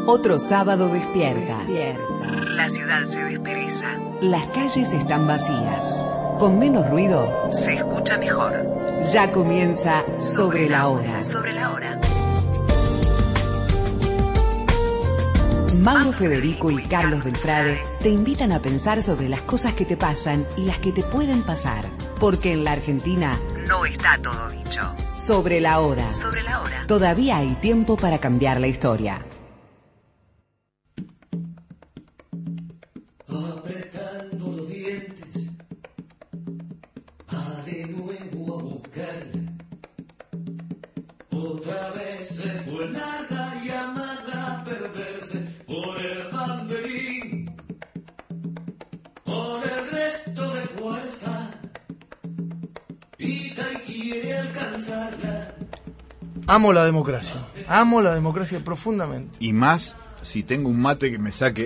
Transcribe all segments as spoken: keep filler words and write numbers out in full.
Otro sábado despierta. despierta. La ciudad se despereza. Las calles están vacías. Con menos ruido se escucha mejor. Ya comienza Sobre la Hora. Sobre la Hora. Mauro Federico y Carlos Delfrade te invitan a pensar sobre las cosas que te pasan y las que te pueden pasar. Porque en la Argentina no está todo dicho. Sobre la Hora. Sobre la Hora. Todavía hay tiempo para cambiar la historia. Apretando los dientes, va de nuevo a buscarla. Otra vez se fue larga y amada a perderse por el banderín. Con el resto de fuerza, pica y quiere alcanzarla. Amo la democracia, amo la democracia profundamente. Y más si tengo un mate que me saque.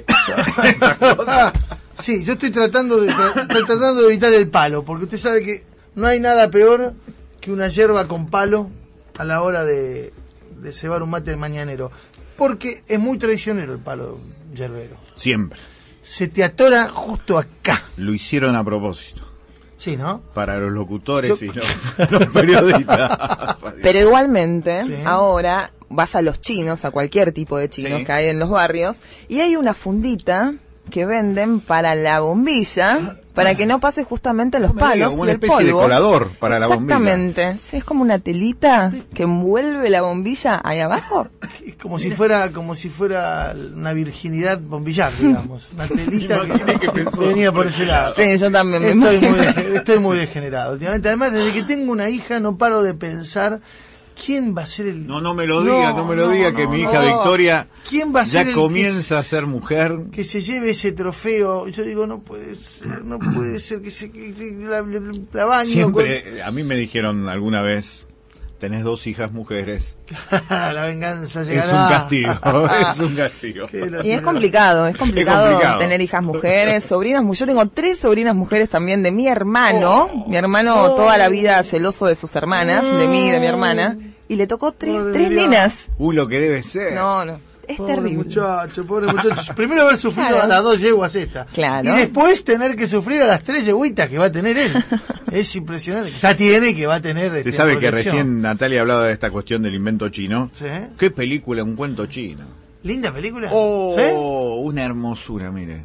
Sí, yo estoy tratando de tra- estoy tratando de evitar el palo, porque usted sabe que no hay nada peor que una yerba con palo a la hora de, de cebar un mate mañanero, porque es muy traicionero el palo yerbero. Siempre. Se te atora justo acá. Lo hicieron a propósito. Sí, ¿no? Para los locutores Yo... y los, los periodistas. Pero igualmente, sí. Ahora vas a los chinos, a cualquier tipo de chinos Sí. que hay en los barrios, y hay una fundita que venden para la bombilla, para que no pase justamente los No me diga, palos como y una el especie de polvo. colador para la bombilla. Exactamente. Sí, es como una telita que envuelve la bombilla ahí abajo. Es como si fuera como si fuera una virginidad bombillar, digamos. Una telita Imaginé que, que pensó venía por ese lado. Sí, yo también me Estoy muy, imagino. de- estoy muy degenerado últimamente. Además, desde que tengo una hija no paro de pensar quién va a ser el... No, no me lo diga, no, me lo no, diga, no, que mi no. hija Victoria ¿Quién va a ya ser el comienza a ser mujer. que se lleve ese trofeo? Yo digo, no puede ser, no puede ser que se que, que la, la, la baño Siempre, a mí me dijeron alguna vez, tenés dos hijas mujeres. con... La venganza Es llegará. un castigo, es un castigo. Que la Y es tira- complicado, es complicado, Es complicado. tener hijas mujeres, sobrinas. mu- Yo tengo tres sobrinas mujeres también de mi hermano. Oh. Mi hermano Oh. toda la vida celoso de sus hermanas, de mí y de mi hermana. Y le tocó tres, Pobre tres Dios. nenas. Uy, lo que debe ser. No, no, es Pobre terrible. muchacho, pobre muchacho. Primero haber sufrido Claro. a las dos yeguas estas. Claro. Y después tener que sufrir a las tres yeguitas que va a tener él. Es impresionante. Ya tiene que va a tener. Usted este, sabe que protección. recién Natalia hablaba de esta cuestión del invento chino. Sí. ¿Qué película? Un cuento chino. Linda película. Oh, ¿Sí? una hermosura, mire.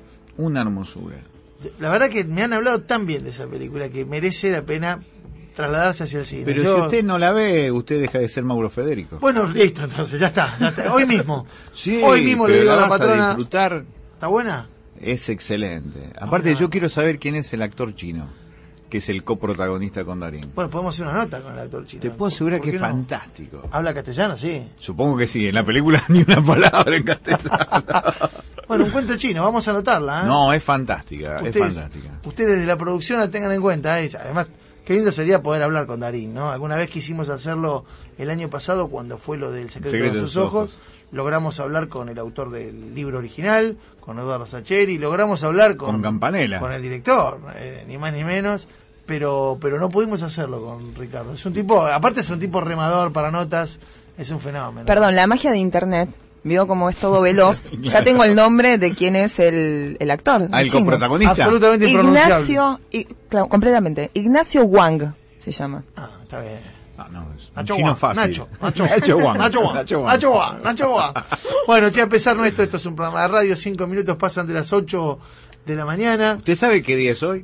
Una hermosura. La verdad que me han hablado tan bien de esa película que merece la pena trasladarse hacia el cine. Pero Yo- si usted no la ve, usted deja de ser Mauro Federico. Bueno, listo, entonces, ya está. Ya está. Hoy mismo. Sí, Hoy mismo le pero digo a la vas patrona. disfrutar. ¿Está buena? Es excelente. Aparte, Ahora- yo quiero saber quién es el actor chino, que es el coprotagonista con Darín. Bueno, podemos hacer una nota con el actor chino. Te puedo asegurar ¿Por que qué es no? fantástico. ¿Habla castellano? Sí. Supongo que sí, en la película ni una palabra en castellano. Bueno, un cuento chino, vamos a anotarla. ¿eh? No, es fantástica, es ustedes, fantástica. ustedes desde la producción la tengan en cuenta. ¿eh? Además, qué lindo sería poder hablar con Darín, ¿no? Alguna vez quisimos hacerlo el año pasado cuando fue lo del secreto, Secreto de sus ojos. Logramos hablar con el autor del libro original, con Eduardo Sacheri, logramos hablar con, Con Campanella. con el director, eh, ni más ni menos, pero pero no pudimos hacerlo con Ricardo. Es un tipo, aparte es un tipo remador para notas, es un fenómeno. Perdón, la magia de internet. Vio como es todo veloz. Ya tengo el nombre de quién es el, el actor. Ah, el chino. coprotagonista. Absolutamente impronunciable. Ignacio, y, claro, completamente. Ignacio Wang se llama. Ah, está bien. Ah, no, es un Nacho chino Wang, fácil. Nacho, Nacho, Nacho Wang. Nacho Wang, Nacho Wang. Nacho Wang, Nacho Wang. Bueno, che, a pesar nuestro, esto es un programa de radio, cinco minutos pasan de las ocho de la mañana, ¿Usted sabe qué día es hoy?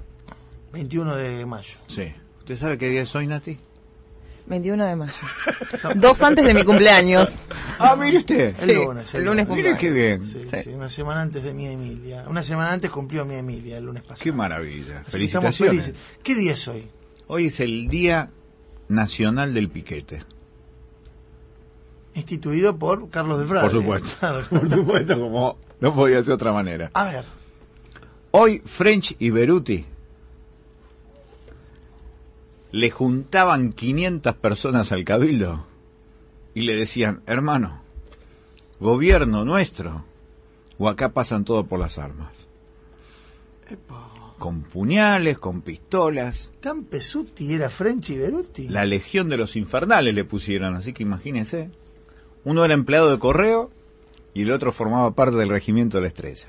veintiuno de mayo. Sí. ¿Usted sabe qué día es hoy, Nati? veintiuno de mayo. Dos antes de mi cumpleaños. Ah, mire usted. El Sí, lunes. el lunes Mire qué bien. Sí, Sí. sí, una semana antes de mi Emilia. Una semana antes cumplió mi Emilia, el lunes pasado. Qué maravilla. Así que estamos Felicitaciones. felices. ¿Qué día es hoy? Hoy es el Día Nacional del Piquete. Instituido por Carlos Delfrade. Por supuesto. Claro. Por supuesto, como no podía ser de otra manera. A ver, Hoy French y Beruti le juntaban quinientas personas al cabildo y le decían, hermano, gobierno nuestro, o acá pasan todo por las armas. epa, Con puñales, con pistolas. ¿tan Pesuti era French y Beruti? La legión de los infernales le pusieron, así que imagínense. Uno era empleado de correo y el otro formaba parte del regimiento de la Estrella.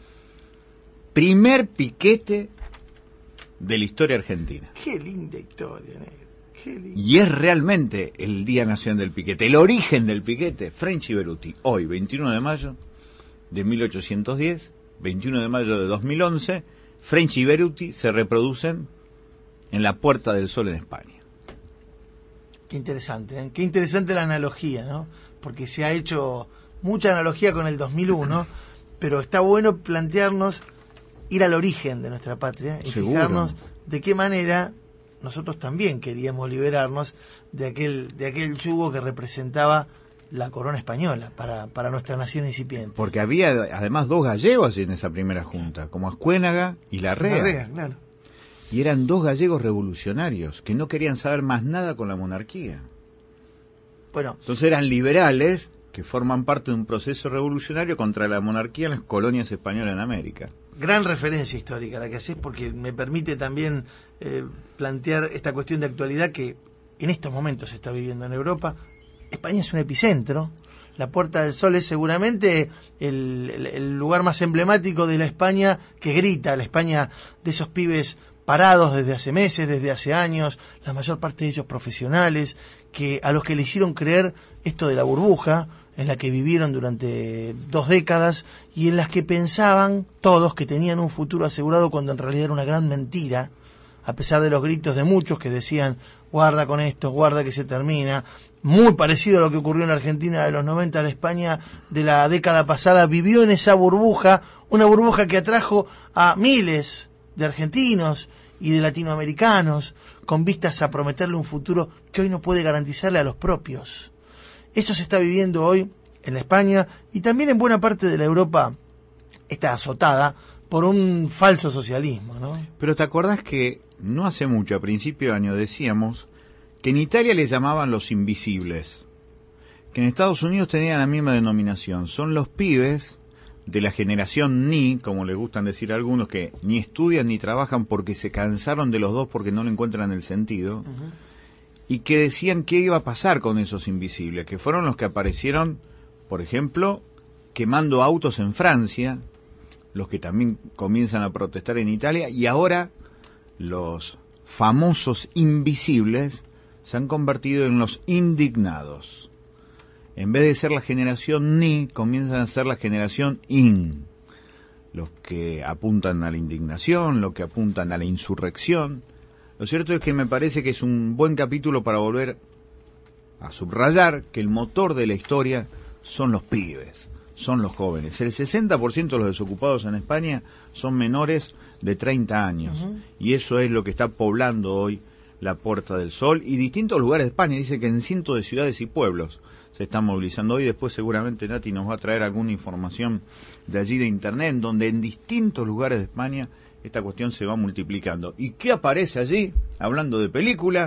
Primer piquete de la historia argentina. Qué linda historia, negro. Qué linda. Y es realmente el Día Nacional del Piquete, el origen del piquete. French y Beruti, hoy, veintiuno de mayo de mil ochocientos diez, veintiuno de mayo de dos mil once, French y Beruti se reproducen en la Puerta del Sol en España. Qué interesante, ¿eh? Qué interesante la analogía, ¿no? Porque se ha hecho mucha analogía con el dos mil uno, pero está bueno plantearnos ir al origen de nuestra patria y Seguro. fijarnos de qué manera nosotros también queríamos liberarnos de aquel de aquel yugo que representaba la corona española para, para nuestra nación incipiente. Porque había además dos gallegos en esa primera junta, como Azcuénaga y Larrea. Larrea, claro. Y eran dos gallegos revolucionarios que no querían saber más nada con la monarquía. Bueno, Entonces eran liberales que forman parte de un proceso revolucionario contra la monarquía en las colonias españolas en América. gran referencia histórica la que haces, porque me permite también eh, plantear esta cuestión de actualidad que en estos momentos se está viviendo en Europa. España es un epicentro. La Puerta del Sol es seguramente el, el, el lugar más emblemático de la España que grita, la España de esos pibes parados desde hace meses, desde hace años, la mayor parte de ellos profesionales, que a los que le hicieron creer esto de la burbuja, en la que vivieron durante dos décadas y en las que pensaban todos que tenían un futuro asegurado cuando en realidad era una gran mentira, a pesar de los gritos de muchos que decían guarda con esto, guarda que se termina. Muy parecido a lo que ocurrió en Argentina de los noventa, la España de la década pasada vivió en esa burbuja, una burbuja que atrajo a miles de argentinos y de latinoamericanos con vistas a prometerle un futuro que hoy no puede garantizarle a los propios. Eso se está viviendo hoy en la España y también en buena parte de la Europa está azotada por un falso socialismo, ¿no? Pero ¿te acordás que no hace mucho, a principio de año, decíamos que en Italia les llamaban los invisibles, que en Estados Unidos tenían la misma denominación? Son los pibes de la generación Ni, como les gustan decir a algunos, que ni estudian ni trabajan porque se cansaron de los dos porque no le encuentran el sentido. Uh-huh. Y que decían qué iba a pasar con esos invisibles, que fueron los que aparecieron, por ejemplo, quemando autos en Francia, los que también comienzan a protestar en Italia, y ahora los famosos invisibles se han convertido en los indignados. En vez de ser la generación Ni, comienzan a ser la generación In, los que apuntan a la indignación, los que apuntan a la insurrección. Lo cierto es que me parece que es un buen capítulo para volver a subrayar que el motor de la historia son los pibes, son los jóvenes. El sesenta por ciento de los desocupados en España son menores de treinta años. Uh-huh. Y eso es lo que está poblando hoy la Puerta del Sol y distintos lugares de España. Dice que en cientos de ciudades y pueblos se están movilizando hoy. Después seguramente Nati nos va a traer alguna información de allí de internet, donde en distintos lugares de España esta cuestión se va multiplicando. ¿Y qué aparece allí? Hablando de película,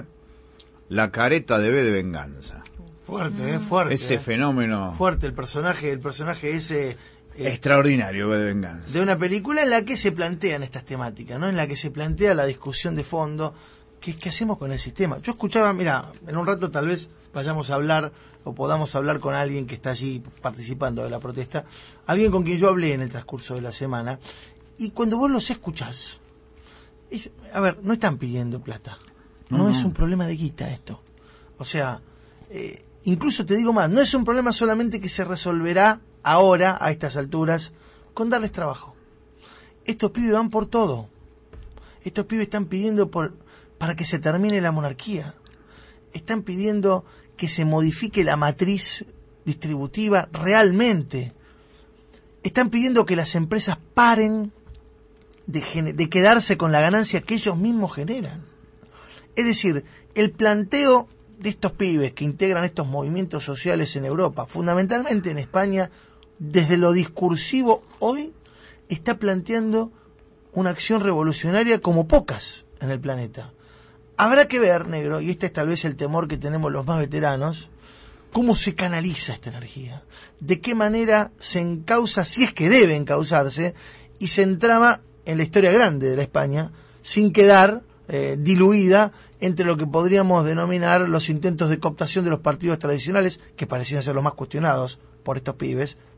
la careta de B de Venganza. Fuerte, eh, fuerte. Ese eh. fenómeno. Fuerte, el personaje, el personaje ese. Eh, extraordinario, B de Venganza. De una película en la que se plantean estas temáticas, ¿no? En la que se plantea la discusión de fondo. ¿Qué, qué hacemos con el sistema? Yo escuchaba, mira, en un rato tal vez vayamos a hablar o podamos hablar con alguien que está allí participando de la protesta, alguien con quien yo hablé en el transcurso de la semana. Y cuando vos los escuchás, ellos, a ver, no están pidiendo plata. No, no es un problema de guita esto. O sea, eh, incluso te digo más, no es un problema solamente que se resolverá ahora, a estas alturas, con darles trabajo. Estos pibes van por todo. Estos pibes están pidiendo por para que se termine la monarquía. Están pidiendo que se modifique la matriz distributiva realmente. Están pidiendo que las empresas paren De, de quedarse con la ganancia que ellos mismos generan. Es decir, el planteo de estos pibes que integran estos movimientos sociales en Europa, fundamentalmente en España, desde lo discursivo hoy, está planteando una acción revolucionaria como pocas en el planeta. Habrá que ver, negro, y este es tal vez el temor que tenemos los más veteranos, cómo se canaliza esta energía, de qué manera se encausa, si es que debe encauzarse, y se entrama en la historia grande de la España, sin quedar eh, diluida entre lo que podríamos denominar los intentos de cooptación de los partidos tradicionales, que parecían ser los más cuestionados por estos pibes,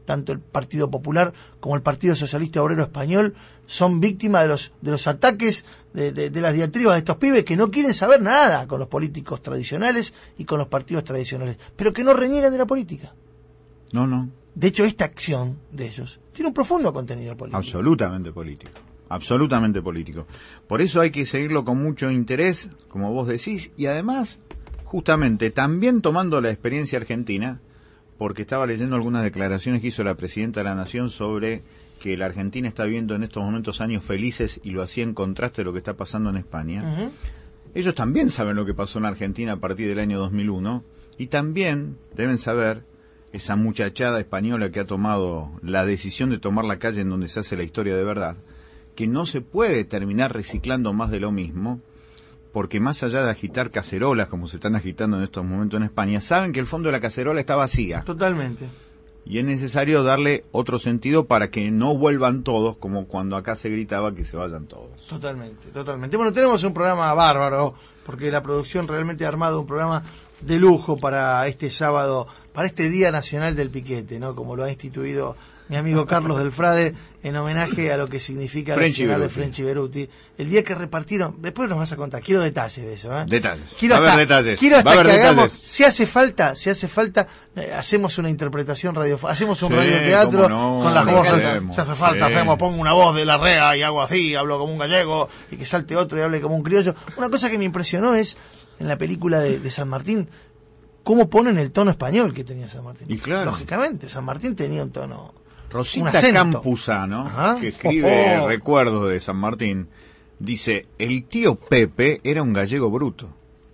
tanto el Partido Popular como el Partido Socialista Obrero Español son víctimas de los de los ataques, de, de, de las diatribas de estos pibes que no quieren saber nada con los políticos tradicionales y con los partidos tradicionales, pero que no reniegan de la política. No, no. De hecho, esta acción de ellos tiene un profundo contenido político. Absolutamente político. Absolutamente político. Por eso hay que seguirlo con mucho interés, como vos decís, y además, justamente, también tomando la experiencia argentina, porque estaba leyendo algunas declaraciones que hizo la Presidenta de la Nación sobre que la Argentina está viviendo en estos momentos años felices y lo hacía en contraste de lo que está pasando en España. Uh-huh. Ellos también saben lo que pasó en Argentina a partir del año dos mil uno y también deben saber esa muchachada española que ha tomado la decisión de tomar la calle en donde se hace la historia de verdad, que no se puede terminar reciclando más de lo mismo, porque más allá de agitar cacerolas como se están agitando en estos momentos en España, saben que el fondo de la cacerola está vacía. Totalmente. Y es necesario darle otro sentido para que no vuelvan todos, como cuando acá se gritaba que se vayan todos. Totalmente, totalmente. Bueno, tenemos un programa bárbaro, porque la producción realmente ha armado un programa de lujo para este sábado, para este Día Nacional del Piquete, ¿no? Como lo ha instituido mi amigo Carlos del Frade, en homenaje a lo que significa la nacional de French y Beruti. El día que repartieron, después nos vas a contar, quiero detalles de eso, ¿eh? Detalles. Quiero Va a hasta, haber detalles. Quiero hasta Va a haber que detalles. hagamos, si hace falta, si hace falta, eh, hacemos una interpretación radio, hacemos un Sí, radioteatro no, con las voces. queremos. Si hace falta, Sí. hacemos, pongo una voz de la Rea y hago así, hablo como un gallego, y que salte otro y hable como un criollo. Una cosa que me impresionó es, en la película de, de San Martín, cómo ponen el tono español que tenía San Martín. Y claro. Lógicamente, San Martín tenía un tono... Rosita un acento. Campuzano, Ajá. que escribe Oh, oh. Recuerdos de San Martín, dice, el tío Pepe era un gallego bruto.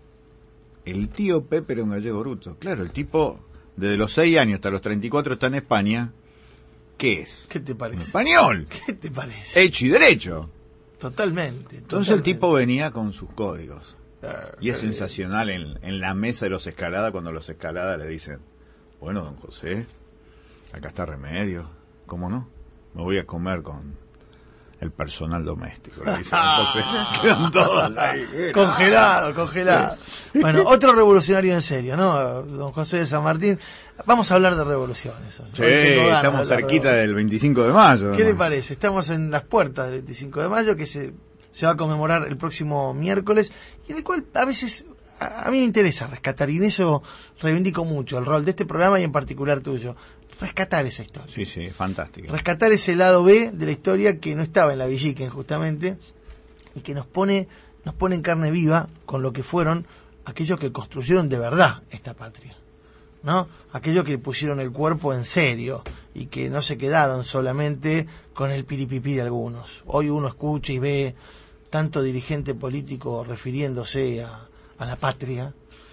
El tío Pepe era un gallego bruto. Claro, el tipo, desde los seis años hasta los treinta y cuatro está en España. ¿Qué es? ¿Qué te Un parece? español. ¿Qué te parece? Hecho y derecho. Totalmente. Entonces el tipo venía con sus códigos. Y es sensacional en, en la mesa de los Escalada, cuando los Escalada le dicen, bueno, don José, acá está remedio. ¿Cómo no? Me voy a comer con el personal doméstico. Le dice don José. Quedan todos ahí. Congelado, congelado. Sí. Bueno, otro revolucionario en serio, ¿no? Don José de San Martín. Vamos a hablar de revoluciones. Sí, estamos de cerquita de del veinticinco de mayo. ¿Qué le parece? Estamos en las puertas del veinticinco de mayo, que se, se va a conmemorar el próximo miércoles, y en el cual a veces a, a mí me interesa rescatar, y en eso reivindico mucho el rol de este programa y en particular tuyo. Rescatar esa historia. Sí, sí, fantástico. Rescatar ese lado B de la historia que no estaba en la Villiquen, justamente, y que nos pone, nos pone en carne viva con lo que fueron aquellos que construyeron de verdad esta patria, ¿no? Aquellos que pusieron el cuerpo en serio y que no se quedaron solamente con el piripipí de algunos. Hoy uno escucha y ve tanto dirigente político refiriéndose a, a la patria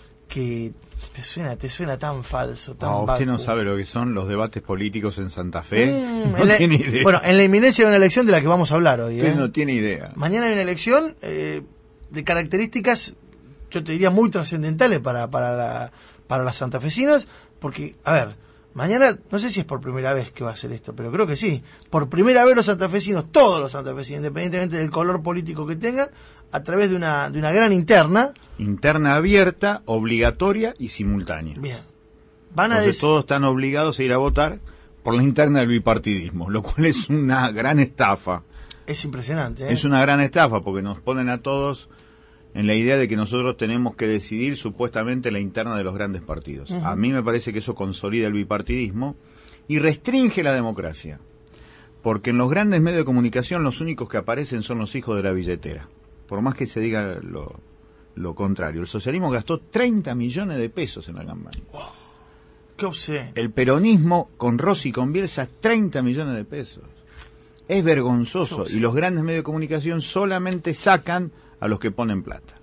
que te suena, te suena tan falso, tan no, usted vacuo. no sabe lo que son los debates políticos en Santa Fe. Mm, no la, tiene idea. Bueno, en la inminencia de una elección de la que vamos a hablar hoy. Usted ¿eh? no tiene idea. Mañana hay una elección eh, de características, yo te diría, muy trascendentales para, para, la, para las santafesinos, porque, a ver, mañana, no sé si es por primera vez que va a ser esto, pero creo que sí. Por primera vez los santafesinos, todos los santafesinos, independientemente del color político que tengan, a través de una, de una gran interna. Interna abierta, obligatoria y simultánea. Bien. Van a Entonces des... todos están obligados a ir a votar por la interna del bipartidismo, lo cual es una gran estafa. Es impresionante, ¿eh? Es una gran estafa porque nos ponen a todos en la idea de que nosotros tenemos que decidir supuestamente la interna de los grandes partidos. Uh-huh. A mí me parece que eso consolida el bipartidismo y restringe la democracia. Porque en los grandes medios de comunicación los únicos que aparecen son los hijos de la billetera. Por más que se diga lo, lo contrario. El socialismo gastó treinta millones de pesos en la campaña. Wow. ¿Qué obsceno? El peronismo con Rossi y con Bielsa, treinta millones de pesos. Es vergonzoso. Y los grandes medios de comunicación solamente sacan a los que ponen plata.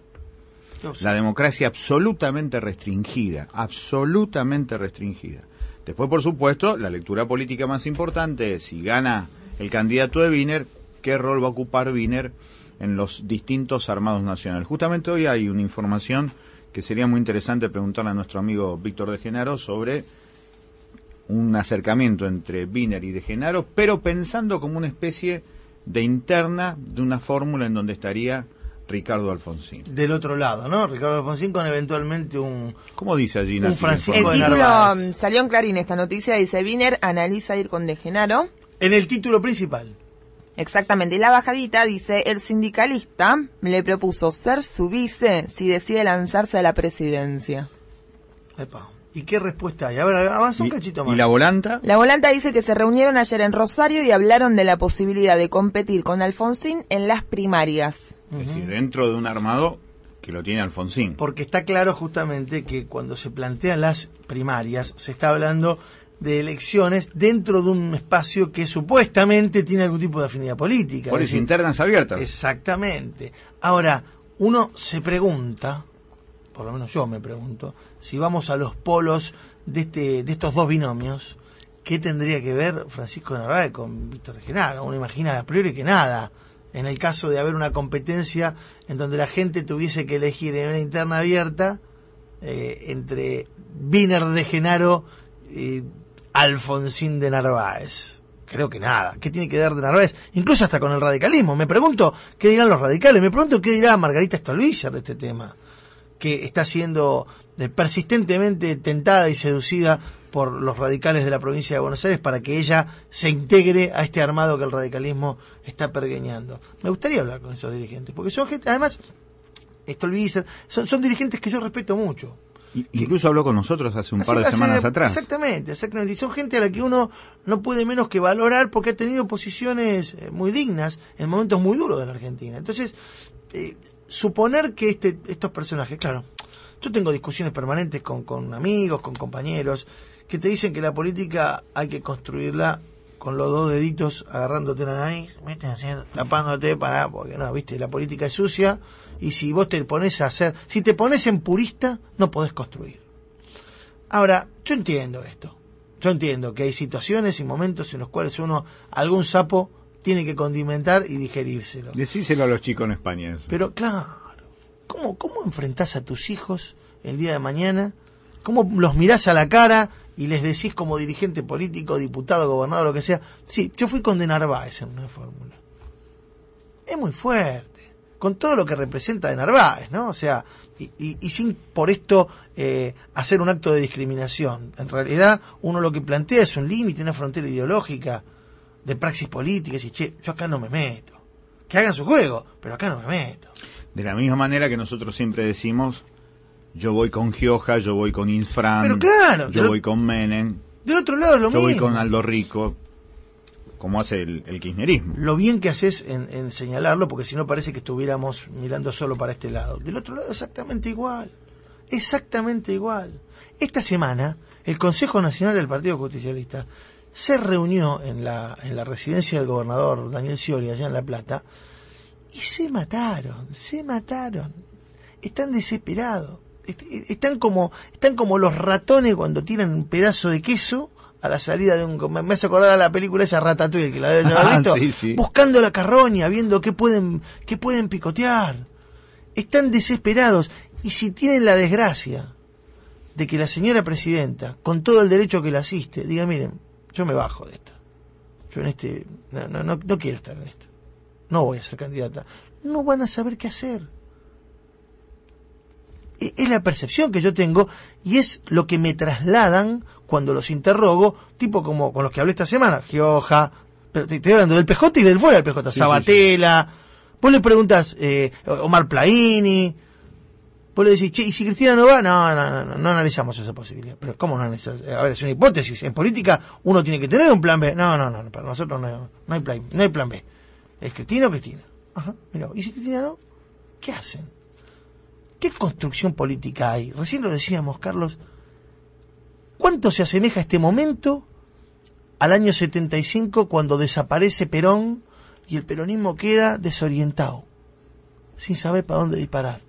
La democracia absolutamente restringida, absolutamente restringida. Después, por supuesto, la lectura política más importante es si gana el candidato de Wiener, qué rol va a ocupar Wiener en los distintos armados nacionales. Justamente hoy hay una información que sería muy interesante preguntarle a nuestro amigo Víctor de Genaro sobre un acercamiento entre Wiener y de Genaro, pero pensando como una especie de interna de una fórmula en donde estaría Ricardo Alfonsín. Del otro lado, ¿no? Ricardo Alfonsín con eventualmente un... ¿Cómo dice allí? Un Francisco El de título Narváez. salió en Clarín esta noticia, dice Wiener analiza ir con De Genaro. En el título principal. Exactamente, y la bajadita dice, el sindicalista le propuso ser su vice si decide lanzarse a la presidencia. Epa. ¿Y qué respuesta hay? A ver, avanza un Y, cachito más. ¿Y la volanta? La volanta dice que se reunieron ayer en Rosario y hablaron de la posibilidad de competir con Alfonsín en las primarias. Es decir, dentro de un armado que lo tiene Alfonsín. Porque está claro justamente que cuando se plantean las primarias se está hablando de elecciones dentro de un espacio que supuestamente tiene algún tipo de afinidad política. Por es eso, decir, internas abiertas. exactamente. Ahora, uno se pregunta, por lo menos yo me pregunto, si vamos a los polos de este de estos dos binomios, ¿qué tendría que ver Francisco de Narváez con Víctor de Genaro? Uno imagina a priori que nada. En el caso de haber una competencia en donde la gente tuviese que elegir en una interna abierta eh, entre Wiener de Genaro y Alfonsín de Narváez. Creo que nada. ¿Qué tiene que ver de Narváez? Incluso hasta con el radicalismo. Me pregunto qué dirán los radicales. Me pregunto qué dirá Margarita Stolbizer de este tema, que está siendo eh, persistentemente tentada y seducida por los radicales de la provincia de Buenos Aires para que ella se integre a este armado que el radicalismo está pergeñando. Me gustaría hablar con esos dirigentes, porque son gente, además, Stolbizer, son, son dirigentes que yo respeto mucho. I- Incluso habló con nosotros hace un Hace- par de hace- semanas atrás. Exactamente, exactamente. Y son gente a la que uno no puede menos que valorar porque ha tenido posiciones eh, muy dignas en momentos muy duros de la Argentina. Entonces, eh, suponer que este, estos personajes, claro, yo tengo discusiones permanentes con, con amigos, con compañeros, que te dicen que la política hay que construirla con los dos deditos agarrándote la nariz, ¿viste? Haciendo, tapándote para, porque no, viste, la política es sucia y si vos te pones a hacer, si te pones en purista, no podés construir. Ahora, yo entiendo esto, yo entiendo que hay situaciones y momentos en los cuales uno, algún sapo, tiene que condimentar y digerírselo. Decíselo a los chicos en España eso. Pero claro, ¿cómo, cómo enfrentás a tus hijos el día de mañana? ¿Cómo los mirás a la cara y les decís como dirigente político, diputado, gobernador, lo que sea? Sí, yo fui con de Narváez en una fórmula. Es muy fuerte, con todo lo que representa de Narváez, ¿no? O sea, y, y, y sin por esto eh, hacer un acto de discriminación. En realidad, uno lo que plantea es un límite, una frontera ideológica de praxis política, y che, yo acá no me meto. Que hagan su juego, pero acá no me meto. De la misma manera que nosotros siempre decimos, yo voy con Gioja, yo voy con Infran, Pero claro, yo pero- voy con Menem, Del otro lado es lo yo mismo. voy con Aldo Rico, como hace el, el kirchnerismo. Lo bien que haces en, en señalarlo, porque si no parece que estuviéramos mirando solo para este lado. Del otro lado exactamente igual. Exactamente igual. Esta semana, el Consejo Nacional del Partido Justicialista se reunió en la, en la residencia del gobernador Daniel Scioli, allá en La Plata, y se mataron, se mataron. Están desesperados. Est- Están como, están como los ratones cuando tiran un pedazo de queso a la salida de un... Me me hace acordar a la película esa Ratatouille, que la deben haber Ah, visto. sí, sí. Buscando la carroña, viendo qué pueden, qué pueden picotear. Están desesperados. Y si tienen la desgracia de que la señora presidenta, con todo el derecho que la asiste, diga, miren, yo me bajo de esto. Yo en este... No, no, no, no quiero estar en esto. No voy a ser candidata. No van a saber qué hacer. E- Es la percepción que yo tengo y es lo que me trasladan cuando los interrogo, tipo como con los que hablé esta semana, Gioja, pero te estoy hablando del P J y del fuera del P J, Sí, Sabatella, vos le preguntás, eh, Omar Plaini, vos le decís, che, ¿y si Cristina no va? No, no, no, no, no analizamos esa posibilidad. Pero ¿cómo no analizamos? A ver, es una hipótesis. En política uno tiene que tener un plan B. No, no, no, para nosotros no, no hay plan, no hay plan B. ¿Es Cristina o Cristina? Ajá, mira, ¿y si Cristina no? ¿Qué hacen? ¿Qué construcción política hay? Recién lo decíamos, Carlos. ¿Cuánto se asemeja este momento al año setenta y cinco cuando desaparece Perón y el peronismo queda desorientado, sin saber para dónde disparar?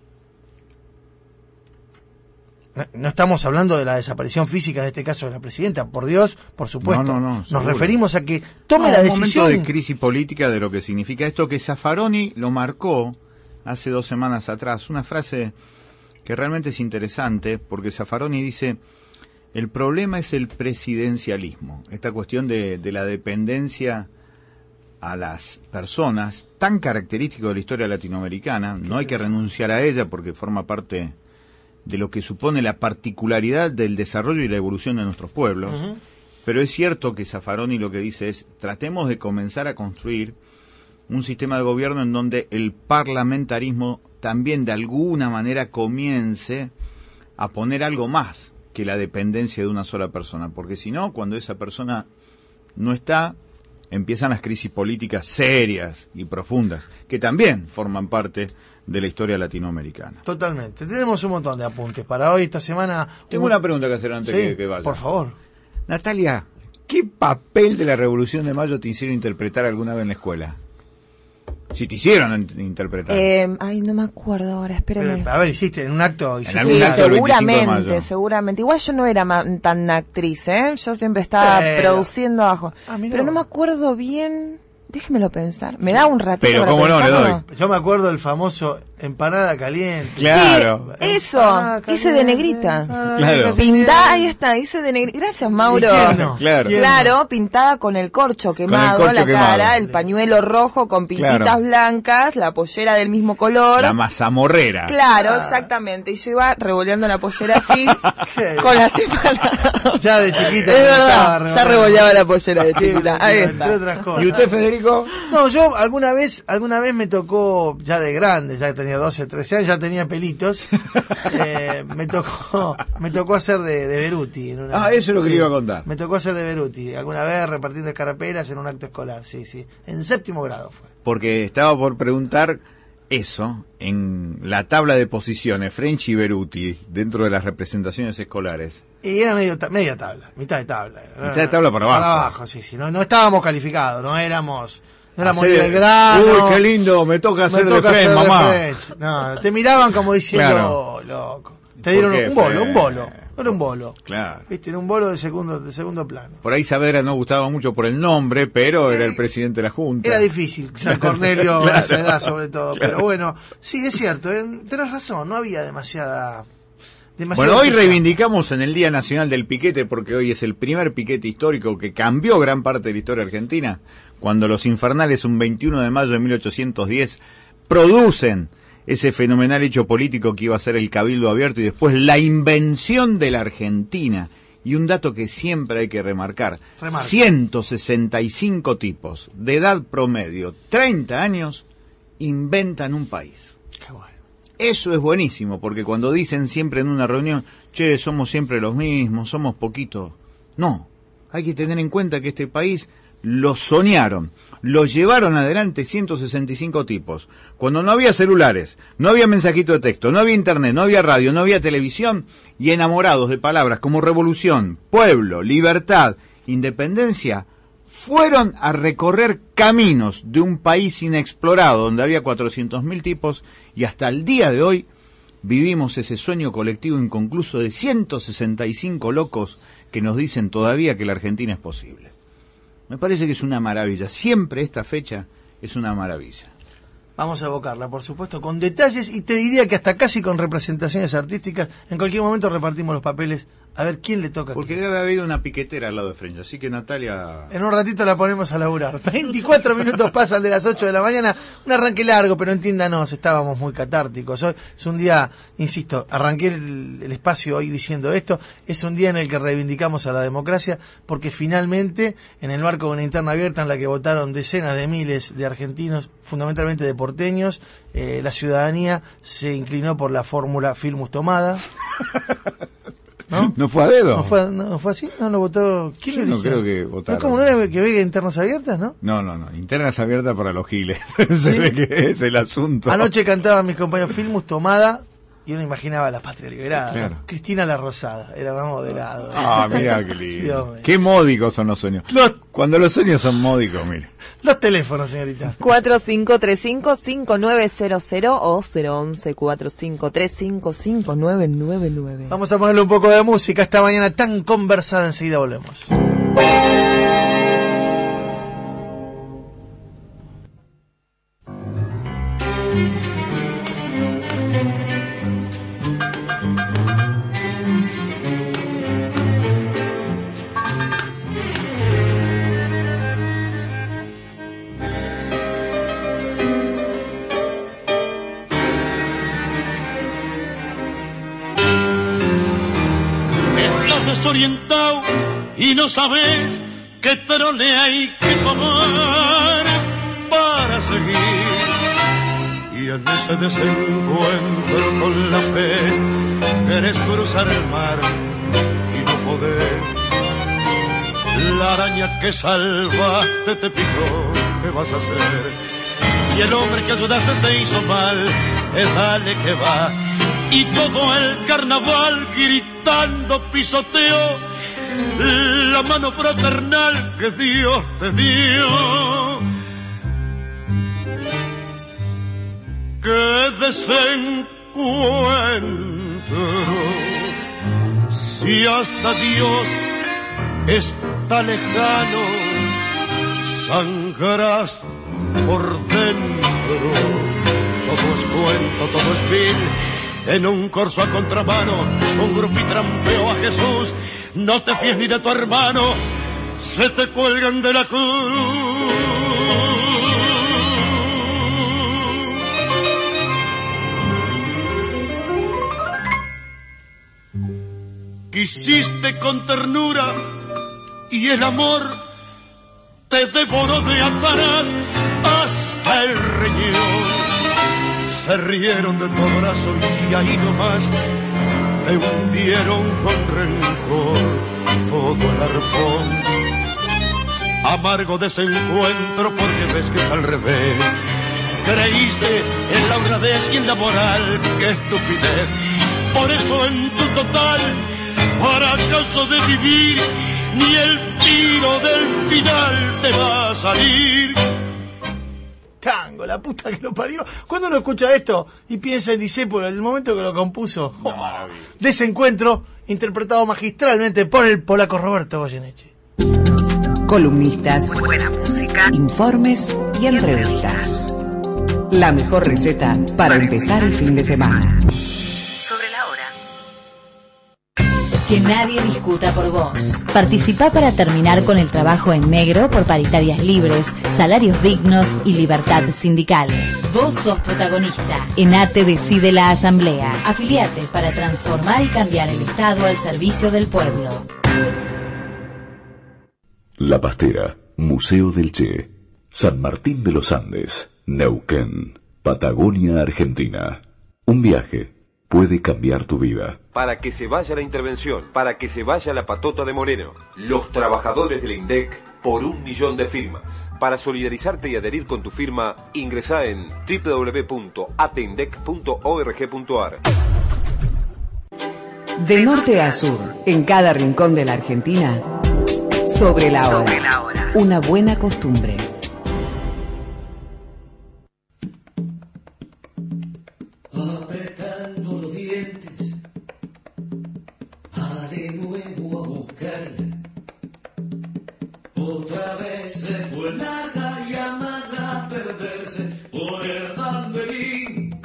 No, no estamos hablando de la desaparición física, en este caso de la presidenta, por Dios, por supuesto. No, no, no, Nos seguro. referimos a que tome No, la un decisión. momento de crisis política de lo que significa esto, que Zaffaroni lo marcó hace dos semanas atrás. Una frase que realmente es interesante, porque Zaffaroni dice, el problema es el presidencialismo, esta cuestión de, de la dependencia a las personas, tan característico de la historia latinoamericana. No hay que renunciar a ella porque forma parte de lo que supone la particularidad del desarrollo y la evolución de nuestros pueblos. Uh-huh. Pero es cierto que Zaffaroni lo que dice es, tratemos de comenzar a construir un sistema de gobierno en donde el parlamentarismo también de alguna manera comience a poner algo más que la dependencia de una sola persona, porque si no, cuando esa persona no está, empiezan las crisis políticas serias y profundas, que también forman parte de la historia latinoamericana. Totalmente. Tenemos un montón de apuntes para hoy, esta semana. Tengo un... una pregunta que hacer antes sí, que, que vaya. Por favor. Natalia, ¿qué papel de la Revolución de Mayo te hicieron interpretar alguna vez en la escuela? Si te hicieron interpretar. Eh, ay, no me acuerdo ahora, espérame. Pero, a ver, hiciste en un acto. En algún sí, acto del veinticinco de seguramente, mayo. seguramente. Igual yo no era ma- tan actriz, ¿eh? Yo siempre estaba Pero... produciendo abajo. Ah, pero no me acuerdo bien. Déjemelo pensar. ¿Me da un ratito Pero para cómo no, le pensarlo? doy. Yo me acuerdo del famoso empanada caliente. Claro. Sí, eso. Ah, hice de negrita. Ah, Claro. Pintada, ahí está, hice de negrita. Gracias, Mauro. ¿Y quién no? Claro. ¿Quién Claro, pintada con el corcho quemado, corcho la quemado. cara, el pañuelo rojo con pintitas Claro. blancas, la pollera del mismo color. La mazamorrera. Claro, Ah. exactamente. Y yo iba revoleando la pollera así, Qué con la semana. Ya de chiquita. Es me verdad, estaba ya revolviendo. revoleaba la pollera de Sí, chiquita. Ahí entre está. otras cosas. ¿Y usted, Federico? No, yo alguna vez, alguna vez me tocó, ya de grande, ya tenía doce, trece años, ya tenía pelitos, eh, me tocó, me tocó hacer de, de Beruti. En una, Ah, eso es lo que le iba a contar. Me tocó hacer de Beruti, alguna vez repartiendo escarapelas en un acto escolar, sí, sí. En séptimo grado fue. Porque estaba por preguntar eso en la tabla de posiciones, French y Beruti, dentro de las representaciones escolares. Y era medio ta- media tabla, mitad de tabla. Mitad de tabla para abajo. Para abajo, sí, sí. No, no estábamos calificados, no éramos, no éramos Hacer- ni del grano. Uy, qué lindo, me toca Me hacer toca de French, hacer de mamá. French. No, te miraban como diciendo, Claro. "Oh, loco. Te dieron ¿Por qué, un bolo, French? un bolo. Era un bolo. Claro. Viste, era un bolo de segundo, de segundo plano. Por ahí Saavedra no gustaba mucho por el nombre, pero era el presidente de la Junta. Era difícil, San Cornelio a Claro. esa edad sobre todo. Claro. Pero bueno, sí, es cierto, eh, tenés razón, no había demasiada... demasiado Bueno, hoy entusiasmo. reivindicamos en el Día Nacional del Piquete, porque hoy es el primer piquete histórico que cambió gran parte de la historia argentina, cuando los infernales, un veintiuno de mayo de mil ochocientos diez, producen ese fenomenal hecho político que iba a ser el Cabildo Abierto y después la invención de la Argentina. Y un dato que siempre hay que remarcar, Remarca. ciento sesenta y cinco tipos de edad promedio, treinta años, inventan un país. Qué bueno. Eso es buenísimo, porque cuando dicen siempre en una reunión, che, somos siempre los mismos, somos poquitos. No, hay que tener en cuenta que este país lo soñaron, lo llevaron adelante ciento sesenta y cinco tipos. Cuando no había celulares, no había mensajito de texto, no había internet, no había radio, no había televisión, y enamorados de palabras como revolución, pueblo, libertad, independencia, fueron a recorrer caminos de un país inexplorado donde había cuatrocientos mil tipos, y hasta el día de hoy vivimos ese sueño colectivo inconcluso de ciento sesenta y cinco locos que nos dicen todavía que la Argentina es posible. Me parece que es una maravilla. Siempre esta fecha es una maravilla. Vamos a evocarla, por supuesto, con detalles y te diría que hasta casi con representaciones artísticas. En cualquier momento repartimos los papeles a ver quién le toca. Porque qué. debe haber una piquetera al lado de French, así que Natalia... En un ratito la ponemos a laburar. veinticuatro minutos pasan de las ocho de la mañana. Un arranque largo, pero entiéndanos, estábamos muy catárticos. Hoy es un día, insisto, arranqué el, el espacio hoy diciendo esto. Es un día en el que reivindicamos a la democracia, porque finalmente, en el marco de una interna abierta en la que votaron decenas de miles de argentinos, fundamentalmente de porteños, eh, la ciudadanía se inclinó por la fórmula Filmus Tomada. ¿No? ¿No fue a dedo? ¿No fue, no, no fue así? ¿No lo votó? ¿Quién Yo lo no eligió? creo que votaron. ¿No es como no era que venga internas abiertas, no? No, no, no. Internas abiertas para los giles. Se ve que es el asunto. Anoche cantaban mis compañeros Filmus Tomada y uno imaginaba la Patria Liberada. Claro. ¿no? Cristina la Rosada, era más moderado. Ah, mira qué Dios lindo. mío. Qué módicos son los sueños. Los, Cuando los sueños son módicos, mire. los teléfonos, señorita. cuatro cinco tres cinco, cinco nueve cero cero o cero once, cuatro cinco tres cinco, cinco nueve nueve nueve. Vamos a ponerle un poco de música esta mañana tan conversada, enseguida volvemos. y no sabes qué trole hay que tomar para seguir. Y en ese desencuentro con la fe querés cruzar el mar y no podés. La araña que salvaste te picó, ¿qué vas a hacer? Y el hombre que ayudaste te hizo mal, es dale que va. Y todo el carnaval gritando pisoteo la mano fraternal que Dios te dio. ¡Qué desencuentro! Si hasta Dios está lejano, sangrarás por dentro. Todo es cuento, todo es vil. En un corso a contramano, un grupi trampeó a Jesús. No te fíes ni de tu hermano, se te cuelgan de la cruz. Quisiste con ternura y el amor te devoró de atrás hasta el riñón. Se rieron de tu abrazo y ahí nomás te hundieron con rencor todo el arpón. Amargo desencuentro porque ves que es al revés. Creíste en la honradez y en la moral, qué estupidez. Por eso en tu total fracaso de vivir, ni el tiro del final te va a salir. Tango, la puta que lo parió. ¿Cuándo uno escucha esto y piensa en Discépolo, el momento que lo compuso? Oh, Desencuentro, interpretado magistralmente por el polaco Roberto Goyeneche. Columnistas, buena música, informes y entrevistas. La mejor receta para empezar el fin de semana. Sobre la hora. Que nadie discuta por vos. Participá para terminar con el trabajo en negro por paritarias libres, salarios dignos y libertad sindical. Vos sos protagonista. ENATE decide la asamblea. Afiliate para transformar y cambiar el Estado al servicio del pueblo. La Pastera, Museo del Che, San Martín de los Andes, Neuquén, Patagonia, Argentina. Un viaje puede cambiar tu vida. Para que se vaya la intervención, para que se vaya la patota de Moreno. Los trabajadores del INDEC por un millón de firmas. Para solidarizarte y adherir con tu firma, ingresá en doble u doble u doble u punto atendec punto org punto ar. De norte a sur, en cada rincón de la Argentina, sobre la hora. Sobre la hora. Una buena costumbre. Apretando los dientes, a de nuevo a buscarla. Otra vez se fue larga llamada a perderse por el banderín.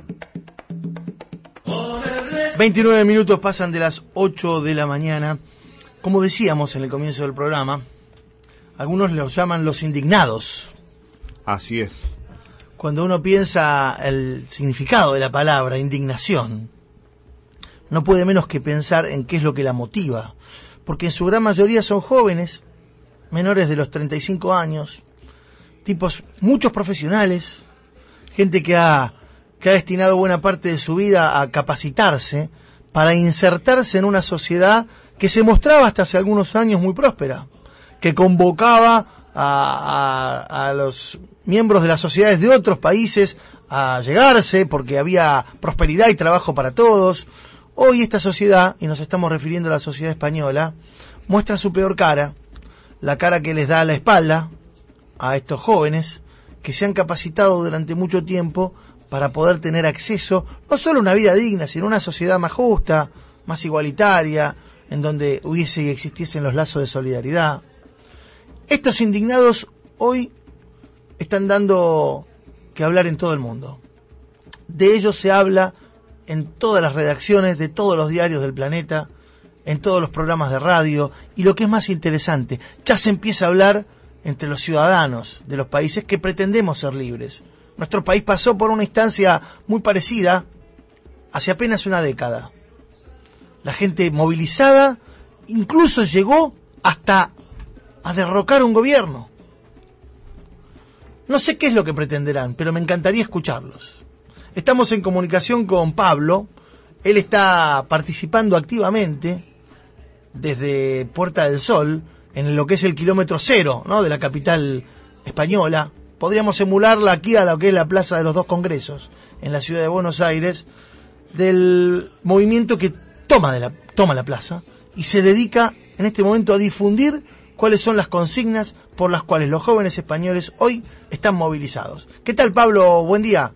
veintinueve minutos pasan de las ocho de la mañana. Como decíamos en el comienzo del programa, algunos los llaman los indignados. Así es. Cuando uno piensa el significado de la palabra indignación, no puede menos que pensar en qué es lo que la motiva, porque en su gran mayoría son jóvenes, menores de los treinta y cinco años, tipos, muchos profesionales, gente que ha, que ha destinado buena parte de su vida a capacitarse para insertarse en una sociedad que se mostraba hasta hace algunos años muy próspera, que convocaba a, a, a los miembros de las sociedades de otros países a llegarse porque había prosperidad y trabajo para todos. Hoy esta sociedad, y nos estamos refiriendo a la sociedad española, muestra su peor cara, la cara que les da la espalda a estos jóvenes que se han capacitado durante mucho tiempo para poder tener acceso no solo a una vida digna, sino a una sociedad más justa, más igualitaria, en donde hubiese y existiesen los lazos de solidaridad. Estos indignados hoy están dando que hablar en todo el mundo. De ellos se habla en todas las redacciones de todos los diarios del planeta, en todos los programas de radio, y lo que es más interesante, ya se empieza a hablar entre los ciudadanos de los países que pretendemos ser libres. Nuestro país pasó por una instancia muy parecida hace apenas una década. La gente movilizada incluso llegó hasta a derrocar un gobierno. No sé qué es lo que pretenderán, pero me encantaría escucharlos. Estamos en comunicación con Pablo. Él está participando activamente desde Puerta del Sol, en lo que es el kilómetro cero, ¿no?, de la capital española. Podríamos emularla aquí a lo que es la Plaza de los Dos Congresos, en la ciudad de Buenos Aires, del movimiento que toma, de la, toma la plaza y se dedica en este momento a difundir cuáles son las consignas por las cuales los jóvenes españoles hoy están movilizados. ¿Qué tal, Pablo? Buen día.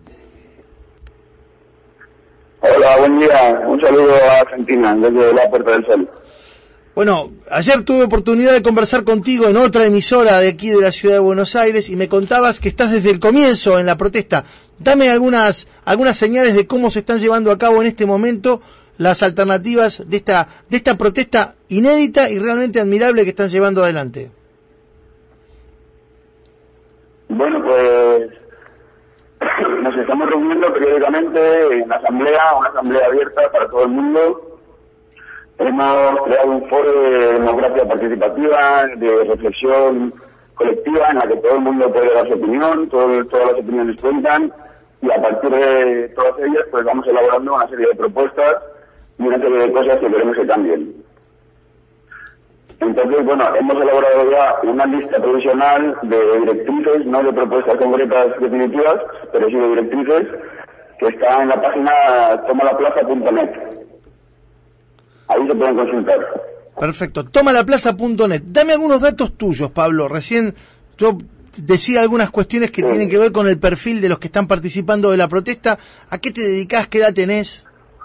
Hola, buen día. Un saludo a Argentina, desde la Puerta del Sol. Bueno, ayer tuve oportunidad de conversar contigo en otra emisora de aquí de la ciudad de Buenos Aires y me contabas que estás desde el comienzo en la protesta. Dame algunas algunas señales de cómo se están llevando a cabo en este momento las alternativas de esta de esta protesta inédita y realmente admirable que están llevando adelante. Bueno, pues nos estamos reuniendo periódicamente en asamblea, una asamblea abierta para todo el mundo. Hemos creado un foro de democracia participativa, de reflexión colectiva, en la que todo el mundo puede dar su opinión, todo, todas las opiniones cuentan, y a partir de todas ellas pues vamos elaborando una serie de propuestas y una serie de cosas que queremos que cambien. Entonces, bueno, hemos elaborado ya una lista provisional de directrices, no de propuestas concretas definitivas, pero sí de directrices, que está en la página toma la plaza punto net. Ahí se pueden consultar. Perfecto. toma la plaza punto net. Dame algunos datos tuyos, Pablo. Recién yo decía algunas cuestiones que sí. tienen que ver con el perfil de los que están participando de la protesta. ¿A qué te dedicás? ¿Qué edad tenés?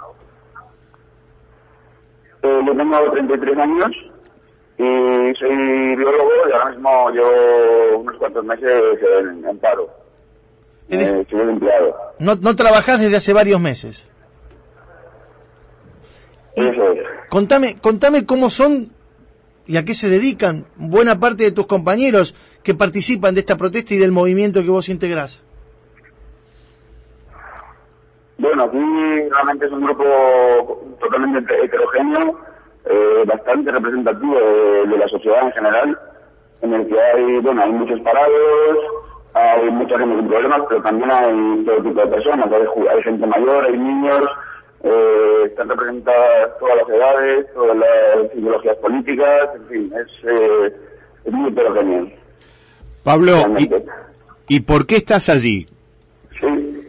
Eh, yo tengo treinta y tres años y soy biólogo y ahora mismo llevo unos cuantos meses en, en paro. ¿Eres... Eh, soy empleado. No, no trabajás desde hace varios meses. Y contame, contame cómo son y a qué se dedican buena parte de tus compañeros que participan de esta protesta y del movimiento que vos integrás. Bueno, aquí realmente es un grupo totalmente heterogéneo, eh, bastante representativo de, de la sociedad en general, en el que hay, bueno, hay muchos parados, hay mucha gente con problemas, pero también hay todo tipo de personas, hay, hay gente mayor, hay niños. Eh, están representadas todas las edades, todas las ideologías políticas, en fin, es, eh, es muy heterogéneo. Pablo, ¿y, ¿y por qué estás allí? Sí.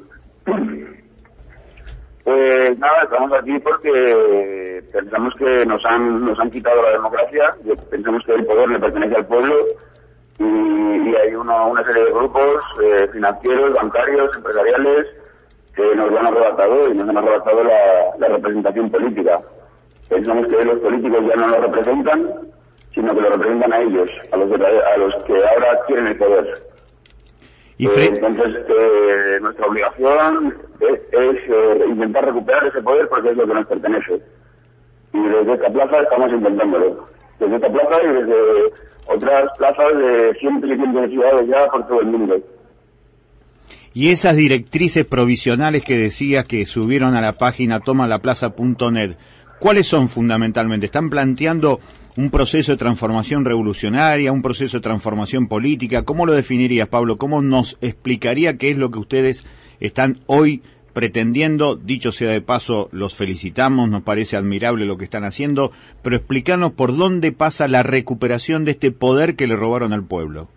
Pues nada, estamos aquí porque pensamos que nos han nos han quitado la democracia, pensamos que el poder le pertenece al pueblo y, y hay uno, una serie de grupos eh, financieros, bancarios, empresariales, que nos lo han arrebatado y nos han arrebatado la, la representación política. Pensamos que los políticos ya no lo representan, sino que lo representan a ellos, a los, de, a los que ahora quieren el poder. Y fre- eh, entonces, eh, nuestra obligación es, es eh, intentar recuperar ese poder porque es lo que nos pertenece. Y desde esta plaza estamos intentándolo. Desde esta plaza y desde otras plazas de cientos y cientos de ciudades ya por todo el mundo. Y esas directrices provisionales que decías que subieron a la página toma la plaza punto net, ¿cuáles son fundamentalmente? ¿Están planteando un proceso de transformación revolucionaria, un proceso de transformación política? ¿Cómo lo definirías, Pablo? ¿Cómo nos explicaría qué es lo que ustedes están hoy pretendiendo? Dicho sea de paso, los felicitamos, nos parece admirable lo que están haciendo, pero explícanos por dónde pasa la recuperación de este poder que le robaron al pueblo.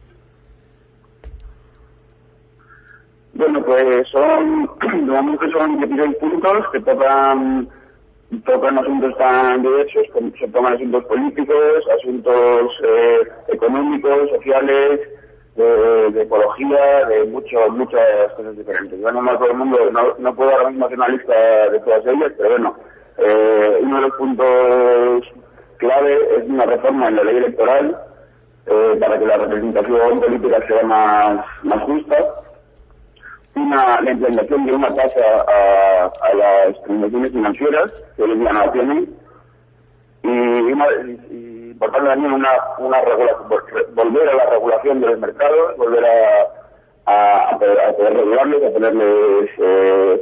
Bueno, pues son, digamos que son dieciséis puntos que tocan, tocan asuntos tan diversos, como se tocan asuntos políticos, asuntos eh, económicos, sociales, de, de ecología, de mucho, muchas cosas diferentes. Bueno, no todo el mundo, no, no puedo ahora mismo hacer una lista de todas ellas, pero bueno, eh, uno de los puntos clave es una reforma en la ley electoral eh, para que la representación política sea más, más justa. Una, la implementación de una tasa a, a las transacciones financieras, que hoy en día no la tienen, y, una, y, y por tanto también una, una regulación, volver a la regulación de los mercados, volver a, a, a, poder, a poder regularlos, a ponerles, eh,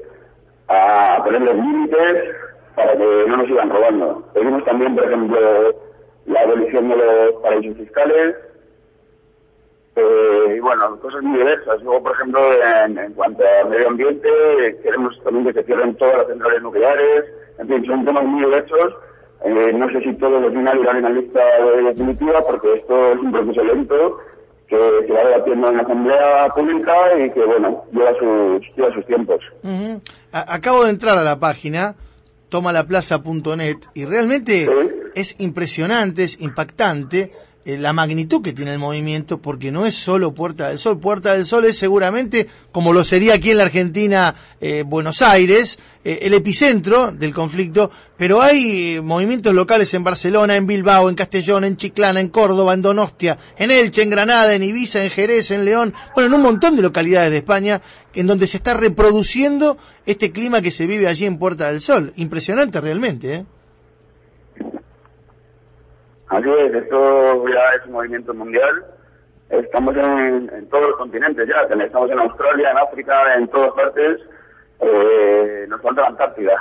a ponerles límites para que no nos sigan robando. Pedimos también, por ejemplo, la abolición de los paraísos fiscales, eh, y bueno, cosas muy diversas. Luego, por ejemplo, en, en cuanto al medio ambiente, eh, queremos también que se cierren todas las centrales nucleares. En fin, son temas muy diversos. Eh, no sé si todos los finales irán en la lista definitiva, porque esto es un proceso lento que se va debatiendo en la asamblea pública y que, bueno, lleva sus, lleva sus tiempos. Uh-huh. A- acabo de entrar a la página toma la plaza punto net y realmente ¿Sí? es impresionante, es impactante eh, la magnitud que tiene el movimiento, porque no es solo Puerta del Sol. Puerta del Sol es seguramente, como lo sería aquí en la Argentina, eh, Buenos Aires, eh, el epicentro del conflicto, pero hay eh, movimientos locales en Barcelona, en Bilbao, en Castellón, en Chiclana, en Córdoba, en Donostia, en Elche, en Granada, en Ibiza, en Jerez, en León, bueno, en un montón de localidades de España, en donde se está reproduciendo este clima que se vive allí en Puerta del Sol. Impresionante realmente, ¿eh? Así es, esto ya es un movimiento mundial. Estamos en, en todos los continentes ya, estamos en Australia, en África, en todas partes. Eh, nos falta la Antártida.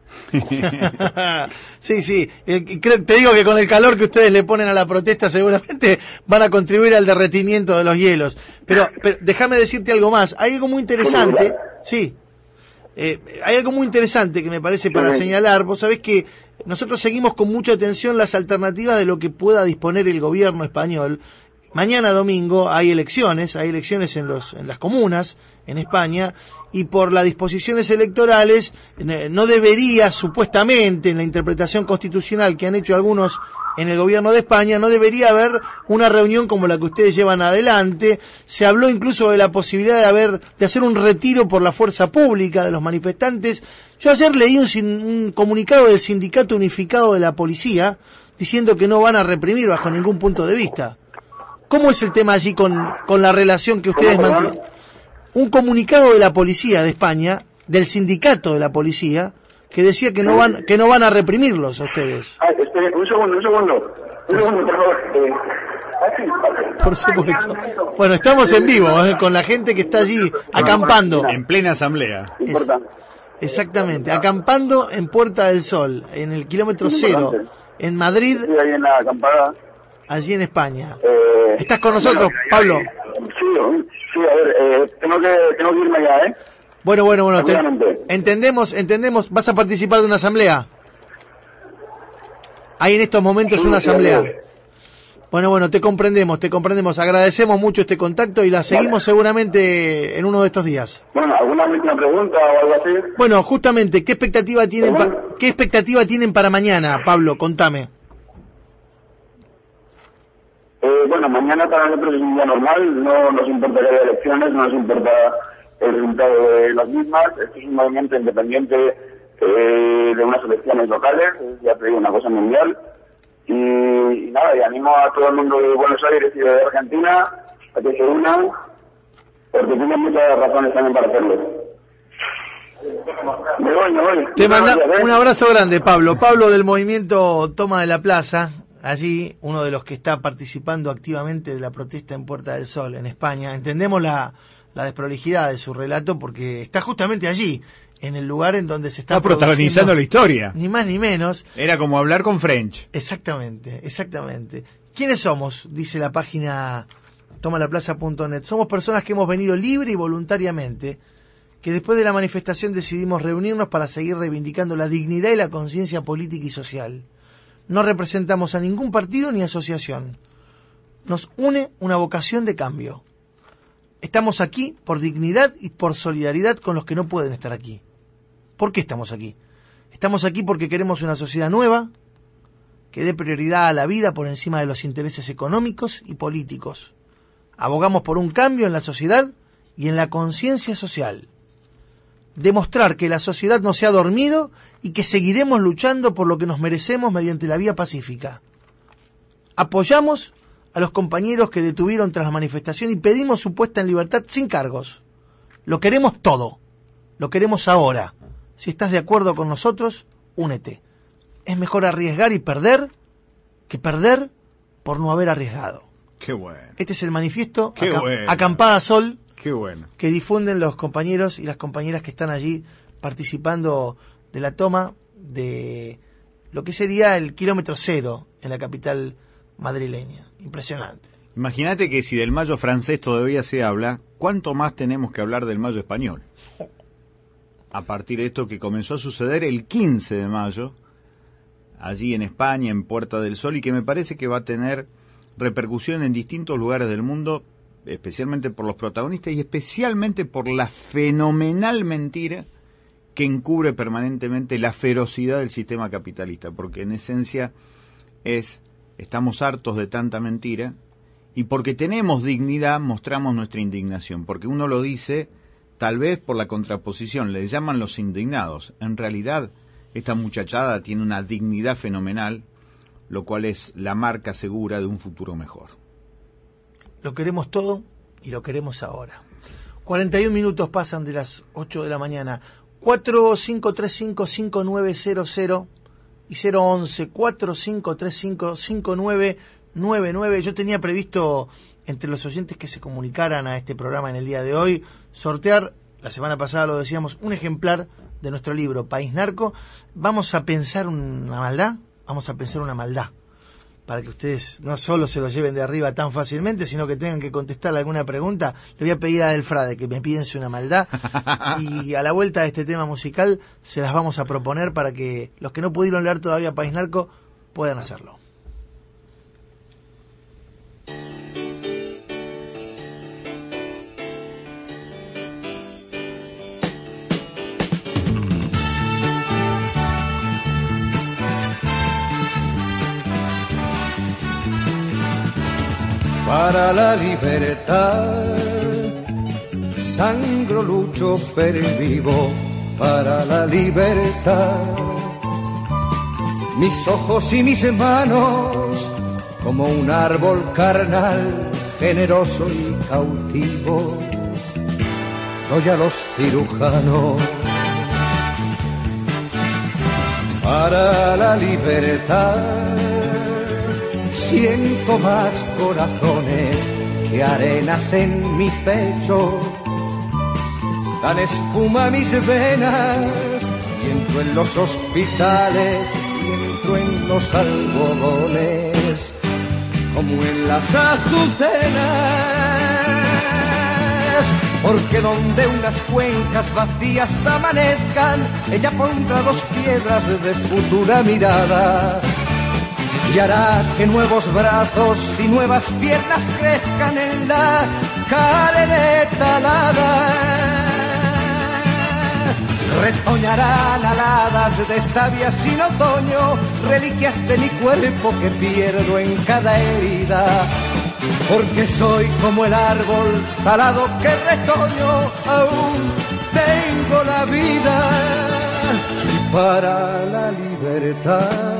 Sí, sí, eh, creo, te digo que con el calor que ustedes le ponen a la protesta seguramente van a contribuir al derretimiento de los hielos. Pero, pero déjame decirte algo más, hay algo muy interesante, sí, eh, hay algo muy interesante que me parece para señalar. Vos sabés que nosotros seguimos con mucha atención las alternativas de lo que pueda disponer el gobierno español. Mañana domingo hay elecciones, hay elecciones en los en las comunas en España, y por las disposiciones electorales no debería, supuestamente, en la interpretación constitucional que han hecho algunos en el gobierno de España, no debería haber una reunión como la que ustedes llevan adelante. Se habló incluso de la posibilidad de haber de hacer un retiro por la fuerza pública de los manifestantes. Yo ayer leí un, un comunicado del Sindicato Unificado de la Policía diciendo que no van a reprimir bajo ningún punto de vista. ¿Cómo es el tema allí con, con la relación que ustedes mantienen? Un comunicado de la policía de España, del sindicato de la policía, que decía que no van que no van a reprimirlos a ustedes. Ah, espere, un segundo, un segundo. Un segundo, por favor. Eh, así, por supuesto. Bueno, estamos en vivo, ¿eh? Con la gente que está allí acampando. En plena asamblea. Es, exactamente, acampando en Puerta del Sol, en el kilómetro cero, en Madrid. Estoy ahí en la acampada. Allí en España. Eh, ¿Estás con nosotros, bueno, Pablo? Sí, sí, a ver, eh, tengo que tengo que irme ya, ¿eh? Bueno, bueno, bueno, te, entendemos, entendemos. ¿Vas a participar de una asamblea? Hay en estos momentos sí, una asamblea. Sí, bueno, bueno, te comprendemos, te comprendemos. Agradecemos mucho este contacto y la seguimos vale. seguramente en uno de estos días. Bueno, ¿alguna última pregunta o algo así? Bueno, justamente, ¿qué expectativa tienen, pa ¿qué expectativa tienen para mañana, Pablo? Contame. Eh, bueno, mañana para nosotros es un día normal, no nos importa que haya elecciones, no nos importa el resultado de las mismas. Esto es un movimiento independiente eh, de unas elecciones locales, es, ya te digo, una cosa mundial. Y, y nada, y animo a todo el mundo de Buenos Aires y de Argentina a que se unan, porque tienen muchas razones también para hacerlo. Me voy, me voy. Te manda un abrazo grande, Pablo. Pablo del movimiento Toma de la Plaza. Allí, uno de los que está participando activamente de la protesta en Puerta del Sol, en España. Entendemos la, la desprolijidad de su relato porque está justamente allí, en el lugar en donde se está, está protagonizando la historia. Ni más ni menos. Era como hablar con French. Exactamente, exactamente. ¿Quiénes somos? Dice la página toma la plaza punto net. Somos personas que hemos venido libre y voluntariamente, que después de la manifestación decidimos reunirnos para seguir reivindicando la dignidad y la conciencia política y social. No representamos a ningún partido ni asociación. Nos une una vocación de cambio. Estamos aquí por dignidad y por solidaridad con los que no pueden estar aquí. ¿Por qué estamos aquí? Estamos aquí porque queremos una sociedad nueva, que dé prioridad a la vida por encima de los intereses económicos y políticos. Abogamos por un cambio en la sociedad y en la conciencia social. Demostrar que la sociedad no se ha dormido y que seguiremos luchando por lo que nos merecemos mediante la vía pacífica. Apoyamos a los compañeros que detuvieron tras la manifestación y pedimos su puesta en libertad sin cargos. Lo queremos todo. Lo queremos ahora. Si estás de acuerdo con nosotros, únete. Es mejor arriesgar y perder que perder por no haber arriesgado. Qué bueno. Este es el manifiesto Qué acá, bueno. Acampada Sol. Qué bueno. Que difunden los compañeros y las compañeras que están allí participando de la toma de lo que sería el kilómetro cero en la capital madrileña. Impresionante. Imagínate que si del Mayo francés todavía se habla, ¿cuánto más tenemos que hablar del Mayo español? A partir de esto que comenzó a suceder el quince de mayo, allí en España, en Puerta del Sol, y que me parece que va a tener repercusión en distintos lugares del mundo, especialmente por los protagonistas y especialmente por la fenomenal mentira que encubre permanentemente la ferocidad del sistema capitalista, porque en esencia es, estamos hartos de tanta mentira, y porque tenemos dignidad mostramos nuestra indignación, porque uno lo dice tal vez por la contraposición, le llaman los indignados. En realidad, esta muchachada tiene una dignidad fenomenal, lo cual es la marca segura de un futuro mejor. Lo queremos todo y lo queremos ahora. cuarenta y un minutos pasan de las ocho de la mañana. cuatro cinco tres cinco cinco nueve cero cero y cero once cuatro cinco tres cinco cinco nueve nueve nueve. Yo tenía previsto, entre los oyentes que se comunicaran a este programa en el día de hoy, sortear, la semana pasada lo decíamos, un ejemplar de nuestro libro País Narco. Vamos a pensar una maldad, vamos a pensar una maldad, para que ustedes no solo se lo lleven de arriba tan fácilmente, sino que tengan que contestar alguna pregunta. Le voy a pedir a Delfrade que me piense una maldad, y a la vuelta de este tema musical se las vamos a proponer para que los que no pudieron leer todavía País Narco puedan hacerlo. Para la libertad, sangro, lucho, pervivo para la libertad. Mis ojos y mis manos, como un árbol carnal, generoso y cautivo, doy a los cirujanos. Para la libertad, siento más corazones que arenas en mi pecho. Dan espuma a mis venas y entro en los hospitales y entro en los algodones como en las azucenas. Porque donde unas cuencas vacías amanezcan, ella pondrá dos piedras de futura mirada y hará que nuevos brazos y nuevas piernas crezcan en la carne talada. Retoñarán aladas de savia sin otoño, reliquias de mi cuerpo que pierdo en cada herida. Porque soy como el árbol talado que retoño, aún tengo la vida. Y para la libertad,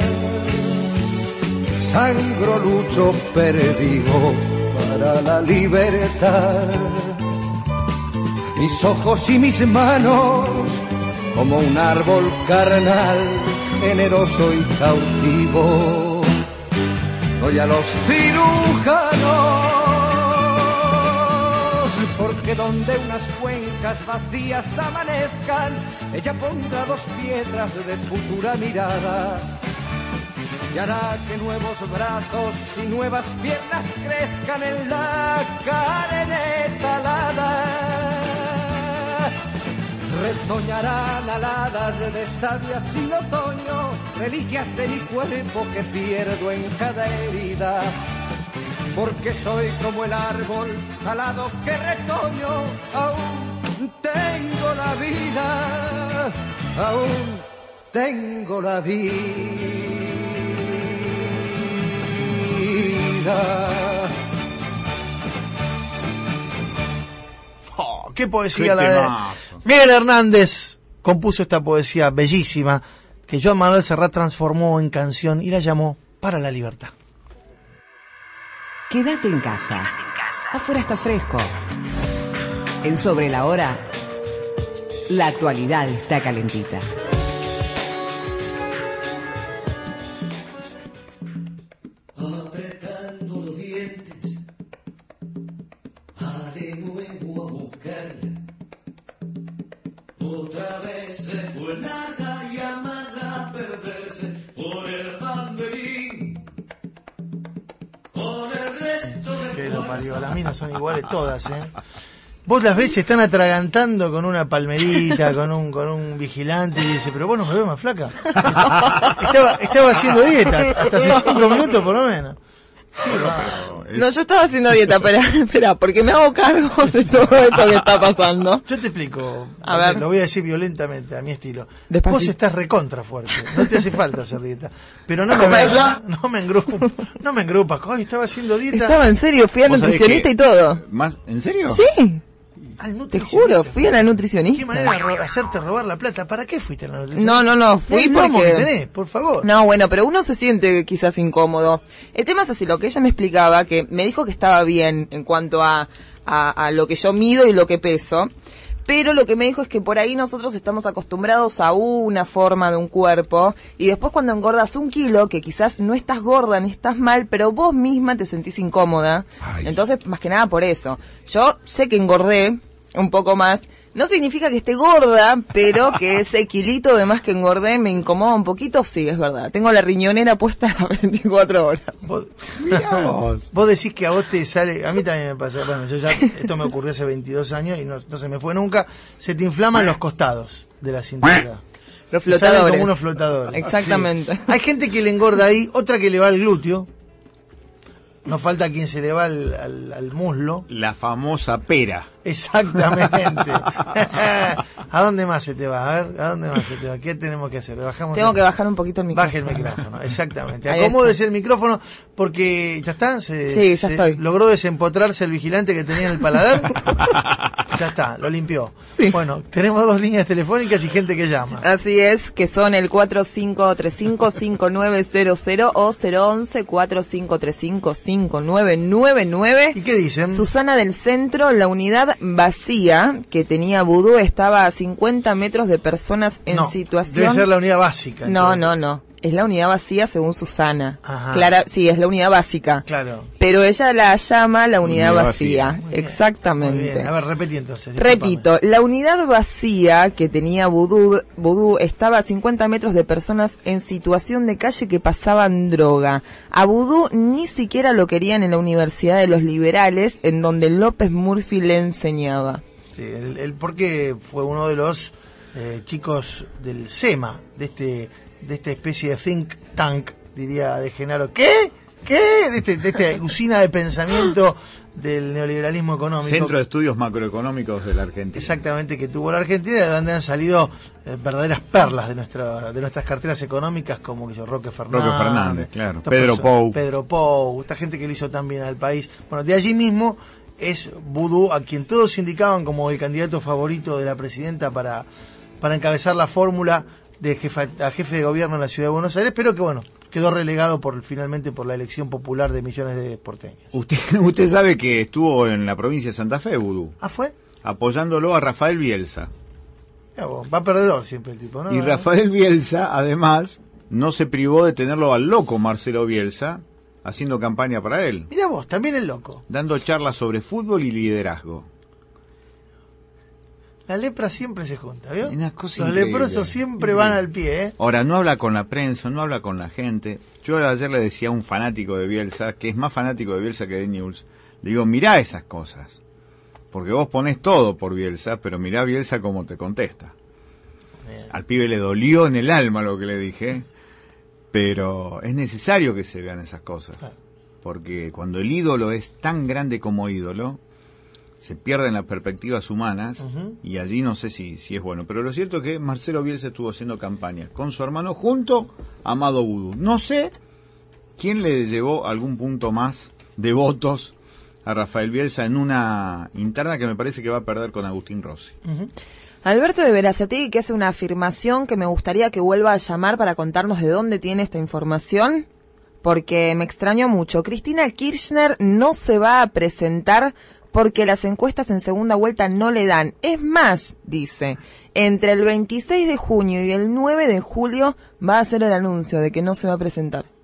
sangro, lucho, pervivo para la libertad. Mis ojos y mis manos, como un árbol carnal, generoso y cautivo, doy a los cirujanos. Porque donde unas cuencas vacías amanezcan, ella pondrá dos piedras de futura mirada y hará que nuevos brazos y nuevas piernas crezcan en la carne talada. Retoñarán aladas de savia sin otoño, reliquias de mi cuerpo que pierdo en cada herida. Porque soy como el árbol talado que retoño, aún tengo la vida, aún tengo la vida. Oh, qué poesía la de Miguel Hernández. Compuso esta poesía bellísima que Joan Manuel Serrat transformó en canción y la llamó Para la Libertad. Quédate en casa. Quédate en casa. Afuera está fresco. En Sobre la Hora, la actualidad está calentita. Apretando los dientes, a de nuevo a buscarla. Otra vez se fue larga llamada a perderse por parió, las minas son iguales todas, ¿eh? Vos las ves, se están atragantando con una palmerita, con un con un vigilante, y dice, pero vos no me ves más flaca. Estaba, estaba haciendo dieta, hasta hace cinco minutos por lo menos. No, yo estaba haciendo dieta, espera, espera, porque me hago cargo de todo esto que está pasando. Yo te explico, a ver. Lo voy a decir violentamente, a mi estilo. Despacito. Vos estás recontra fuerte, no te hace falta hacer dieta. Pero no me veas, no me engrupas, no me engrupas. Ay, estaba haciendo dieta. Estaba en serio, fui al nutricionista y todo. ¿Más? ¿En serio? Sí. Te juro, fui a la nutricionista. ¿Qué manera de ro- hacerte robar la plata? ¿Para qué fuiste a la nutricionista? No, no, no, fui el porque... lomo que tenés, por favor. No, bueno, pero uno se siente quizás incómodo. El tema es así, lo que ella me explicaba, que me dijo que estaba bien en cuanto a, a, a lo que yo mido y lo que peso, pero lo que me dijo es que por ahí nosotros estamos acostumbrados a una forma de un cuerpo, y después cuando engordas un kilo, que quizás no estás gorda ni estás mal, pero vos misma te sentís incómoda. Ay. Entonces, más que nada por eso. Yo sé que engordé un poco más, no significa que esté gorda, pero que ese kilito de más que engordé me incomoda un poquito, sí, es verdad. Tengo la riñonera puesta a las veinticuatro horas. Vos, vos. vos decís que a vos te sale, a mí también me pasa, bueno, yo ya, esto me ocurrió hace veintidós años y no, no se me fue nunca, se te inflaman los costados de la cintura. Los flotadores. Salen como unos flotadores. Exactamente. Sí. Hay gente que le engorda ahí, otra que le va al glúteo. No falta quien se le va al, al, al muslo. La famosa pera. Exactamente. ¿A dónde más se te va? A ver, ¿a dónde más se te va? ¿Qué tenemos que hacer? Bajamos Tengo el... que bajar un poquito el micrófono. Baje el micrófono, exactamente. Acomódese el micrófono porque ya está. Se, sí, ya se estoy. Logró desempotrarse el vigilante que tenía en el paladar. Ya está, lo limpió. Sí. Bueno, tenemos dos líneas telefónicas y gente que llama. Así es, que son el cuatro cinco tres cinco, cinco nueve cero cero o cero once, cuatro cinco tres cinco, cinco nueve nueve nueve. ¿Y qué dicen? Susana del Centro, la unidad vacía que tenía Vudú estaba a cincuenta metros de personas en no, situación... Debe ser la unidad básica. No, no, no. Es la unidad vacía según Susana. Ajá. Clara, sí, es la unidad básica. Claro. Pero ella la llama la unidad, unidad vacía. vacía. Muy bien, exactamente. Muy bien. A ver, repetí entonces. Repito, la unidad vacía que tenía Vudú, Vudú estaba a cincuenta metros de personas en situación de calle que pasaban droga. A Vudú ni siquiera lo querían en la Universidad de los Liberales, en donde López Murphy le enseñaba. Sí, el, el porque fue uno de los eh, chicos del SEMA, de este de esta especie de think tank, diría de Genaro. ¿Qué? ¿Qué? De, este, de esta usina de pensamiento del neoliberalismo económico. Centro de Estudios Macroeconómicos de la Argentina. Exactamente, que tuvo la Argentina, de donde han salido eh, verdaderas perlas de nuestra de nuestras carteras económicas, como que hizo Roque Fernández. Roque Fernández, claro. Pedro Pou. Pedro Pou, esta gente que le hizo tan bien al país. Bueno, de allí mismo es Vudú, a quien todos indicaban como el candidato favorito de la presidenta para, para encabezar la fórmula de jefa, a jefe de gobierno en la ciudad de Buenos Aires, pero que bueno, quedó relegado por finalmente por la elección popular de millones de porteños. Usted, usted sabe que estuvo en la provincia de Santa Fe, Vudú. ¿Ah, fue? Apoyándolo a Rafael Bielsa. Ya, vos, va perdedor siempre el tipo, ¿no? Y Rafael Bielsa, además, no se privó de tenerlo al loco Marcelo Bielsa, haciendo campaña para él. Mira vos, también el loco. Dando charlas sobre fútbol y liderazgo. La lepra siempre se junta, ¿vio? Una cosa Los increíble. leprosos siempre van al pie, ¿eh? Ahora, no habla con la prensa, no habla con la gente. Yo ayer le decía a un fanático de Bielsa, que es más fanático de Bielsa que de Newell's, le digo, mirá esas cosas. Porque vos ponés todo por Bielsa, pero mirá Bielsa cómo te contesta. Bien. Al pibe le dolió en el alma lo que le dije, pero es necesario que se vean esas cosas. Claro. Porque cuando el ídolo es tan grande como ídolo, se pierden las perspectivas humanas, uh-huh. y allí no sé si, si es bueno. Pero lo cierto es que Marcelo Bielsa estuvo haciendo campaña con su hermano junto a Amado Vudú. No sé quién le llevó algún punto más de votos a Rafael Bielsa en una interna que me parece que va a perder con Agustín Rossi. Uh-huh. Alberto de Berazategui, que hace una afirmación que me gustaría que vuelva a llamar para contarnos de dónde tiene esta información, porque me extrañó mucho. Cristina Kirchner no se va a presentar porque las encuestas en segunda vuelta no le dan. Es más, dice, entre el veintiséis de junio y el nueve de julio va a hacer el anuncio de que no se va a presentar.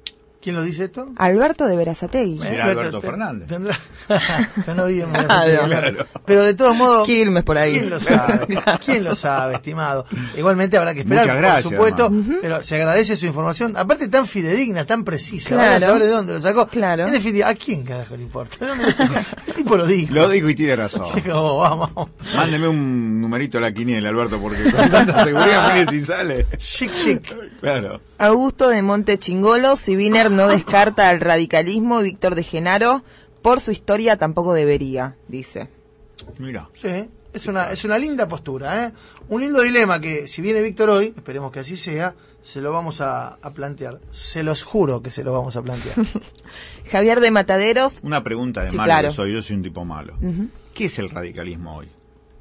¿Quién lo dice esto? Alberto de Berazategui. Será Alberto Fernández. Tendrá... Yo no vi en Claro. claro. Pero de todos modos... Quilmes por ahí. ¿Quién lo sabe? ¿Quién lo sabe, estimado? Igualmente habrá que esperar, Muchas gracias, por supuesto, hermano. pero se agradece su información. Aparte tan fidedigna, tan precisa. Claro. Vaya a saber de dónde lo sacó. Claro. En definitiva, ¿a quién carajo le importa? ¿De dónde lo sacó? El tipo lo dijo. Lo dijo y tiene razón. Sí, como, vamos. Mándeme un numerito a la quiniela, Alberto, porque con tanta seguridad mire si sale. Chic, chic. Claro. Augusto de Monte Chingolo, si Wiener no descarta al radicalismo y Víctor de Genaro, por su historia tampoco debería, dice. Mira. Sí, es una, es una linda postura, ¿eh? Un lindo dilema que, si viene Víctor hoy, esperemos que así sea, se lo vamos a, a plantear. Se los juro que se lo vamos a plantear. Javier de Mataderos. Una pregunta de Sí, malo claro. que soy, yo soy un tipo malo. Uh-huh. ¿Qué es el radicalismo hoy?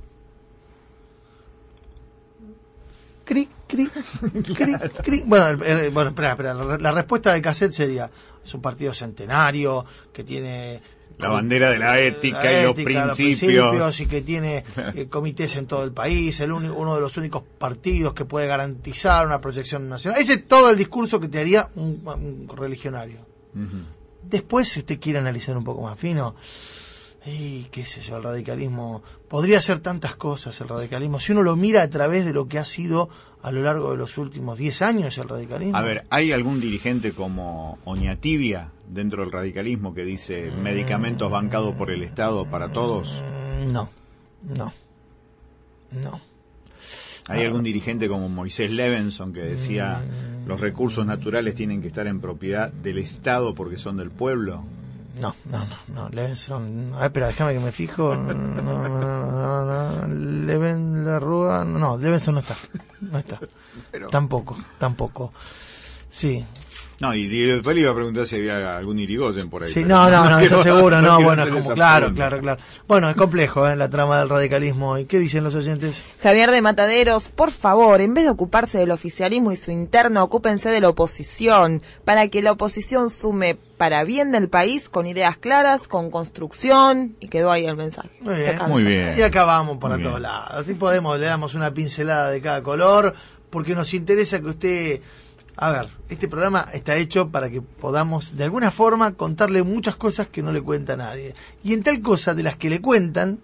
Cri, cri, cri, cri. Bueno, el- el- bueno, espera, espera. La, la respuesta de cassette sería: es un partido centenario que tiene La bandera de la ética la y los ética, principios. y que tiene eh, comités en todo el país, el uni- uno de los únicos partidos que puede garantizar una proyección nacional. Ese es todo el discurso que te haría un, un religionario. Ujú. Después, si usted quiere analizar un poco más fino, y qué sé yo, el radicalismo podría hacer tantas cosas. El radicalismo, si uno lo mira a través de lo que ha sido a lo largo de los últimos diez años el radicalismo. A ver, ¿hay algún dirigente como Oñatibia dentro del radicalismo que dice medicamentos bancados por el Estado para todos? Mm, no, no, no. ¿Hay Ah. algún dirigente como Moisés Levenson que decía los recursos naturales tienen que estar en propiedad del Estado porque son del pueblo? No, no, no, no, Levenson, a ver, pero déjame que me fijo, no, no, no, no, Leven, la Rúa, no, Levenson no está, no está, Pero- tampoco, tampoco, sí, No, y después le iba a preguntar si había algún Irigoyen por ahí. sí, pero no, no, no, quiero- eso seguro, no, quiero bueno, es hacerle como, esa claro, pregunta. claro, claro, bueno, es complejo, ¿eh? La trama del radicalismo, ¿y qué dicen los oyentes? Javier de Mataderos, por favor, en vez de ocuparse del oficialismo y su interno, ocúpense de la oposición, para que la oposición sume para bien del país, con ideas claras, con construcción, y quedó ahí el mensaje. Muy Se bien. cansa. Muy bien. Y acabamos para Muy todos bien. lados. Así podemos, le damos una pincelada de cada color, porque nos interesa que usted... A ver, este programa está hecho para que podamos, de alguna forma, contarle muchas cosas que no le cuenta nadie. Y en tal cosa de las que le cuentan,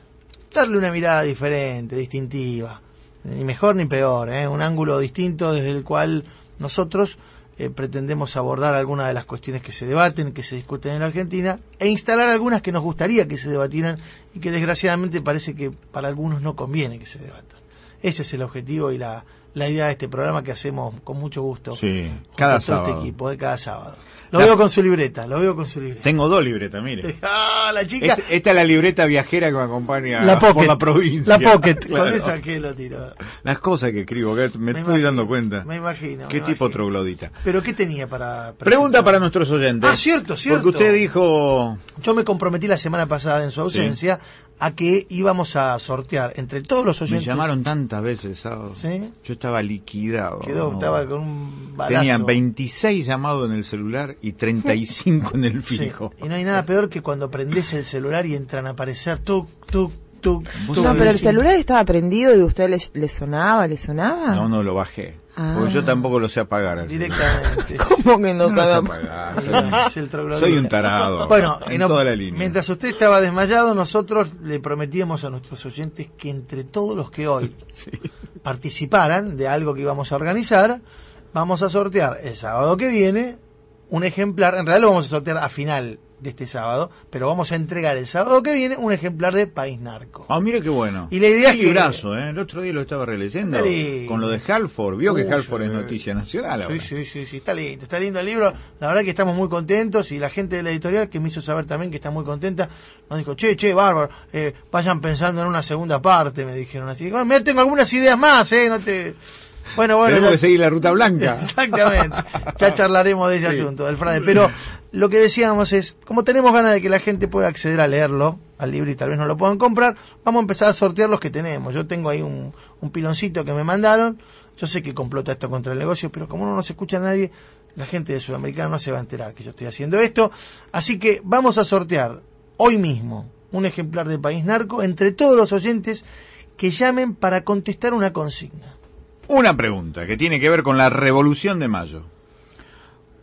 darle una mirada diferente, distintiva. Ni mejor ni peor, ¿eh? Un ángulo distinto desde el cual nosotros eh, pretendemos abordar algunas de las cuestiones que se debaten, que se discuten en la Argentina, e instalar algunas que nos gustaría que se debatieran y que desgraciadamente parece que para algunos no conviene que se debatan. Ese es el objetivo y la, la idea de este programa que hacemos con mucho gusto. Sí, junto cada a todo sábado. este equipo, de cada sábado. Lo La- veo con su libreta, lo veo con su libreta. Tengo dos libretas, mire. Ah, la chica, Este- esta es la libreta viajera que me acompaña la por pocket, la provincia. la pocket, Claro. con esa que lo tiro. Las cosas que escribo, que me, Me estoy imagino, dando cuenta. me imagino, Qué me tipo imagino. troglodita. Pero ¿qué tenía para Pregunta presentar? para nuestros oyentes. Ah, cierto, cierto. Porque usted dijo... Yo me comprometí la semana pasada en su ausencia a que íbamos a sortear entre todos los Me oyentes. llamaron tantas veces el sábado. ¿Sí? Yo estaba liquidado. Quedó, ¿no? estaba con un balazo. Tenía veintiséis llamados en el celular y treinta y cinco en el Sí, fijo. y no hay nada peor que cuando prendés el celular y entran a aparecer tuk, tuk, tuk, Vos tuk. No, pero el Sí. celular estaba prendido y usted le, le sonaba, le sonaba. No, no lo bajé. Ah. Porque yo tampoco lo sé apagar. así. Directamente. ¿Cómo que no, No lo sé sabe? apagar. Es el troglodita. Soy un tarado. Bueno, en y no- toda la línea. mientras usted estaba desmayado, nosotros le prometíamos a nuestros oyentes que entre todos los que hoy Sí. participaran de algo que íbamos a organizar, vamos a sortear el sábado que viene un ejemplar, en realidad lo vamos a sortear a final de este sábado, pero vamos a entregar el sábado que viene un ejemplar de País Narco. Ah, mira qué bueno. Y la idea Qué es que- librazo, ¿eh? El otro día lo estaba releyendo Está lindo. con lo de Halford. Vio que Uy, Halford es sí. noticia nacional ahora. Sí, sí, sí, sí, está lindo, está lindo el libro. La verdad que estamos muy contentos y la gente de la editorial que me hizo saber también que está muy contenta, nos dijo, che, che, bárbaro, eh, vayan pensando en una segunda parte, me dijeron así. Bueno, mira, tengo algunas ideas más, eh, no te... Bueno, bueno, Tenemos ya- que seguir la ruta blanca. Exactamente. Ya charlaremos de ese Sí. asunto, del fraude. Pero lo que decíamos es, como tenemos ganas de que la gente pueda acceder a leerlo, al libro y tal vez no lo puedan comprar, vamos a empezar a sortear los que tenemos. Yo tengo ahí un, un piloncito que me mandaron. Yo sé que complota esto contra el negocio, pero como no nos escucha nadie, la gente de Sudamericana no se va a enterar que yo estoy haciendo esto. Así que vamos a sortear hoy mismo un ejemplar de País Narco entre todos los oyentes que llamen para contestar una consigna. Una pregunta que tiene que ver con la Revolución de Mayo.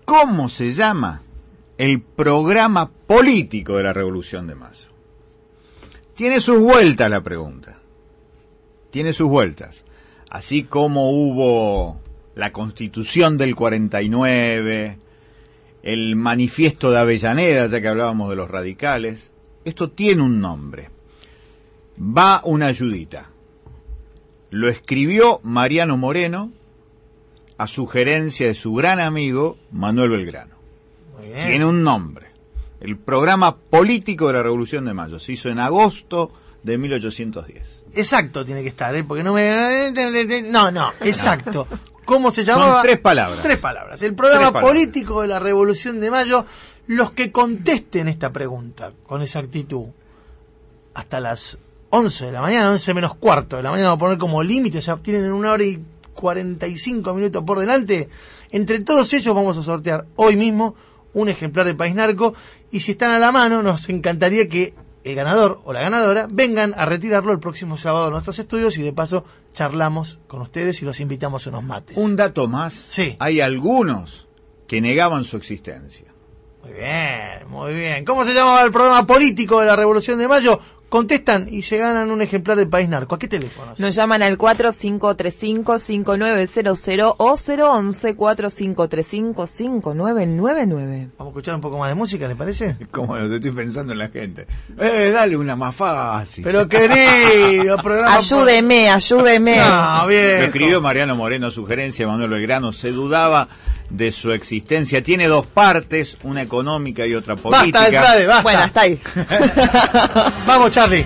¿Cómo se llama el programa político de la Revolución de Mayo? Tiene sus vueltas la pregunta. Tiene sus vueltas. Así como hubo la Constitución del cuarenta y nueve, el Manifiesto de Avellaneda, ya que hablábamos de los radicales, esto tiene un nombre. Va una ayudita. Lo escribió Mariano Moreno a sugerencia de su gran amigo Manuel Belgrano. Muy bien. Tiene un nombre. El programa político de la Revolución de Mayo. Se hizo en agosto de mil ochocientos diez. Exacto tiene que estar, ¿eh? Porque no me... No, no, exacto. ¿Cómo se llamaba? Son tres palabras. Tres palabras. El programa Tres palabras. político de la Revolución de Mayo. Los que contesten esta pregunta con exactitud hasta las once de la mañana, once menos cuarto de la mañana, vamos a poner como límite, o sea, tienen una hora y cuarenta y cinco minutos por delante. Entre todos ellos vamos a sortear hoy mismo un ejemplar de País Narco, y si están a la mano, nos encantaría que el ganador o la ganadora vengan a retirarlo el próximo sábado a nuestros estudios, y de paso charlamos con ustedes y los invitamos a unos mates. Un dato más. Sí. Hay algunos que negaban su existencia. Muy bien, muy bien. ¿Cómo se llamaba el programa político de la Revolución de Mayo? Contestan y se ganan un ejemplar de País Narco. ¿A qué teléfonos? Nos llaman al cuatro cinco tres cinco, cinco nueve cero cero o cero once, cuatro cinco tres cinco, cinco nueve nueve nueve. Vamos a escuchar un poco más de música, ¿les parece? Como lo estoy pensando en la gente. Eh, dale una más fácil. Pero querido, programa... Ayúdeme, ayúdeme. No, bien. Lo escribió Mariano Moreno, sugerencia de Manuel Belgrano. Se dudaba de su existencia. Tiene dos partes, una económica y otra política. Basta, Frade, basta. Bueno, hasta ahí. Vamos, Charlie.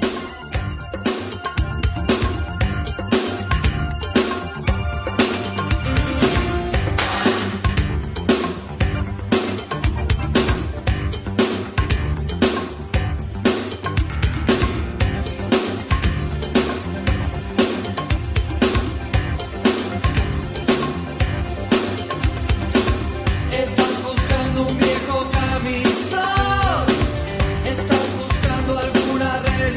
Estás buscando un viejo camisón, estás buscando alguna red.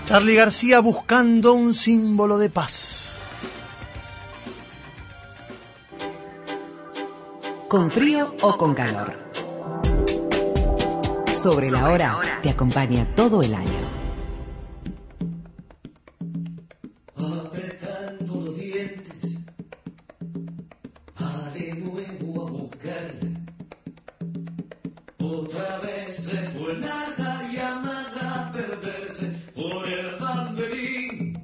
Charly García buscando un símbolo de paz. Con frío o con calor. Sobre la hora te acompaña todo el año. Apretando los dientes, a de nuevo a buscarle. Otra vez se fue larga llamada a perderse por el banderín,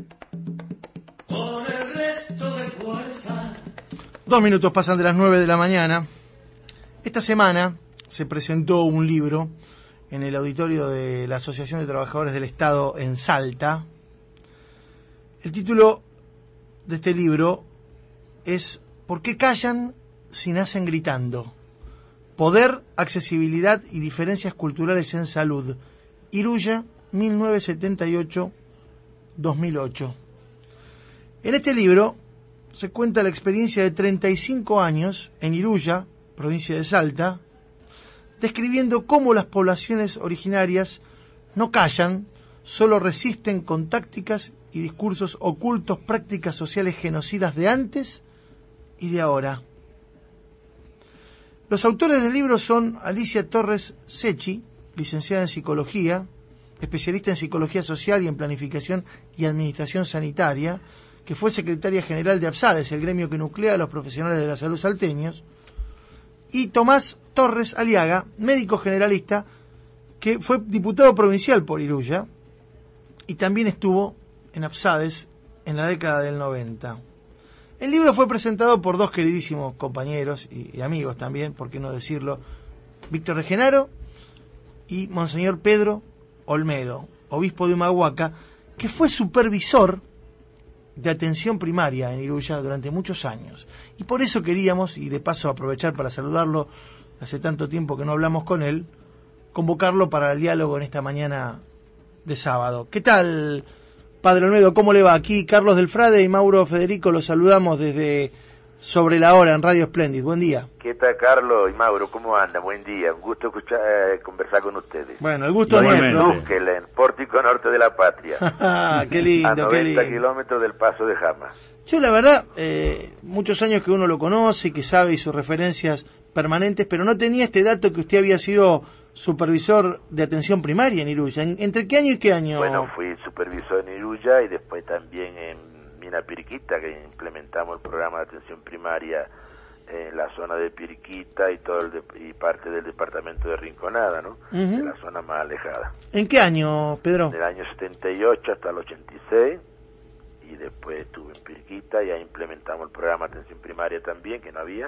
con el resto de fuerza. Dos minutos pasan de las nueve de la mañana. Esta semana se presentó un libro en el auditorio de la Asociación de Trabajadores del Estado en Salta. El título de este libro es ¿Por qué callan si nacen gritando? Poder, accesibilidad y diferencias culturales en salud. Iruya, mil novecientos setenta y ocho a dos mil ocho. En este libro se cuenta la experiencia de treinta y cinco años en Iruya, provincia de Salta, describiendo cómo las poblaciones originarias no callan, solo resisten con tácticas y discursos ocultos prácticas sociales genocidas de antes y de ahora. Los autores del libro son Alicia Torres Sechi, licenciada en Psicología, especialista en Psicología Social y en Planificación y Administración Sanitaria, que fue secretaria general de APSADES, el gremio que nuclea a los profesionales de la salud salteños, y Tomás Torres Aliaga, médico generalista, que fue diputado provincial por Iruya y también estuvo en APSADES en la década del noventa. El libro fue presentado por dos queridísimos compañeros y, y amigos también, por qué no decirlo, Víctor de Genaro y Monseñor Pedro Olmedo, obispo de Humahuaca, que fue supervisor de atención primaria en Iruya durante muchos años. Y por eso queríamos, y de paso aprovechar para saludarlo, hace tanto tiempo que no hablamos con él, convocarlo para el diálogo en esta mañana de sábado. ¿Qué tal, Padre Olmedo? ¿Cómo le va? Aquí Carlos del Frade y Mauro Federico los saludamos desde Sobre la Hora en Radio Splendid. Buen día. ¿Qué tal, Carlos y Mauro? ¿Cómo andan? Buen día. Un gusto escuchar, eh, conversar con ustedes. Bueno, el gusto es nuestro. Uskelen, pórtico norte de la patria. Qué lindo, a noventa qué lindo. kilómetros del Paso de Jama. Yo la verdad, eh, muchos años que uno lo conoce y que sabe y sus referencias permanentes, pero no tenía este dato que usted había sido supervisor de atención primaria en Iruya. ¿Entre qué año y qué año? Bueno, fui supervisor en Iruya y después también en Mina Piriquita, que implementamos el programa de atención primaria en la zona de Piriquita y todo el de, y parte del departamento de Rinconada, ¿no? Uh-huh. De la zona más alejada. ¿En qué año, Pedro? Del año setenta y ocho hasta el ochenta y seis, y después estuve en Piriquita y ahí implementamos el programa de atención primaria también, que no había,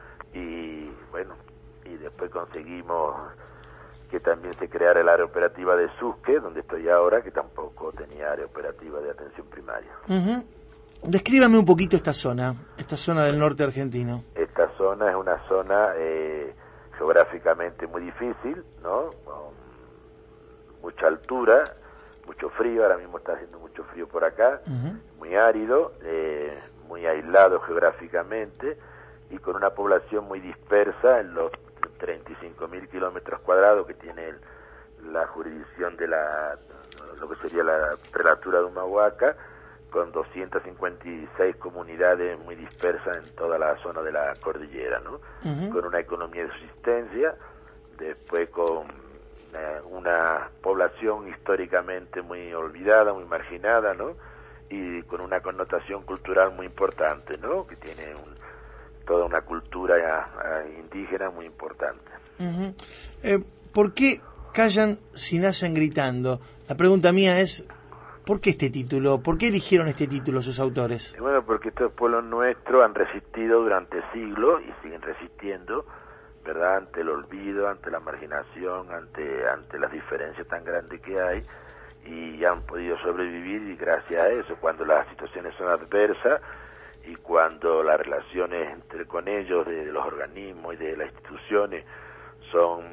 y bueno, y después conseguimos que también se creara el área operativa de Susque, donde estoy ahora, que tampoco tenía área operativa de atención primaria. Uh-huh. Descríbame un poquito esta zona, esta zona del norte argentino. Esta zona es una zona eh, geográficamente muy difícil, ¿no? Con mucha altura, mucho frío, ahora mismo está haciendo mucho frío por acá, uh-huh. Muy árido, eh, muy aislado geográficamente y con una población muy dispersa en los treinta y cinco mil kilómetros cuadrados que tiene el, la jurisdicción de la, lo que sería la prelatura de Humahuaca, con doscientas cincuenta y seis comunidades muy dispersas en toda la zona de la cordillera, ¿no? Uh-huh. Con una economía de subsistencia, después con eh, una población históricamente muy olvidada, muy marginada, ¿no? Y con una connotación cultural muy importante, ¿no? Que tiene un, toda una cultura eh, indígena muy importante. Uh-huh. Eh, ¿Por qué callan si nacen gritando? La pregunta mía es, ¿por qué este título? ¿Por qué eligieron este título sus autores? Bueno, porque estos pueblos nuestros han resistido durante siglos y siguen resistiendo, ¿verdad? Ante el olvido, ante la marginación, ante ante las diferencias tan grandes que hay, y han podido sobrevivir y gracias a eso, cuando las situaciones son adversas y cuando las relaciones entre con ellos, de, de los organismos y de las instituciones, son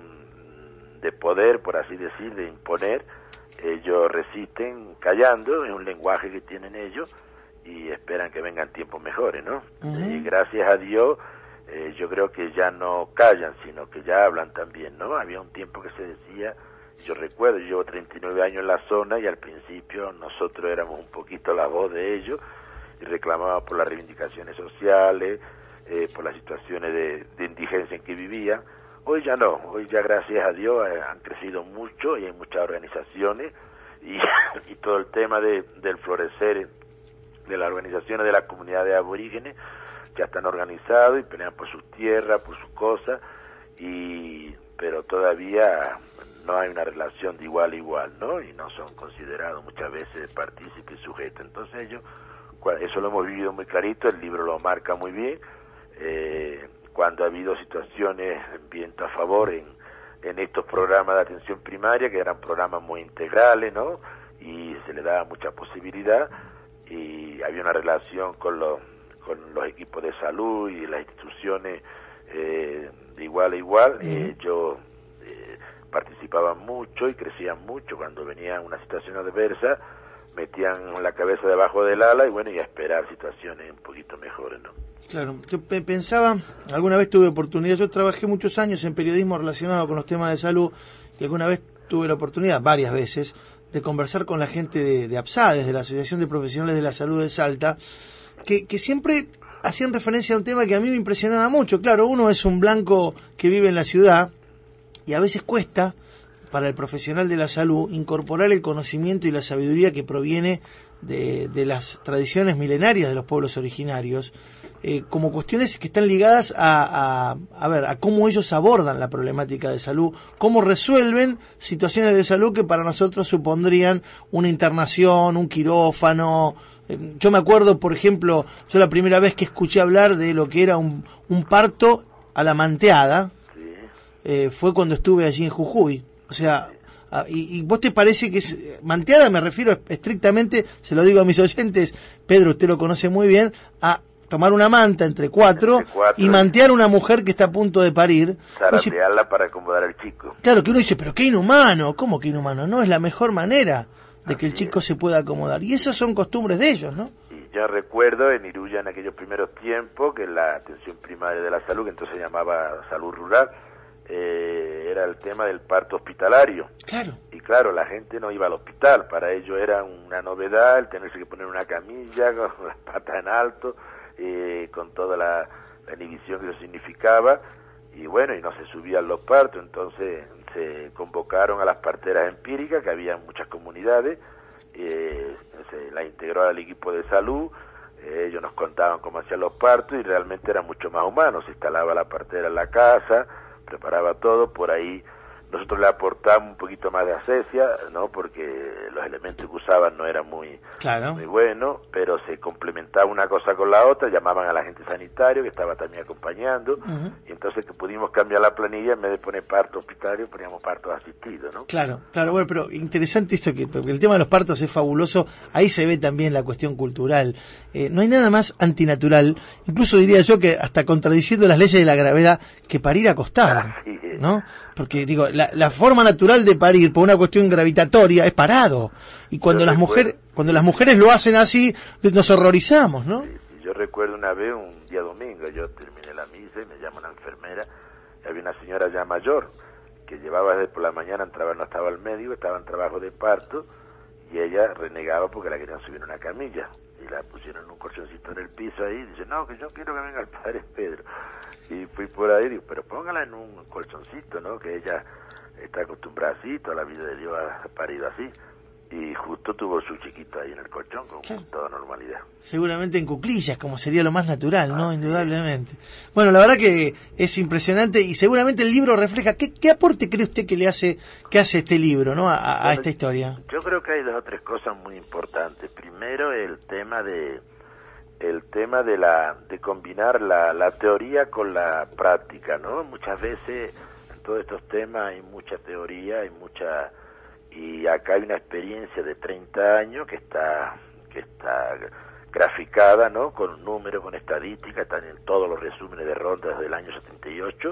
de poder, por así decir, de imponer, ellos resisten callando, es un lenguaje que tienen ellos y esperan que vengan tiempos mejores, ¿no? Uh-huh. Y gracias a Dios, eh, yo creo que ya no callan, sino que ya hablan también, ¿no? Había un tiempo que se decía Yo recuerdo, yo llevo treinta y nueve años en la zona y al principio nosotros éramos un poquito la voz de ellos y reclamábamos por las reivindicaciones sociales, eh, por las situaciones de, de indigencia en que vivían. Hoy ya no, hoy ya gracias a Dios eh, han crecido mucho y hay muchas organizaciones y, y todo el tema de, del florecer de las organizaciones de las comunidades aborígenes ya están organizados y pelean por sus tierras, por sus cosas, y pero todavía no hay una relación de igual a igual, ¿no? Y no son considerados muchas veces partícipes y sujetos. Entonces ellos, eso lo hemos vivido muy clarito, el libro lo marca muy bien, eh, cuando ha habido situaciones viento a favor en, en estos programas de atención primaria, que eran programas muy integrales, ¿no? Y se le daba mucha posibilidad, y había una relación con los, con los equipos de salud y las instituciones eh, de igual a igual. Uh-huh. eh, yo eh, participaba mucho y crecía mucho cuando venía una situación adversa, metían la cabeza debajo del ala y bueno, y a esperar situaciones un poquito mejores, ¿no? Claro, yo pe- pensaba, alguna vez tuve oportunidad, yo trabajé muchos años en periodismo relacionado con los temas de salud y alguna vez tuve la oportunidad, varias veces, de conversar con la gente de, de APSADES, de la Asociación de Profesionales de la Salud de Salta, que, que siempre hacían referencia a un tema que a mí me impresionaba mucho. Claro, uno es un blanco que vive en la ciudad y a veces cuesta para el profesional de la salud incorporar el conocimiento y la sabiduría que proviene de, de las tradiciones milenarias de los pueblos originarios, eh, como cuestiones que están ligadas a, a, a ver, a cómo ellos abordan la problemática de salud, cómo resuelven situaciones de salud que para nosotros supondrían una internación, un quirófano. Eh, yo me acuerdo, por ejemplo, yo la primera vez que escuché hablar de lo que era un, un parto a la manteada, eh, fue cuando estuve allí en Jujuy. O sea, y, y vos te parece que es manteada, me refiero estrictamente, se lo digo a mis oyentes, Pedro, usted lo conoce muy bien, a tomar una manta entre cuatro, entre cuatro y mantear a una mujer que está a punto de parir. Zarapearla para acomodar al chico. Claro, que uno dice, pero qué inhumano, ¿cómo que inhumano? No, es la mejor manera de que el chico se pueda acomodar. Y esas son costumbres de ellos, ¿no? Y yo recuerdo en Iruya en aquellos primeros tiempos que la atención primaria de la salud, que entonces se llamaba salud rural, eh, era el tema del parto hospitalario. Claro. Y claro, la gente no iba al hospital, para ellos era una novedad el tenerse que poner una camilla con las patas en alto, eh, con toda la, la inhibición que eso significaba, y bueno, y no se subían los partos, entonces se convocaron a las parteras empíricas, que había en muchas comunidades, eh, se la integró al equipo de salud, eh, ellos nos contaban cómo hacían los partos y realmente era mucho más humano, se instalaba la partera en la casa, preparaba todo, por ahí nosotros le aportamos un poquito más de asepsia, ¿no? Porque los elementos que usaban no eran muy, claro. muy buenos, pero se complementaba una cosa con la otra, llamaban al agente sanitario que estaba también acompañando, uh-huh. y entonces que pudimos cambiar la planilla, en vez de poner parto hospitalario, poníamos parto asistido, ¿no? Claro, claro, bueno, pero interesante esto, que porque el tema de los partos es fabuloso, ahí se ve también la cuestión cultural. Eh, no hay nada más antinatural, incluso diría yo que hasta contradiciendo las leyes de la gravedad, que parir acostado, ¿no? Porque digo, la, la forma natural de parir por una cuestión gravitatoria es parado, y cuando yo las recuerdo, mujeres cuando las mujeres lo hacen así nos horrorizamos, ¿no? Sí, sí, yo recuerdo una vez, un día domingo, yo terminé la misa y me llama una enfermera, y había una señora ya mayor que llevaba desde por la mañana, entraba, no estaba al médico, estaba en trabajo de parto, y ella renegaba porque la querían subir en una camilla, y la pusieron en un colchoncito en el piso ahí, y dice, no, que yo quiero que venga el padre Pedro. Y fui por ahí y digo, pero póngala en un colchoncito, ¿no? Que ella está acostumbrada así, toda la vida de Dios ha parido así. Y justo tuvo su chiquito ahí en el colchón con claro. toda normalidad. Seguramente en cuclillas, como sería lo más natural, ¿no? Ah, indudablemente. Sí. Bueno, la verdad que es impresionante y seguramente el libro refleja. ¿Qué, qué aporte cree usted que le hace, que hace este libro, ¿no? A, a bueno, esta historia. Yo creo que hay dos o tres cosas muy importantes. Primero, el tema de el tema de la de combinar la, la teoría con la práctica, ¿no? Muchas veces en todos estos temas hay mucha teoría, hay mucha y acá hay una experiencia de treinta años que está que está graficada, ¿no? Con números, con estadísticas, están en todos los resúmenes de rondas desde el año setenta y ocho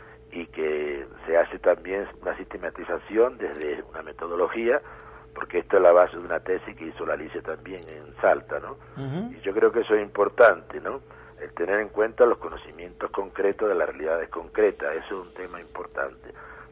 y que se hace también una sistematización desde una metodología, porque esto es la base de una tesis que hizo la Alicia también en Salta, ¿no? Uh-huh. Y yo creo que eso es importante, ¿no? El tener en cuenta los conocimientos concretos de las realidades concretas, eso es un tema importante.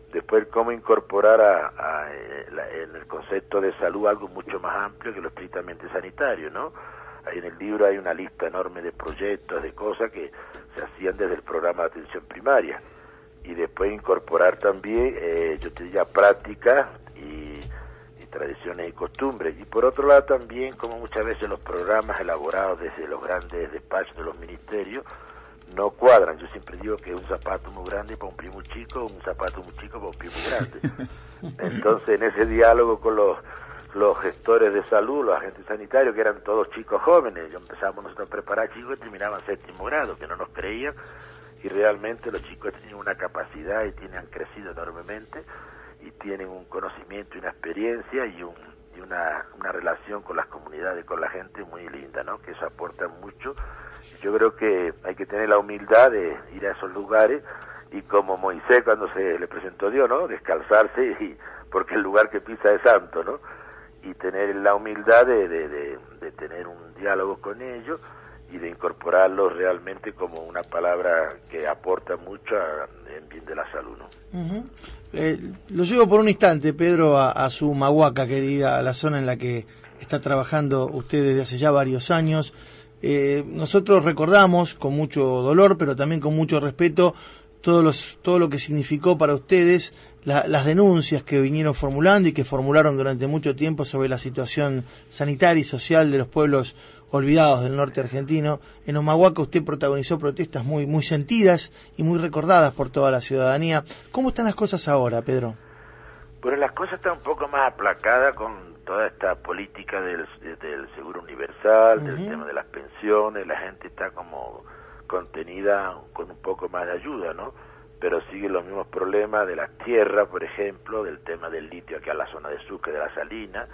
Después, cómo incorporar a, a, eh, la, en el concepto de salud algo mucho más amplio que lo estrictamente sanitario, ¿no? Ahí en el libro hay una lista enorme de proyectos, de cosas que se hacían desde el programa de atención primaria. Y después incorporar también, eh, yo te diría, prácticas y, y tradiciones y costumbres. Y por otro lado también, como muchas veces los programas elaborados desde los grandes despachos de los ministerios no cuadran. Yo siempre digo que un zapato muy grande para un primo chico, un zapato muy chico para un primo grande. Entonces, en ese diálogo con los los gestores de salud, los agentes sanitarios, que eran todos chicos jóvenes, yo empezamos nosotros a preparar chicos que terminaban séptimo grado, que no nos creían, y realmente los chicos tienen una capacidad y tienen, han crecido enormemente, y tienen un conocimiento y una experiencia y, un, y una, una relación con las comunidades, con la gente muy linda, ¿no? Que eso aporta mucho. Yo creo que hay que tener la humildad de ir a esos lugares, y como Moisés cuando se le presentó Dios, ¿no? Descalzarse, y, porque el lugar que pisa es santo, ¿no? Y tener la humildad de, de, de, de tener un diálogo con ellos y de incorporarlos realmente como una palabra que aporta mucho a, en bien de la salud, ¿no? Uh-huh. eh, lo llevo por un instante, Pedro, a, a su Mahuaca querida, a la zona en la que está trabajando usted desde hace ya varios años. Eh, nosotros recordamos con mucho dolor, pero también con mucho respeto, todos los, todo lo que significó para ustedes la, las denuncias que vinieron formulando y que formularon durante mucho tiempo sobre la situación sanitaria y social de los pueblos olvidados del norte argentino. En Humahuaca usted protagonizó protestas muy, muy sentidas y muy recordadas por toda la ciudadanía. ¿Cómo están las cosas ahora, Pedro? Bueno, las cosas están un poco más aplacadas con toda esta política del, del seguro universal, uh-huh. del tema de las pensiones. La gente está como contenida con un poco más de ayuda, ¿no? Pero siguen los mismos problemas de las tierras, por ejemplo, del tema del litio aquí a la zona de Sucre, de la Salina,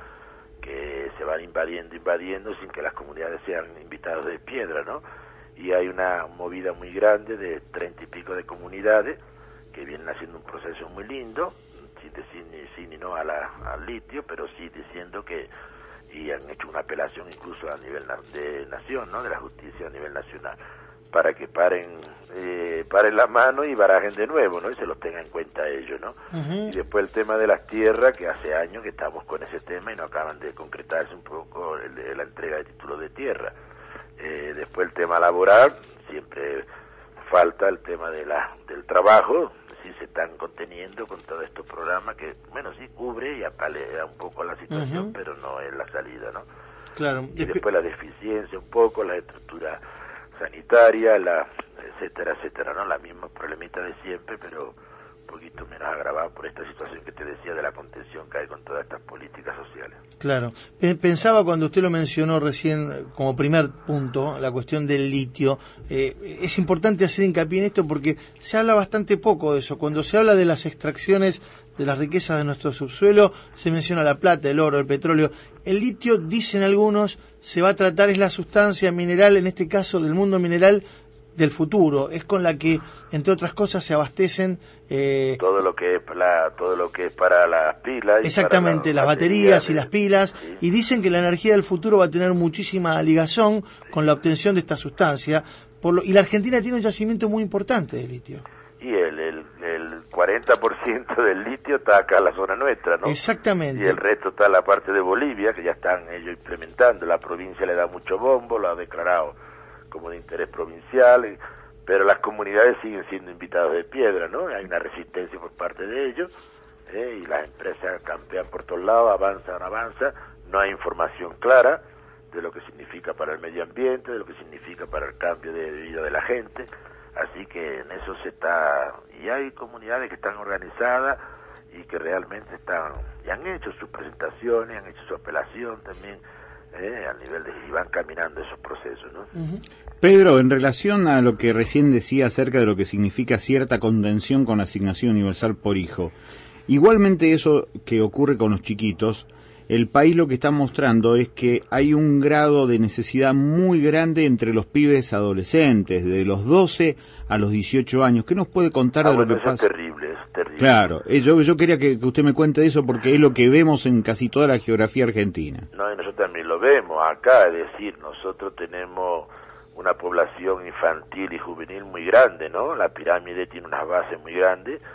que se van invadiendo, invadiendo sin que las comunidades sean invitadas de piedra, ¿no? Y hay una movida muy grande de treinta y pico de comunidades que vienen haciendo un proceso muy lindo, sin decir ni sí ni no a la, al litio, pero sí diciendo que, y han hecho una apelación incluso a nivel de nación, ¿no? De la justicia a nivel nacional, para que paren eh, paren la mano y barajen de nuevo, ¿no? Y se los tengan en cuenta ellos, ¿no? Uh-huh. Y después el tema de las tierras, que hace años que estamos con ese tema y no acaban de concretarse un poco el de la entrega de títulos de tierra. Eh, después el tema laboral, siempre falta el tema de la del trabajo, sí se están conteniendo con todos estos programas que, bueno, sí cubre y apalea un poco la situación, uh-huh. pero no es la salida, ¿no? Claro. Y después la deficiencia un poco, la estructura sanitaria, la etcétera, etcétera, ¿no? La misma problemita de siempre, pero un poquito menos agravada por esta situación que te decía de la contención que hay con todas estas políticas sociales. Claro. Pensaba cuando usted lo mencionó recién como primer punto, la cuestión del litio, eh, es importante hacer hincapié en esto porque se habla bastante poco de eso. Cuando se habla de las extracciones de las riquezas de nuestro subsuelo, se menciona la plata, el oro, el petróleo. El litio, dicen algunos, se va a tratar, es la sustancia mineral, en este caso del mundo mineral, del futuro. Es con la que, entre otras cosas, se abastecen eh, todo lo que es la, todo lo que es para las pilas. Exactamente, y las la baterías y las pilas. Sí. Y dicen que la energía del futuro va a tener muchísima ligazón con la obtención de esta sustancia. Por lo, y la Argentina tiene un yacimiento muy importante de litio. Y el, el, el cuarenta por ciento del litio está acá en la zona nuestra, ¿no? Exactamente. Y el resto está en la parte de Bolivia, que ya están ellos implementando. La provincia le da mucho bombo, lo ha declarado como de interés provincial, pero las comunidades siguen siendo invitados de piedra, ¿no? Hay una resistencia por parte de ellos, ¿eh? Y las empresas campean por todos lados, avanzan, avanzan. No hay información clara de lo que significa para el medio ambiente, de lo que significa para el cambio de vida de la gente. Así que en eso se está, y hay comunidades que están organizadas y que realmente están, y han hecho sus presentaciones, han hecho su apelación también, eh, a nivel de, y van caminando esos procesos, ¿no? Uh-huh. Pedro, en relación a lo que recién decía acerca de lo que significa cierta contención con la asignación universal por hijo, igualmente eso que ocurre con los chiquitos, el país lo que está mostrando es que hay un grado de necesidad muy grande entre los pibes adolescentes, de los doce a los dieciocho años. ¿Qué nos puede contar ah, de bueno, lo que eso pasa? Es terrible, es terrible. Claro, eh, yo, yo quería que, que usted me cuente de eso porque es lo que vemos en casi toda la geografía argentina. No, y nosotros también lo vemos acá, es decir, nosotros tenemos una población infantil y juvenil muy grande, ¿no? La pirámide tiene unas bases muy grandes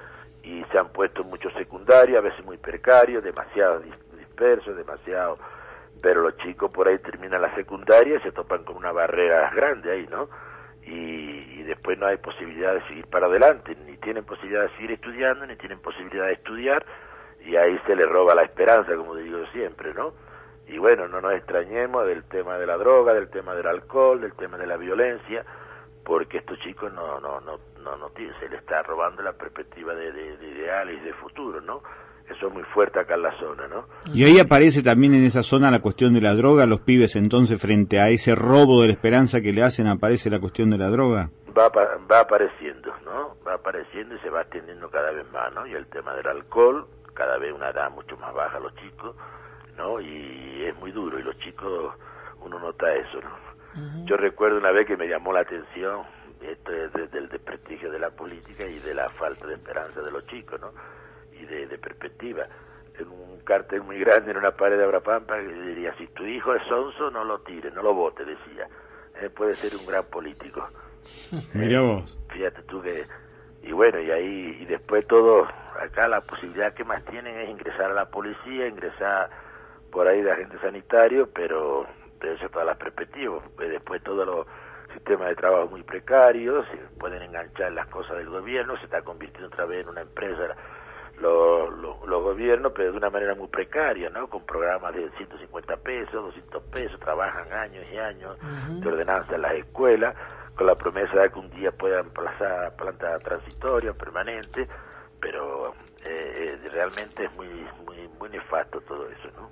y se han puesto muchos secundarios, a veces muy precarios, demasiado dispersos, demasiado, pero los chicos por ahí terminan la secundaria y se topan con una barrera grande ahí, ¿no? Y, y después no hay posibilidad de seguir para adelante, ni tienen posibilidad de seguir estudiando, ni tienen posibilidad de estudiar, y ahí se les roba la esperanza, como digo siempre, ¿no? Y bueno, no nos extrañemos del tema de la droga, del tema del alcohol, del tema de la violencia, porque estos chicos no no no no, no tienen, se les está robando la perspectiva de, de, de ideales y de futuro, ¿no? Eso es muy fuerte acá en la zona, ¿no? Y ahí aparece también en esa zona la cuestión de la droga, los pibes entonces frente a ese robo de la esperanza que le hacen, aparece la cuestión de la droga. Va va apareciendo, ¿no? Va apareciendo y se va extendiendo cada vez más, ¿no? Y el tema del alcohol, cada vez una edad mucho más baja los chicos, ¿no? Y es muy duro, y los chicos, uno nota eso, ¿no? Uh-huh. Yo recuerdo una vez que me llamó la atención, esto es desde el desprestigio de la política y de la falta de esperanza de los chicos, ¿no? Y de, de perspectiva. En un cartel muy grande en una pared de Abrapampa que diría, si tu hijo es sonso, no lo tires, no lo votes, decía. Eh, puede ser un gran político. Mira eh, vos. Fíjate tú que... Y bueno, y ahí, y después todo, acá la posibilidad que más tienen es ingresar a la policía, ingresar por ahí de agente sanitario, pero debe ser todas las perspectivas, porque después todos los sistemas de trabajo muy precarios, se pueden enganchar las cosas del gobierno, se está convirtiendo otra vez en una empresa los lo, lo gobiernos, pero de una manera muy precaria, ¿no? Con programas de ciento cincuenta pesos, doscientos pesos, trabajan años y años uh-huh. de ordenanza en las escuelas, con la promesa de que un día puedan pasar planta transitoria, permanente, pero eh, realmente es muy muy muy nefasto todo eso, ¿no?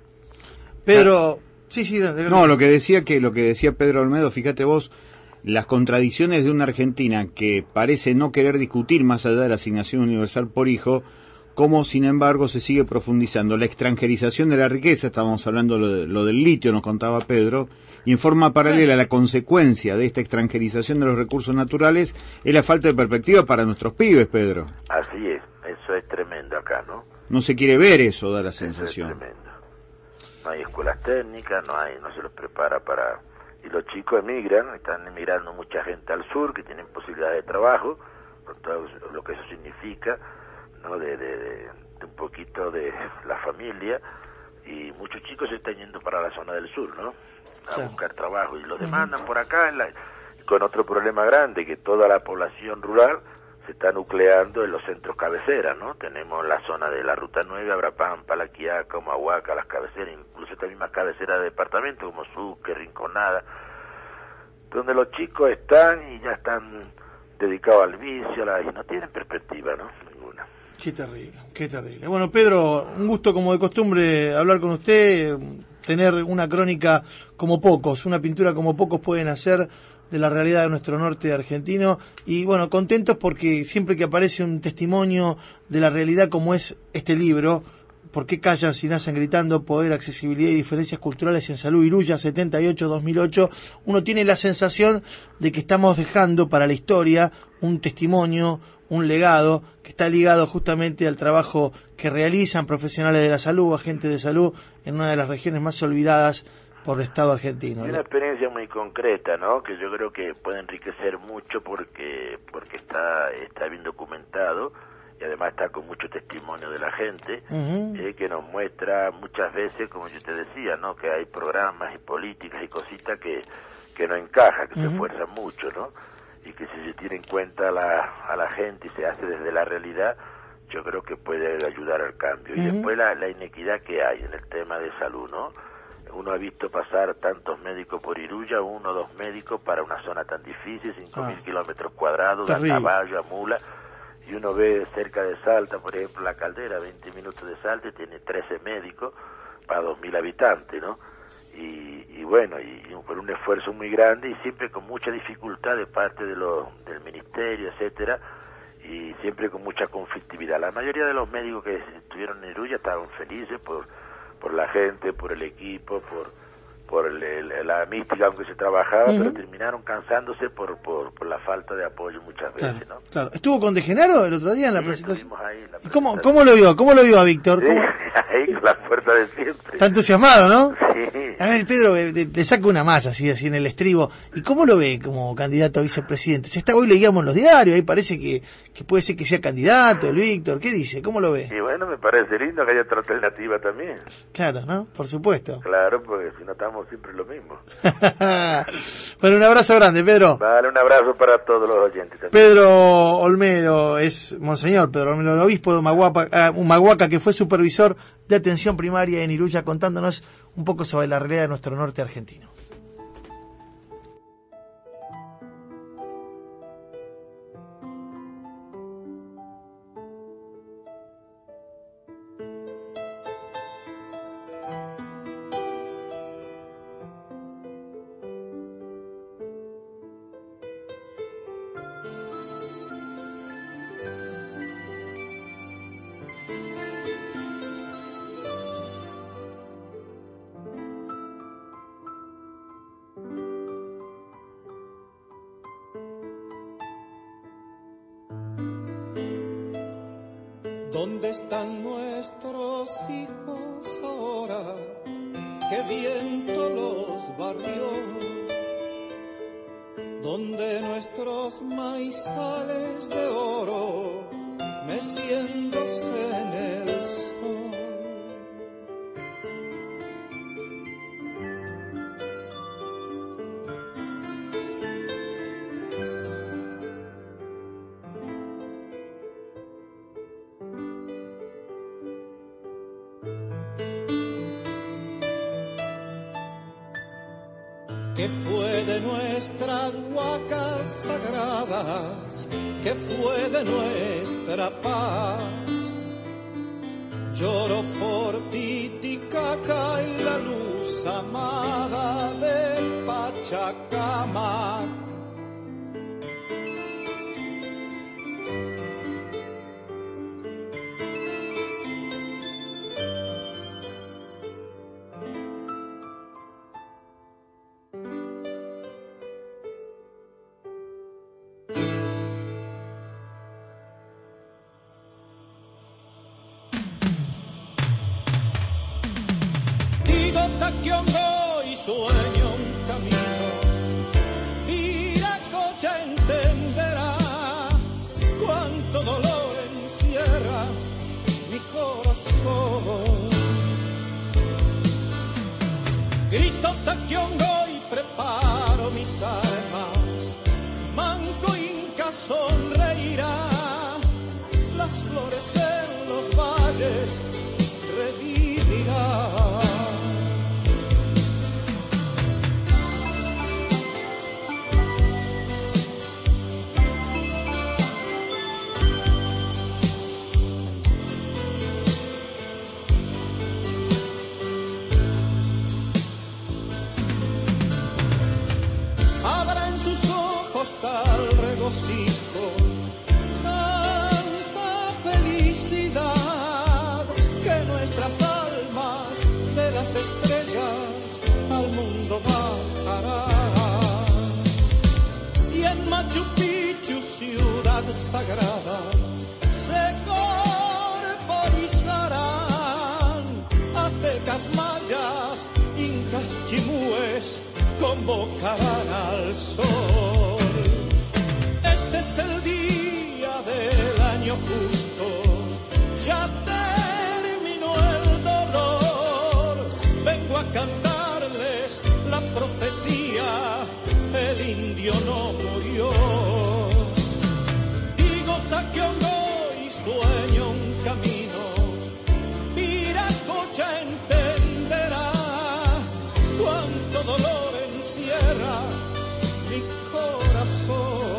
Pero sí, sí, no, lo que decía que lo que decía Pedro Olmedo, fíjate vos, las contradicciones de una Argentina que parece no querer discutir más allá de la asignación universal por hijo, como sin embargo se sigue profundizando la extranjerización de la riqueza, estábamos hablando lo, de, lo del litio, nos contaba Pedro, y en forma paralela la consecuencia de esta extranjerización de los recursos naturales es la falta de perspectiva para nuestros pibes, Pedro. Así es, eso es tremendo acá, ¿no? No se quiere ver eso, da la sensación. Eso es tremendo. No hay escuelas técnicas, no hay, no se los prepara para... Y los chicos emigran, están emigrando mucha gente al sur que tienen posibilidades de trabajo, con todo lo que eso significa, ¿no? De, de, de, de un poquito de la familia, y muchos chicos se están yendo para la zona del sur, ¿no? A sí. buscar trabajo, y lo demandan uh-huh. por acá, en la, con otro problema grande, que toda la población rural se está nucleando en los centros cabeceras, ¿no? Tenemos la zona de la Ruta nueve, Abrapampa, La Quiaca, Humahuaca, las cabeceras, incluso esta misma cabecera de departamento, como Sucre, Rinconada, donde los chicos están y ya están dedicados al vicio, a la, y no tienen perspectiva, ¿no? Ninguna. Qué terrible, qué terrible. Bueno, Pedro, un gusto como de costumbre hablar con usted, tener una crónica como pocos, una pintura como pocos pueden hacer de la realidad de nuestro norte argentino, y bueno, contentos porque siempre que aparece un testimonio de la realidad como es este libro, ¿Por qué callan si nacen gritando? Poder, accesibilidad y diferencias culturales en salud, Iruya setenta y ocho dos mil ocho, uno tiene la sensación de que estamos dejando para la historia un testimonio, un legado que está ligado justamente al trabajo que realizan profesionales de la salud, agentes de salud en una de las regiones más olvidadas por el Estado argentino. Es una experiencia muy concreta, ¿no? Que yo creo que puede enriquecer mucho porque porque está está bien documentado y además está con mucho testimonio de la gente, uh-huh. eh, que nos muestra muchas veces, como yo te decía, ¿no? Que hay programas y políticas y cositas que que no encajan, que uh-huh. se esfuerzan mucho, ¿no? Y que si se tiene en cuenta a la, a la gente y se hace desde la realidad, yo creo que puede ayudar al cambio. Uh-huh. Y después la, la inequidad que hay en el tema de salud, ¿no? Uno ha visto pasar tantos médicos por Iruya, uno o dos médicos para una zona tan difícil, cinco mil ah. kilómetros cuadrados, a caballo, a mula, y uno ve cerca de Salta, por ejemplo, La Caldera, veinte minutos de Salta, tiene trece médicos para dos mil habitantes, ¿no? Y, y bueno, y, y por un esfuerzo muy grande y siempre con mucha dificultad de parte de lo, del ministerio, etcétera, y siempre con mucha conflictividad. La mayoría de los médicos que estuvieron en Iruya estaban felices por por la gente, por el equipo, por por el, el, la mística con que se trabajaba, Uh-huh. pero terminaron cansándose por, por, por la falta de apoyo muchas veces, Claro, ¿no? claro. ¿Estuvo con De Genaro el otro día en la Sí, presentación? estuvimos ahí en la ¿Y cómo, presentación. cómo lo vio? ¿Cómo lo vio a Víctor? Sí, ¿Cómo- ahí con la fuerza de siempre. Está entusiasmado, ¿no? Sí. A ver, Pedro, eh, te, te saco una más así, así en el estribo. ¿Y cómo lo ve como candidato a vicepresidente? Se está hoy leíamos en los diarios, ahí parece que, que puede ser que sea candidato, el Víctor. ¿Qué dice? ¿Cómo lo ve? Y bueno, me parece lindo que haya otra alternativa también. Claro, ¿no? Por supuesto. Claro, porque si no estamos siempre lo mismo. Bueno, un abrazo grande, Pedro. Vale, un abrazo para todos los oyentes también. Pedro Olmedo es Monseñor Pedro Olmedo, el obispo de Humahuaca, ah, Humahuaca, que fue supervisor de atención primaria en Iruya, contándonos un poco sobre la realidad de nuestro norte argentino. ¿Dónde están nuestros hijos ahora? ¿Qué viento los barrió? ¿Dónde nuestros maizales de oro meciéndose en el sol? ¿Qué fue de nuestras huacas sagradas? ¿Qué fue de nuestra paz? Lloro por Titicaca y la luz amada de Pachacamac. Taquiongo y sueño un camino, Viracocha entenderá cuánto dolor encierra mi corazón. Grito Taquiongo y preparo mis armas, Manco Inca sonreirá, las flores en los valles revivirán. Tanta felicidad que nuestras almas de las estrellas al mundo bajarán. Y en Machu Picchu, ciudad sagrada, se corporizarán aztecas, mayas, incas, chimúes, convocarán al sol. Este es el día del año justo, ya terminó el dolor. Vengo a cantarles la profecía, el indio no murió. Digo Taquiongo y sueño un camino, Viracocha entenderá cuánto dolor encierra mi corazón.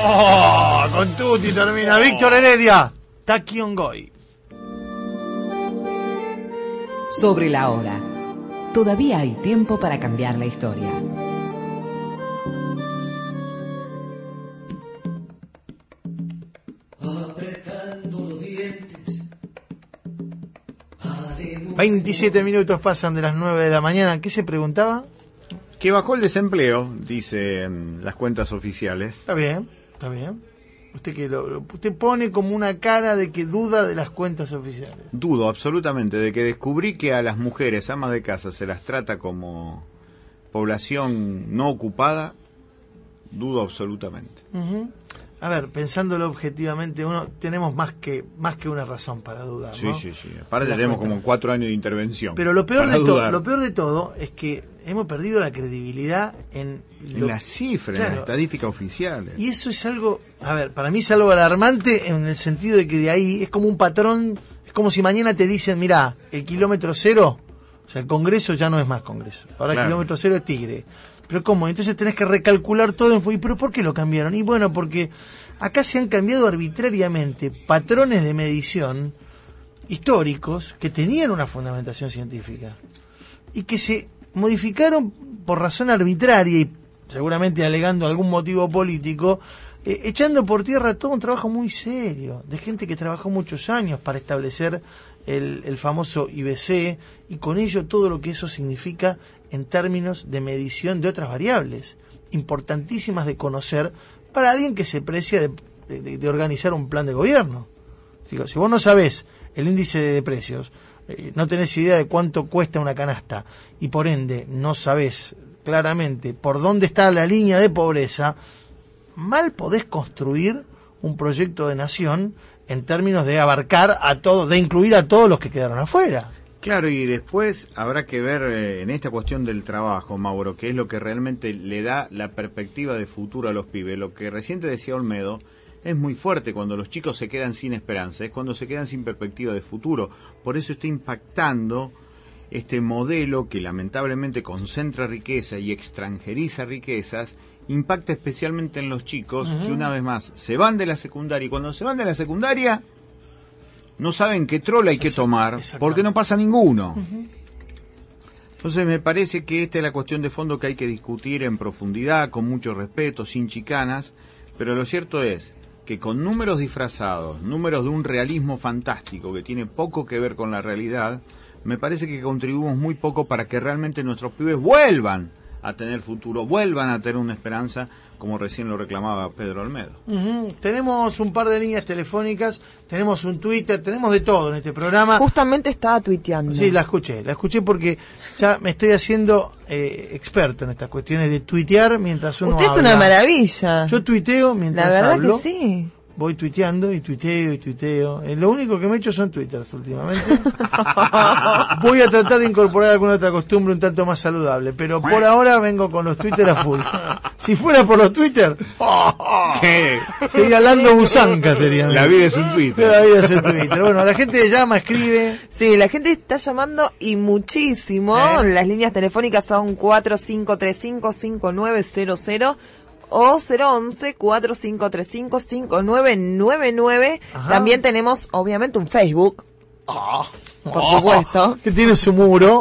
Oh, con tutti termina. Víctor Heredia, Taquiongoy. Sobre la hora. Todavía hay tiempo para cambiar la historia. veintisiete minutos pasan de las nueve de la mañana. ¿Qué se preguntaba? Que bajó el desempleo, dicen las cuentas oficiales. Está bien, está bien. Usted que lo, usted pone como una cara de que duda de las cuentas oficiales. Dudo absolutamente de que descubrí que a las mujeres amas de casa se las trata como población no ocupada. Dudo absolutamente. Uh-huh. A ver, pensándolo objetivamente, uno tenemos más que más que una razón para dudar, Sí, ¿no? sí, sí. Aparte tenemos como cuatro años de intervención. Pero lo peor para de todo, dudar. lo peor de todo es que hemos perdido la credibilidad en, En lo- las cifras, Claro. en las estadísticas oficiales. Y eso es algo, a ver, para mí es algo alarmante en el sentido de que de ahí es como un patrón, es como si mañana te dicen, mirá, el kilómetro cero, o sea, el Congreso ya no es más Congreso, ahora Claro. el kilómetro cero es Tigre. Pero ¿cómo? Entonces tenés que recalcular todo. ¿Y pero por qué lo cambiaron? Y bueno, porque acá se han cambiado arbitrariamente patrones de medición históricos que tenían una fundamentación científica y que se modificaron por razón arbitraria y seguramente alegando algún motivo político, eh, echando por tierra todo un trabajo muy serio de gente que trabajó muchos años para establecer el, el famoso I B C y con ello todo lo que eso significa en términos de medición de otras variables importantísimas de conocer para alguien que se precia de, de, de organizar un plan de gobierno. Si, si vos no sabés el índice de precios, eh, no tenés idea de cuánto cuesta una canasta y por ende no sabés claramente por dónde está la línea de pobreza, mal podés construir un proyecto de nación en términos de abarcar a todos, de incluir a todos los que quedaron afuera. Claro, y después habrá que ver eh, en esta cuestión del trabajo, Mauro, que es lo que realmente le da la perspectiva de futuro a los pibes. Lo que recién te decía Olmedo es muy fuerte cuando los chicos se quedan sin esperanza, es cuando se quedan sin perspectiva de futuro. Por eso está impactando este modelo que lamentablemente concentra riqueza y extranjeriza riquezas, impacta especialmente en los chicos uh-huh. que una vez más se van de la secundaria y cuando se van de la secundaria no saben qué trola hay que tomar porque no pasa ninguno. Uh-huh. Entonces me parece que esta es la cuestión de fondo que hay que discutir en profundidad, con mucho respeto, sin chicanas, pero lo cierto es que con números disfrazados, números de un realismo fantástico que tiene poco que ver con la realidad, me parece que contribuimos muy poco para que realmente nuestros pibes vuelvan a tener futuro, vuelvan a tener una esperanza, como recién lo reclamaba Pedro Olmedo. Uh-huh. Tenemos un par de líneas telefónicas, tenemos un Twitter, tenemos de todo en este programa. Justamente estaba tuiteando. Sí, la escuché, la escuché porque ya me estoy haciendo eh, experto en estas cuestiones de tuitear mientras uno Usted habla. es una maravilla. Yo tuiteo mientras hablo. La verdad hablo. que sí. Voy tuiteando y tuiteo y tuiteo. Eh, lo único que me he hecho son twitters últimamente. Voy a tratar de incorporar alguna otra costumbre un tanto más saludable, pero por ahora vengo con los twitters a full. Si fuera por los twitter, ¿Qué? sería Lando Busanca, sería. La vida es un Twitter. La vida es un Twitter. Bueno, la gente llama, escribe. Sí, la gente está llamando y muchísimo. Sí. Las líneas telefónicas son cuatro cinco tres cinco, cinco nueve cero cero o cero once, cuatro cinco tres cinco, cinco nueve nueve nueve. Ajá. También tenemos, obviamente, un Facebook. Oh, por supuesto. Que tiene su muro.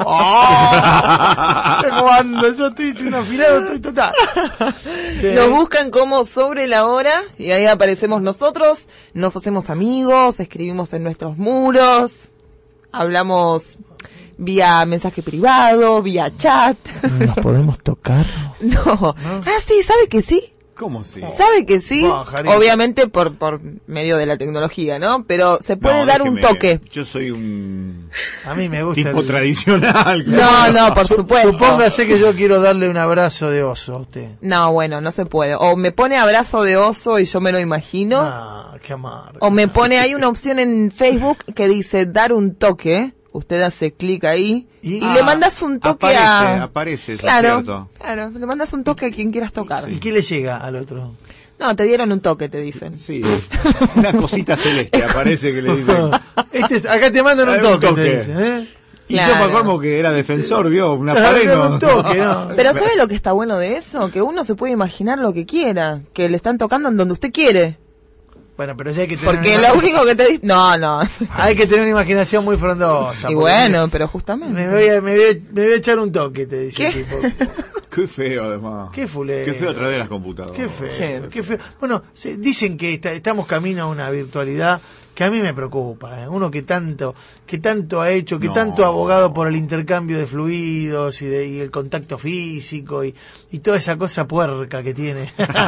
Oh, ¿cómo ando? Yo estoy hecho un afilado, estoy total. Sí. Nos buscan como Sobre la Hora y ahí aparecemos nosotros, nos hacemos amigos, escribimos en nuestros muros, hablamos vía mensaje privado, vía chat. ¿Nos podemos tocar? No. ¿No? Ah, sí, ¿sabe que sí? ¿Cómo sí? ¿Sabe que sí? No, Obviamente por por medio de la tecnología, ¿no? Pero se puede No, dar un déjeme, toque. Yo soy un A mí me gusta tipo el- tradicional. No, no, por Su- supuesto. Supóngase que yo quiero darle un abrazo de oso a usted. No, bueno, no se puede. O me pone abrazo de oso y yo me lo imagino. Ah, qué amargo. O me pone, hay una opción en Facebook que dice dar un toque. Usted hace clic ahí y, Y- le Ah, mandas un toque aparece, a... aparece, eso claro, es cierto. claro, le mandas un toque a quien quieras tocar. ¿Y qué le llega al otro? No, te dieron un toque, te dicen. Sí, una cosita celeste aparece que le dicen. Este es- acá te mandan un Hay un toque, toque. te dicen, ¿eh? Y yo me acuerdo que era defensor, vio, una pared. No. Toque, no. Pero ¿sabe lo que está bueno de eso? Que uno se puede imaginar lo que quiera, que le están tocando en donde usted quiere. Bueno, pero ya hay que tener Porque una... lo único que te dice... No, no. Hay que tener una imaginación muy frondosa. Y bueno, pero justamente. Me voy, a, me, voy a, me voy a echar un toque, te dice el tipo. Qué feo, además. Qué fulero. Qué feo a través de las computadoras. Qué feo, Sí. qué feo. Bueno, se, dicen que está, estamos camino a una virtualidad que a mí me preocupa. ¿eh? Uno que tanto que tanto ha hecho, que No. tanto ha abogado por el intercambio de fluidos y, de, y el contacto físico y, y toda esa cosa puerca que tiene.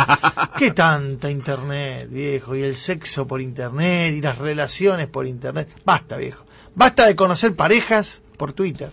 Qué tanta internet, viejo, y el sexo por internet y las relaciones por internet. Basta, viejo. Basta de conocer parejas por Twitter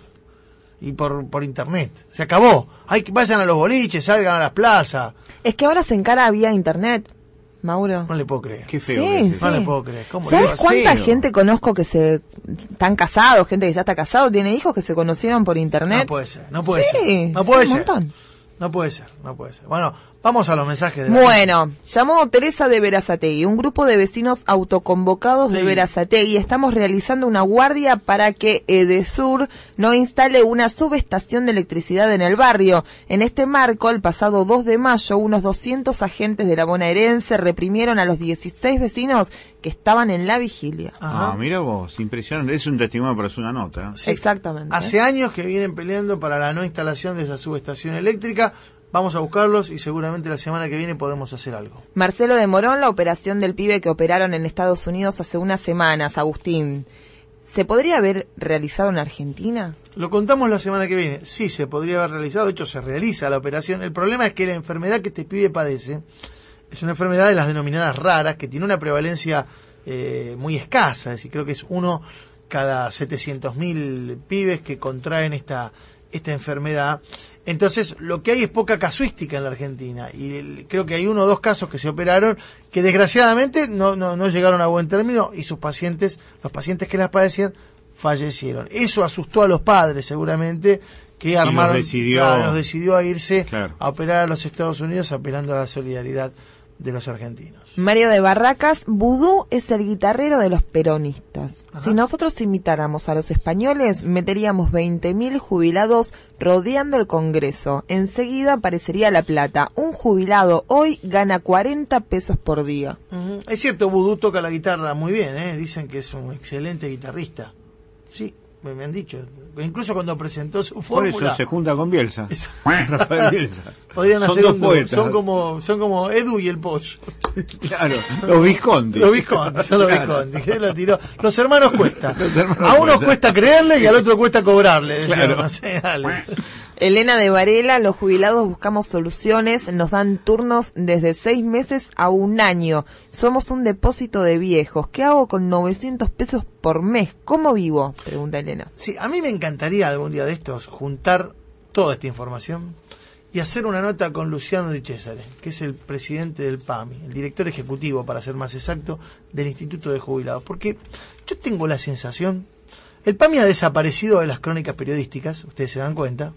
y por por internet. Se acabó. Hay que vayan a los boliches, salgan a las plazas. Es que ahora se encara vía internet, Mauro. No le puedo creer. Qué feo. Sí, que es sí. eso. No le puedo creer. ¿Cómo le ¿Sabes va a cuánta ser? gente conozco que se están casados, gente que ya está casado, tiene hijos que se conocieron por internet? No puede ser, no puede Sí, ser. No puede sí, un ser. montón. No puede ser, no puede ser. Bueno, vamos a los mensajes de la Bueno, llamó Teresa de Berazategui, un grupo de vecinos autoconvocados de Sí. Berazategui. Estamos realizando una guardia para que Edesur no instale una subestación de electricidad en el barrio. En este marco, el pasado dos de mayo, unos doscientos agentes de la bonaerense reprimieron a los dieciséis vecinos que estaban en la vigilia. Ajá. Ah, mira vos, impresionante. Es un testimonio para hacer una nota. Sí. Exactamente. Hace años que vienen peleando para la no instalación de esa subestación eléctrica. Vamos a buscarlos y seguramente la semana que viene podemos hacer algo. Marcelo de Morón, la operación del pibe que operaron en Estados Unidos hace unas semanas, Agustín, ¿se podría haber realizado en Argentina? Lo contamos la semana que viene. Sí, se podría haber realizado. De hecho, se realiza la operación. El problema es que la enfermedad que este pibe padece es una enfermedad de las denominadas raras, que tiene una prevalencia eh, muy escasa. Es decir, creo que es uno cada setecientos mil pibes que contraen esta, esta enfermedad. Entonces, lo que hay es poca casuística en la Argentina. Y el, creo que hay uno o dos casos que se operaron que desgraciadamente no, no, no llegaron a buen término y sus pacientes, los pacientes que las padecían, fallecieron. Eso asustó a los padres seguramente, que armaron, los decidió, claro, los decidió a irse claro. a operar a los Estados Unidos apelando a la solidaridad de los argentinos. Mario de Barracas, Vudú es el guitarrero de los peronistas. Ajá. Si nosotros imitáramos a los españoles, meteríamos veinte mil jubilados rodeando el Congreso. Enseguida aparecería La Plata. Un jubilado hoy gana cuarenta pesos por día. Uh-huh. Es cierto, Vudú toca la guitarra muy bien, ¿eh? Dicen que es un excelente guitarrista. Sí, me, me han dicho. Incluso cuando presentó su Por fórmula. eso se junta con Bielsa. Eso. Rafael Bielsa. Podrían Son hacer dos un poetas. son como son como Edu y el Pollo. Claro, los Visconti. Los Visconti, son los Claro. Visconti. ¿Qué lo tiró? Los hermanos Cuesta. Los hermanos A uno Cuesta. cuesta creerle y al otro cuesta cobrarle. Decían, Claro. no sé, dale. Elena de Varela, los jubilados buscamos soluciones, nos dan turnos desde seis meses a un año. Somos un depósito de viejos. ¿Qué hago con novecientos pesos por mes? ¿Cómo vivo? Pregunta Elena. Sí, a mí me encantaría algún día de estos juntar toda esta información y hacer una nota con Luciano Di Cesare, que es el presidente del P A M I, el director ejecutivo, para ser más exacto, del Instituto de Jubilados. Porque yo tengo la sensación, el P A M I ha desaparecido de las crónicas periodísticas, ustedes se dan cuenta,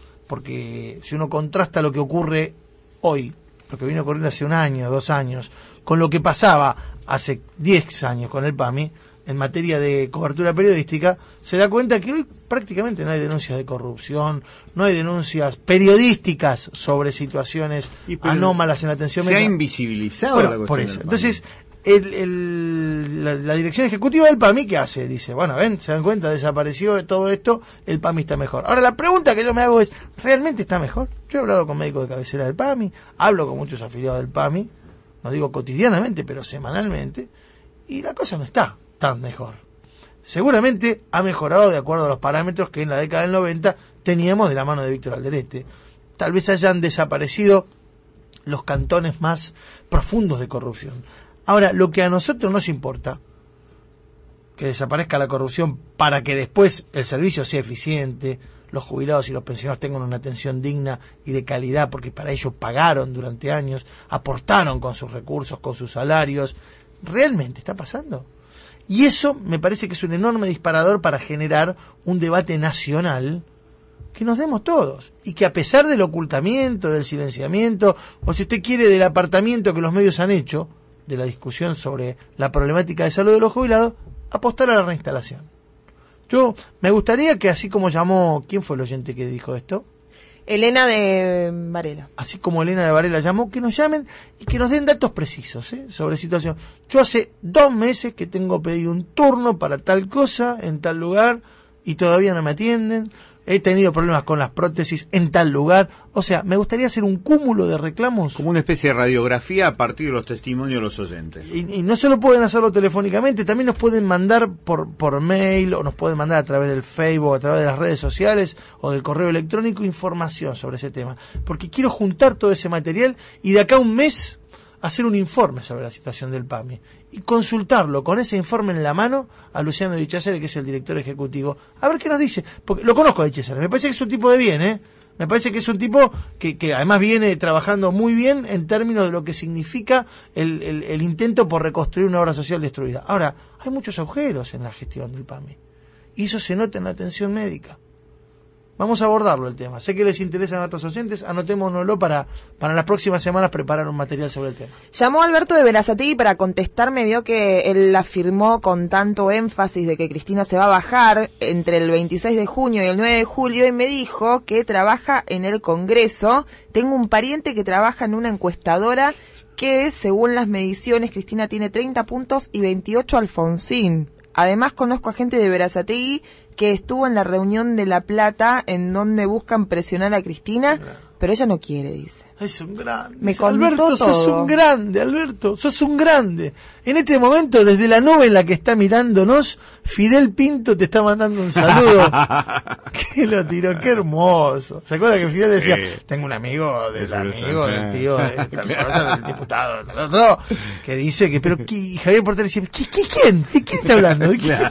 porque si uno contrasta lo que ocurre hoy, lo que viene ocurriendo hace un año, dos años, con lo que pasaba hace diez años con el P A M I, en materia de cobertura periodística, se da cuenta que hoy prácticamente no hay denuncias de corrupción, no hay denuncias periodísticas sobre situaciones Y pero anómalas en la atención se ha médica. invisibilizado Bueno, la cuestión por del eso. P A M I. Entonces, el, el, la, la dirección ejecutiva del P A M I, ¿qué hace? Dice, bueno, ven, se dan cuenta, desapareció de todo esto, el P A M I está mejor. Ahora, la pregunta que yo me hago es, ¿realmente está mejor? Yo he hablado con médicos de cabecera del P A M I, hablo con muchos afiliados del P A M I, no digo cotidianamente, pero semanalmente, y la cosa no está tan mejor. Seguramente ha mejorado de acuerdo a los parámetros que en la década del noventa teníamos de la mano de Víctor Alderete. Tal vez hayan desaparecido los cantones más profundos de corrupción. Ahora, lo que a nosotros nos importa, que desaparezca la corrupción para que después el servicio sea eficiente, los jubilados y los pensionados tengan una atención digna y de calidad, porque para ello pagaron durante años, aportaron con sus recursos, con sus salarios. ¿Realmente está pasando? Y eso me parece que es un enorme disparador para generar un debate nacional que nos demos todos. Y que a pesar del ocultamiento, del silenciamiento, o si usted quiere, del apartamiento que los medios han hecho de la discusión sobre la problemática de salud de los jubilados, apostar a la reinstalación. Yo me gustaría que así como llamó, ¿quién fue el oyente que dijo esto? Elena de Varela. Así como Elena de Varela llamó, que nos llamen y que nos den datos precisos, ¿eh? sobre situación. Yo hace dos meses que tengo pedido un turno para tal cosa, en tal lugar, y todavía no me atienden. He tenido problemas con las prótesis en tal lugar. O sea, me gustaría hacer un cúmulo de reclamos. Como una especie de radiografía a partir de los testimonios de los oyentes. Y, y no solo pueden hacerlo telefónicamente, también nos pueden mandar por, por mail, o nos pueden mandar a través del Facebook, a través de las redes sociales, o del correo electrónico, información sobre ese tema. Porque quiero juntar todo ese material y de acá a un mes hacer un informe sobre la situación del PAMI y consultarlo con ese informe en la mano a Luciano Di Cesare, que es el director ejecutivo, a ver qué nos dice, porque lo conozco a Di Cesare, me parece que es un tipo de bien, ¿eh? Me parece que es un tipo que, que además viene trabajando muy bien en términos de lo que significa el, el, el intento por reconstruir una obra social destruida. Ahora, hay muchos agujeros en la gestión del PAMI y eso se nota en la atención médica. Vamos a abordarlo el tema. Sé que les interesa a nuestros oyentes, anotémonoslo para, para las próximas semanas preparar un material sobre el tema. Llamó Alberto de Berazategui para contestarme, vio que él afirmó con tanto énfasis de que Cristina se va a bajar entre el veintiséis de junio y el nueve de julio y me dijo que trabaja en el Congreso. Tengo un pariente que trabaja en una encuestadora que, según las mediciones, Cristina tiene treinta puntos y veintiocho Alfonsín. Además, conozco a gente de Berazategui que estuvo en la reunión de La Plata en donde buscan presionar a Cristina, pero ella no quiere, dice. Es un grande. Me contó Alberto, todo. sos un grande, Alberto, sos un grande. En este momento, desde la nube en la que está mirándonos, Fidel Pinto te está mandando un saludo. Que lo tiró, qué hermoso. ¿Se acuerda que Fidel decía, Sí. tengo un amigo del Sí, amigo sí, del sí. tío, de tal cosa, del diputado, tal otro, que dice que, pero, ¿qué? Y Javier Portela decía, ¿qué, qué, quién? ¿De quién está hablando? ¿De quién?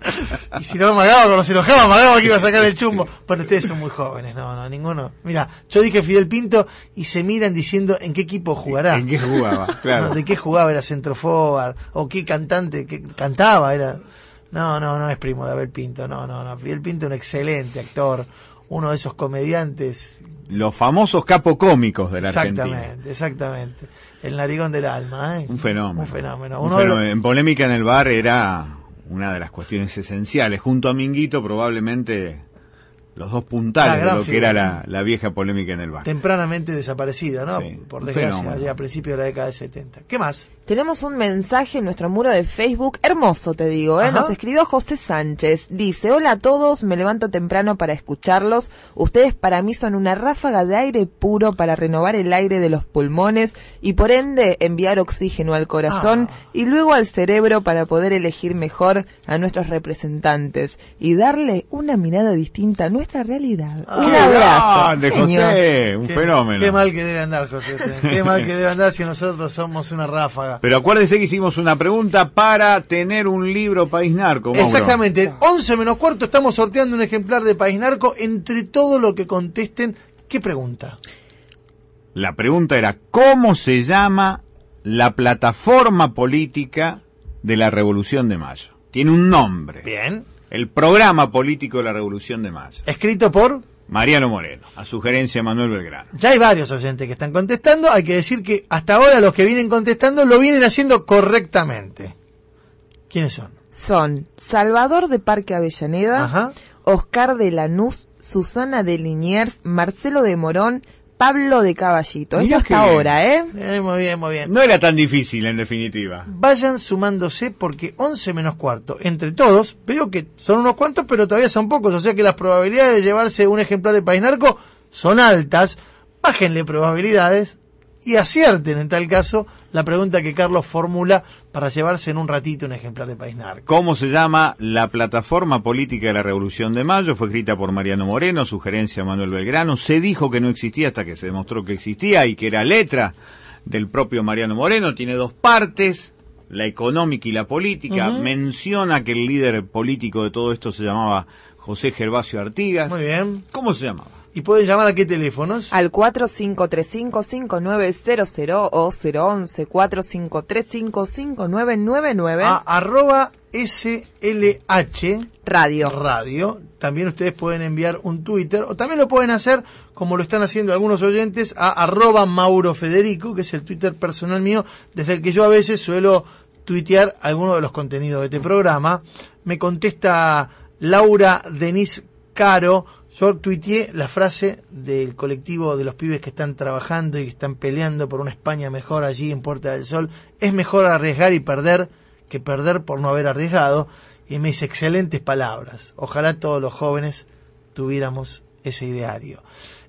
Y si no, Magaba, cuando se enojaba, Magaba que iba a sacar el chumbo. Bueno, ustedes son muy jóvenes, no, no, ninguno. Mira, yo dije Fidel Pinto y se miran diciendo en qué equipo jugará. ¿En qué jugaba? Claro. No, ¿de qué jugaba? ¿Era centroforward? ¿O qué cantante? ¿Qué cantaba? Era... No, no, no es primo de Abel Pinto, no, no, no. Fidel Pinto es un excelente actor, uno de esos comediantes. Los famosos capocómicos de la Argentina. Exactamente, exactamente. El narigón del alma, ¿eh? Un fenómeno. Un fenómeno. Un Uno de fenómeno. los- En Polémica en el Bar era una de las cuestiones esenciales. Junto a Minguito, probablemente los dos La puntales de gran lo que figura. era la, la vieja Polémica en el Bar. tempranamente desaparecida, ¿no? Sí, Por un desgracia, fenómeno. allá a principios de la década de setenta. ¿Qué más? Tenemos un mensaje en nuestro muro de Facebook, hermoso te digo, ¿eh? Ajá. Nos escribió José Sánchez, dice, hola a todos, me levanto temprano para escucharlos, ustedes para mí son una ráfaga de aire puro para renovar el aire de los pulmones y por ende enviar oxígeno al corazón Ah. y luego al cerebro para poder elegir mejor a nuestros representantes y darle una mirada distinta a nuestra realidad. Ah, un qué abrazo. grande, genio. José, un Qué- fenómeno. Qué mal que debe andar, José. Qué mal que debe andar si nosotros somos una ráfaga. Pero acuérdese que hicimos una pregunta para tener un libro País Narco, Mauro. Exactamente, once menos cuarto estamos sorteando un ejemplar de País Narco. Entre todo lo que contesten, ¿qué pregunta? La pregunta era, ¿cómo se llama la plataforma política de la Revolución de Mayo? Tiene un nombre. Bien. El programa político de la Revolución de Mayo. Escrito por... Mariano Moreno, a sugerencia de Manuel Belgrano. Ya hay varios oyentes que están contestando. Hay que decir que hasta ahora los que vienen contestando lo vienen haciendo correctamente. ¿Quiénes son? Son Salvador de Parque Avellaneda, Ajá. Oscar de Lanús, Susana de Liniers, Marcelo de Morón, Pablo de Caballito. Esto Mirá hasta qué bien. ahora, ¿eh? Eh, muy bien, muy bien. No era tan difícil, en definitiva. Vayan sumándose porque once menos cuarto, entre todos, veo que son unos cuantos, pero todavía son pocos, o sea que las probabilidades de llevarse un ejemplar de País Narco son altas. Bájenle probabilidades y acierten, en tal caso, la pregunta que Carlos formula para llevarse en un ratito un ejemplar de País Narco. ¿Cómo se llama la plataforma política de la Revolución de Mayo? Fue escrita por Mariano Moreno, sugerencia de Manuel Belgrano. Se dijo que no existía hasta que se demostró que existía y que era letra del propio Mariano Moreno. Tiene dos partes, la económica y la política. Ujú. Menciona que el líder político de todo esto se llamaba José Gervasio Artigas. Muy bien. ¿Cómo se llamaba? ¿Y pueden llamar a qué teléfonos? Al cuatro cinco tres cinco, cinco nueve cero cero o cero once, cuatro cinco tres cinco, cinco nueve nueve nueve. A arroba S L H Radio. Radio. También ustedes pueden enviar un Twitter o también lo pueden hacer como lo están haciendo algunos oyentes a arroba Mauro Federico, que es el Twitter personal mío, desde el que yo a veces suelo tuitear algunos de los contenidos de este programa. Me contesta Laura Denise Caro. Yo tuiteé la frase del colectivo de los pibes que están trabajando y que están peleando por una España mejor allí en Puerta del Sol. Es mejor arriesgar y perder que perder por no haber arriesgado. Y me dice, excelentes palabras. Ojalá todos los jóvenes tuviéramos ese ideario.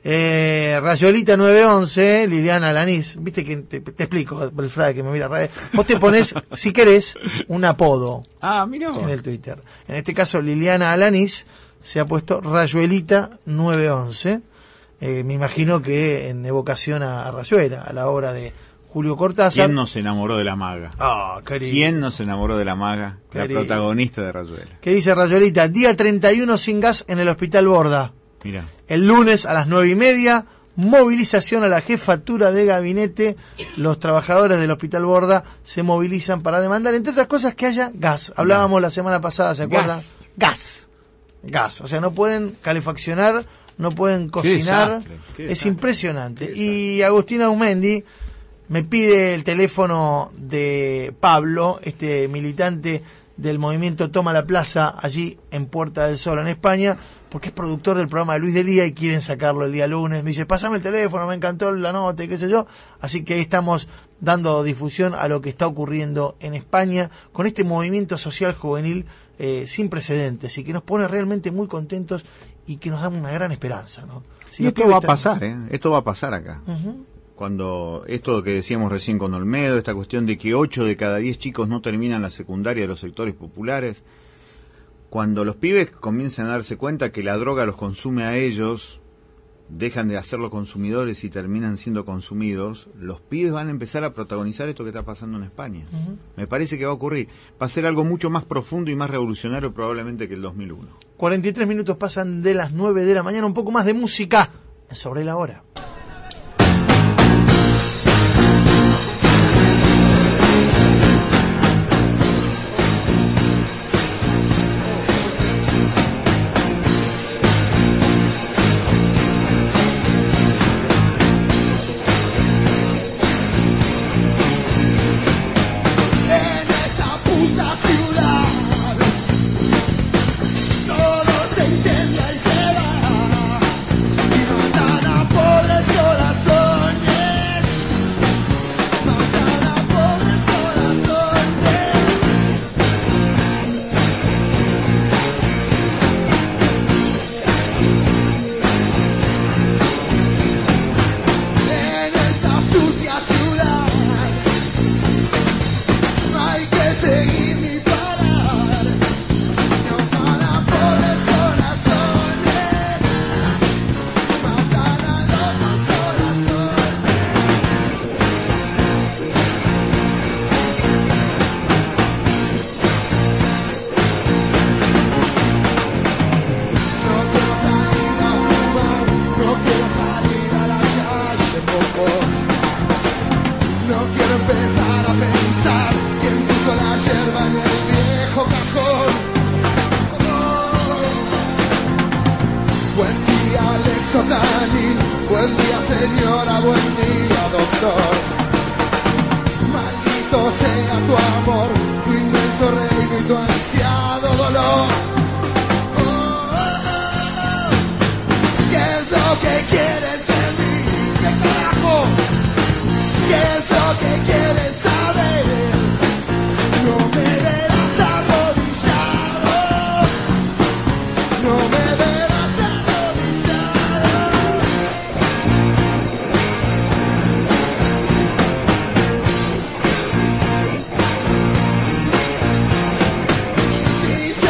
Eh, Rayolita nueve once, Liliana Lanís. Viste que te, te explico, el frade que me mira. Vos te pones, si querés, un apodo. Ah, mira vos. En el Twitter. En este caso, Liliana Lanís se ha puesto Rayuelita nueve once. Eh, me imagino que en evocación a, a Rayuela, a la obra de Julio Cortázar. ¿Quién no se enamoró de la maga? Ah, querido. ¿Quién no se enamoró de la maga? Querido. La protagonista de Rayuela. ¿Qué dice Rayuelita? Día treinta y uno sin gas en el Hospital Borda. Mira. El lunes a las nueve y media, movilización a la jefatura de gabinete. Los trabajadores del Hospital Borda se movilizan para demandar, entre otras cosas, que haya gas. Hablábamos gas. La semana pasada, ¿se acuerdan? Gas. Gas. Gas. O sea, no pueden calefaccionar, no pueden cocinar. Qué desastre, qué es desastre. impresionante. Y Agustín Aumendi me pide el teléfono de Pablo, este militante del movimiento Toma la Plaza, allí en Puerta del Sol, en España, porque es productor del programa de Luis Delía y quieren sacarlo el día lunes. Me dice, pásame el teléfono, me encantó la nota y qué sé yo. Así que ahí estamos dando difusión a lo que está ocurriendo en España con este movimiento social juvenil eh, sin precedentes y que nos pone realmente muy contentos y que nos da una gran esperanza, ¿no? Si y esto va a pasar, ¿eh? Esto va a pasar acá. Uh-huh. Cuando esto que decíamos recién con Olmedo, esta cuestión de que ocho de cada diez chicos no terminan la secundaria de los sectores populares, cuando los pibes comienzan a darse cuenta que la droga los consume a ellos, dejan de hacerlo consumidores y terminan siendo consumidos, los pibes van a empezar a protagonizar esto que está pasando en España. Uh-huh. Me parece que va a ocurrir. Va a ser algo mucho más profundo y más revolucionario probablemente que el dos mil uno. cuarenta y tres minutos pasan de las nueve de la mañana, un poco más de música sobre la hora.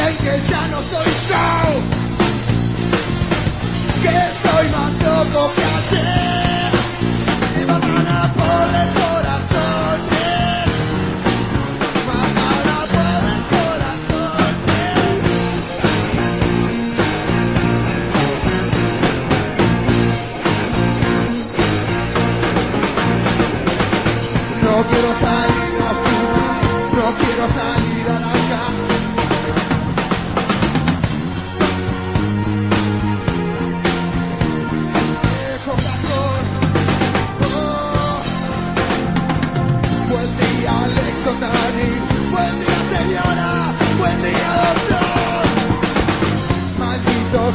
Que estoy más loco que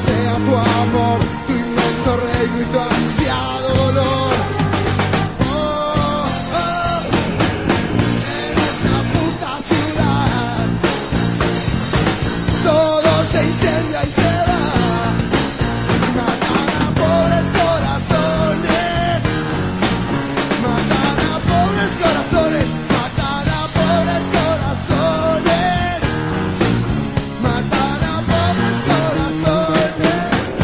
sea tu amor, tu inmenso reino y tu ansiado dolor. Oh, oh, en esta puta ciudad todo se incendia y se va. Matan a pobres corazones, matan a pobres corazones, matan a pobres corazones, matan a pobres corazones.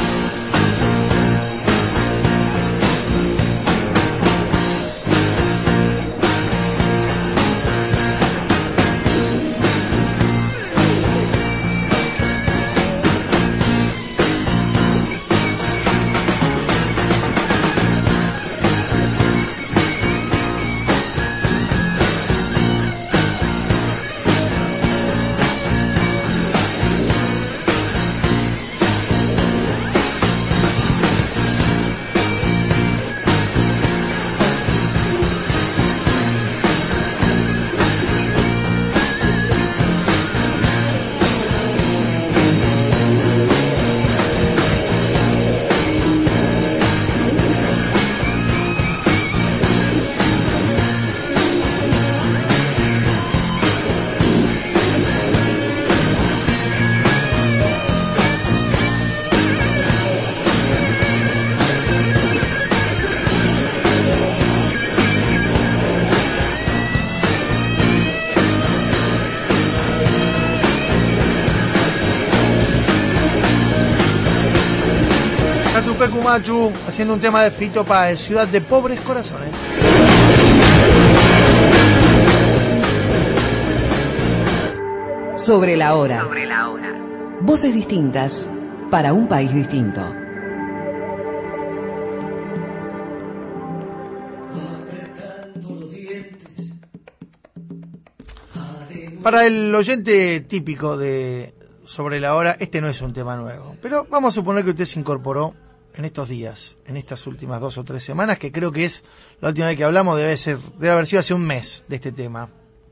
Tupecu Machu haciendo un tema de Fito Páez, Ciudad de Pobres Corazones. Sobre la hora. Sobre la hora. Voces distintas para un país distinto. Para el oyente típico de Sobre la Hora, este no es un tema nuevo, pero vamos a suponer que usted se incorporó en estos días, en estas últimas dos o tres semanas, que creo que es la última vez que hablamos, debe ser, debe haber sido hace un mes de este tema.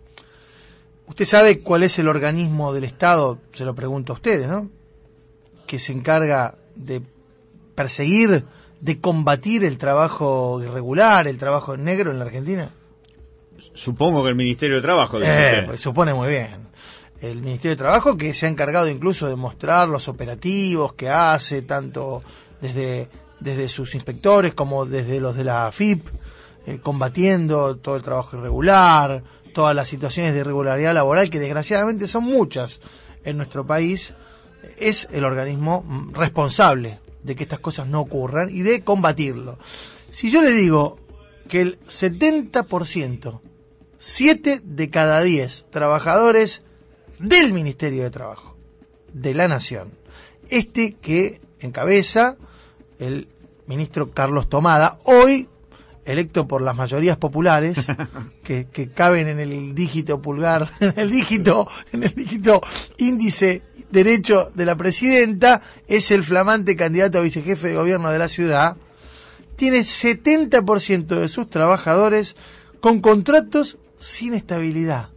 ¿Usted sabe cuál es el organismo del Estado? Se lo pregunto a ustedes, ¿no? Que se encarga de perseguir, de combatir el trabajo irregular, el trabajo en negro en la Argentina. Supongo que el Ministerio de Trabajo. Eh, pues supone muy bien. El Ministerio de Trabajo, que se ha encargado incluso de mostrar los operativos que hace, tanto desde, desde sus inspectores como desde los de la A F I P, eh, combatiendo todo el trabajo irregular, todas las situaciones de irregularidad laboral, que desgraciadamente son muchas en nuestro país. Es el organismo responsable de que estas cosas no ocurran y de combatirlo. Si yo le digo que el setenta por ciento, siete de cada diez trabajadores del Ministerio de Trabajo de la Nación, este que encabeza el ministro Carlos Tomada, hoy electo por las mayorías populares que, que caben en el dígito pulgar, en el dígito, en el dígito índice derecho de la presidenta, es el flamante candidato a vicejefe de gobierno de la ciudad. Tiene setenta por ciento de sus trabajadores con contratos sin estabilidad.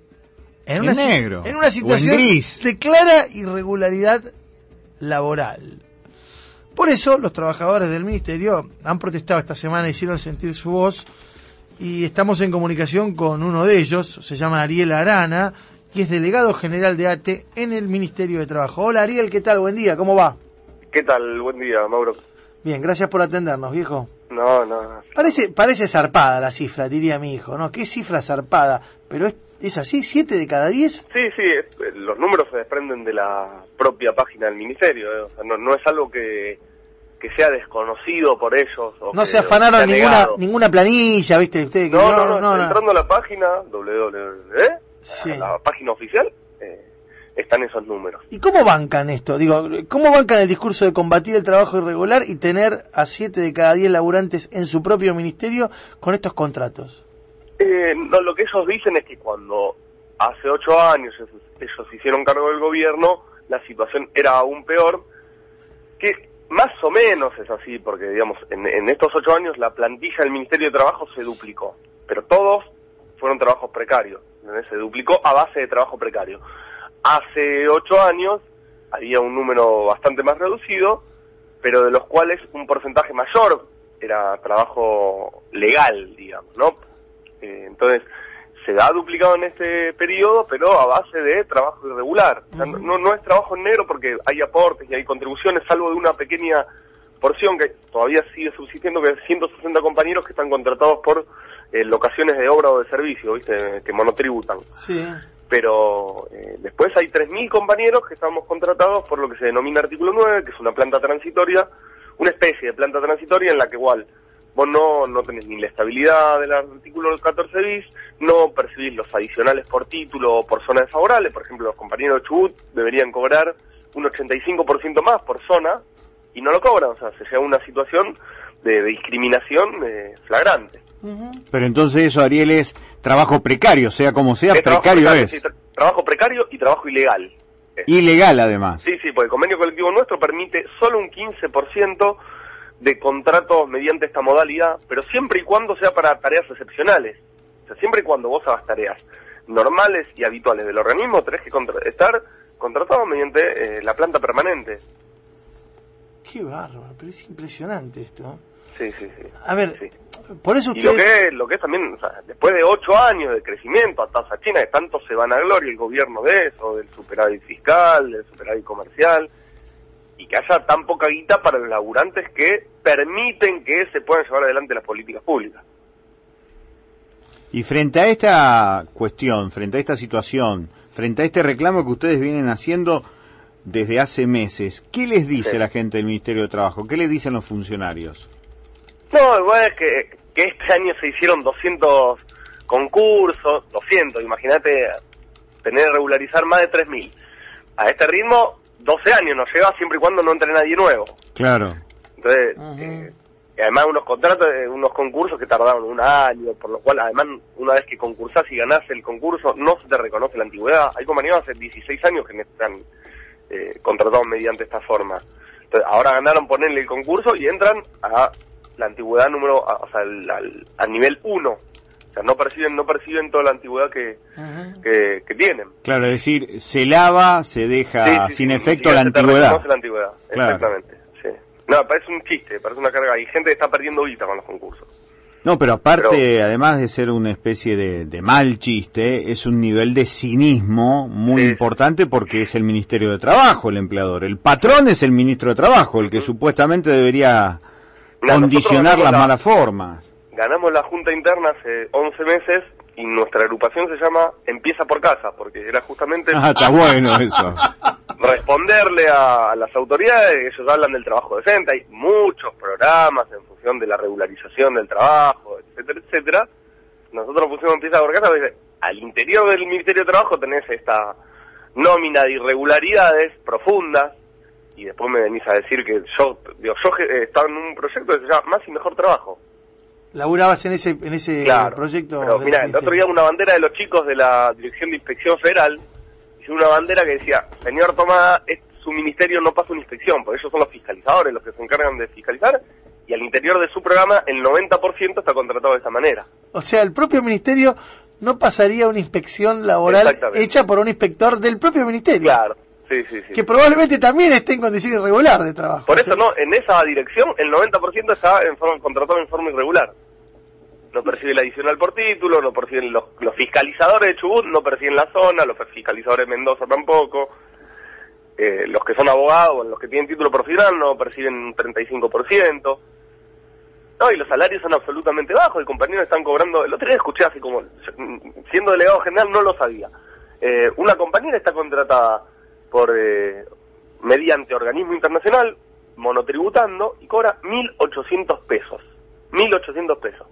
En una, en negro. En una situación o en gris. de clara irregularidad laboral. Por eso los trabajadores del ministerio han protestado esta semana, hicieron sentir su voz, y estamos en comunicación con uno de ellos. Se llama Ariel Arana y es delegado general de A T E en el Ministerio de Trabajo. Hola Ariel, ¿qué tal? Buen día, ¿cómo va? ¿Qué tal? Buen día, Mauro. Bien, gracias por atendernos, viejo. No, no. Parece, parece zarpada la cifra, diría mi hijo, ¿no? ¿Qué cifra zarpada? Pero es, ¿es así? ¿Siete de cada diez? Sí, sí, es, los números se desprenden de la propia página del Ministerio, ¿eh? O sea, no, no es algo que, que sea desconocido por ellos. O no que, se afanaron sea ninguna ninguna planilla, ¿viste? Usted, que no, no, no, no, no, entrando no. a la página, doble u doble u doble u, ¿eh? Sí. A la página oficial, eh, están esos números. ¿Y cómo bancan esto? Digo, ¿cómo bancan el discurso de combatir el trabajo irregular y tener a siete de cada diez laburantes en su propio ministerio con estos contratos? Eh, no, lo que ellos dicen es que cuando hace ocho años ellos, ellos hicieron cargo del gobierno, la situación era aún peor, que más o menos es así, porque digamos, en, en estos ocho años la plantilla del Ministerio de Trabajo se duplicó, pero todos fueron trabajos precarios, ¿entendés? Se duplicó a base de trabajo precario. Hace ocho años había un número bastante más reducido, pero de los cuales un porcentaje mayor era trabajo legal, digamos, ¿no? Eh, entonces, se ha duplicado en este periodo, pero a base de trabajo irregular. O sea, uh-huh. no, no es trabajo en negro porque hay aportes y hay contribuciones, salvo de una pequeña porción que todavía sigue subsistiendo, que es ciento sesenta compañeros que están contratados por eh, locaciones de obra o de servicio, ¿viste? Que monotributan. Sí. Pero eh, después hay tres mil compañeros que estamos contratados por lo que se denomina artículo nueve, que es una planta transitoria, una especie de planta transitoria en la que igual vos no, no tenés ni la estabilidad del artículo catorce bis, no percibís los adicionales por título o por zona desfavorable. Por ejemplo, los compañeros de Chubut deberían cobrar un ochenta y cinco por ciento más por zona y no lo cobran. O sea, se llega a una situación de, de discriminación eh, flagrante. Uh-huh. Pero entonces eso, Ariel, es trabajo precario, sea como sea, es precario, precario es. Sí, tra- trabajo precario y trabajo ilegal. Es. Ilegal, además. Sí, sí, porque el convenio colectivo nuestro permite solo un quince por ciento de contratos mediante esta modalidad, pero siempre y cuando sea para tareas excepcionales. O sea, siempre y cuando vos hagas tareas normales y habituales del organismo, tenés que contra- estar contratado mediante eh, la planta permanente. Qué bárbaro, pero es impresionante esto, ¿no? Sí, sí, sí. A ver, sí. por eso ustedes... ustedes... Y lo que, es, lo que es también, o sea, después de ocho años de crecimiento a tasa china, que tanto se van a gloria el gobierno de eso, del superávit fiscal, del superávit comercial, y que haya tan poca guita para los laburantes que permiten que se puedan llevar adelante las políticas públicas. Y frente a esta cuestión, frente a esta situación, frente a este reclamo que ustedes vienen haciendo desde hace meses, ¿qué les dice sí. la gente del Ministerio de Trabajo? ¿Qué les dicen los funcionarios? No, igual es que, que este año se hicieron doscientos concursos, doscientos, imagínate tener que regularizar más de tres mil. A este ritmo, doce años nos lleva siempre y cuando no entre nadie nuevo. Claro. Entonces, uh-huh. eh, y además unos contratos, eh, unos concursos que tardaron un año, por lo cual además una vez que concursás y ganás el concurso no se te reconoce la antigüedad. Hay compañeros hace dieciséis años que están eh, contratados mediante esta forma. Entonces, ahora ganaron ponerle el concurso y entran a la antigüedad número, a, o sea, al, al, al nivel uno. O sea, no perciben, no perciben toda la antigüedad que, uh-huh. que, que tienen. Claro, es decir, se lava, se deja sí, sí, sin sí, efecto sí, la se antigüedad. Se la antigüedad, claro. Exactamente. Sí. No, parece un chiste, parece una carga. Hay gente que está perdiendo guita con los concursos. No, pero aparte, pero, además de ser una especie de, de mal chiste, es un nivel de cinismo muy sí, importante porque es el Ministerio de Trabajo el empleador. El patrón es el ministro de Trabajo, el que uh-huh. supuestamente debería no, condicionar las la, malas formas. Ganamos la Junta Interna hace once meses y nuestra agrupación se llama Empieza por Casa, porque era justamente... Ah, está bueno eso. Responderle a, a las autoridades, ellos hablan del trabajo decente, hay muchos programas en función de la regularización del trabajo, etcétera, etcétera. Nosotros pusimos Empieza por Casa, porque al interior del Ministerio de Trabajo tenés esta nómina de irregularidades profundas, y después me venís a decir que yo, digo, yo eh, estaba en un proyecto que se llama Más y Mejor Trabajo. ¿Laburabas en ese en ese claro, proyecto? Pero mira, el otro día una bandera de los chicos de la Dirección de Inspección Federal, hizo una bandera que decía, señor Tomás, es, su ministerio no pasa una inspección, porque ellos son los fiscalizadores, los que se encargan de fiscalizar, y al interior de su programa el noventa por ciento está contratado de esa manera. O sea, el propio ministerio no pasaría una inspección laboral hecha por un inspector del propio ministerio. Claro. Sí, sí, sí. Que probablemente también esté en condición irregular de trabajo. Por eso, no, en esa dirección el noventa por ciento está en forma, contratado en forma irregular. No percibe el adicional por título, no perciben los, los fiscalizadores de Chubut, no perciben la zona, los fiscalizadores de Mendoza tampoco. Eh, los que son abogados, los que tienen título profesional no perciben un treinta y cinco por ciento. No, y los salarios son absolutamente bajos, el compañero están cobrando, el otro día escuché así como, siendo delegado general no lo sabía. Eh, una compañera está contratada por eh, mediante organismo internacional, monotributando, y cobra mil ochocientos pesos. mil ochocientos pesos.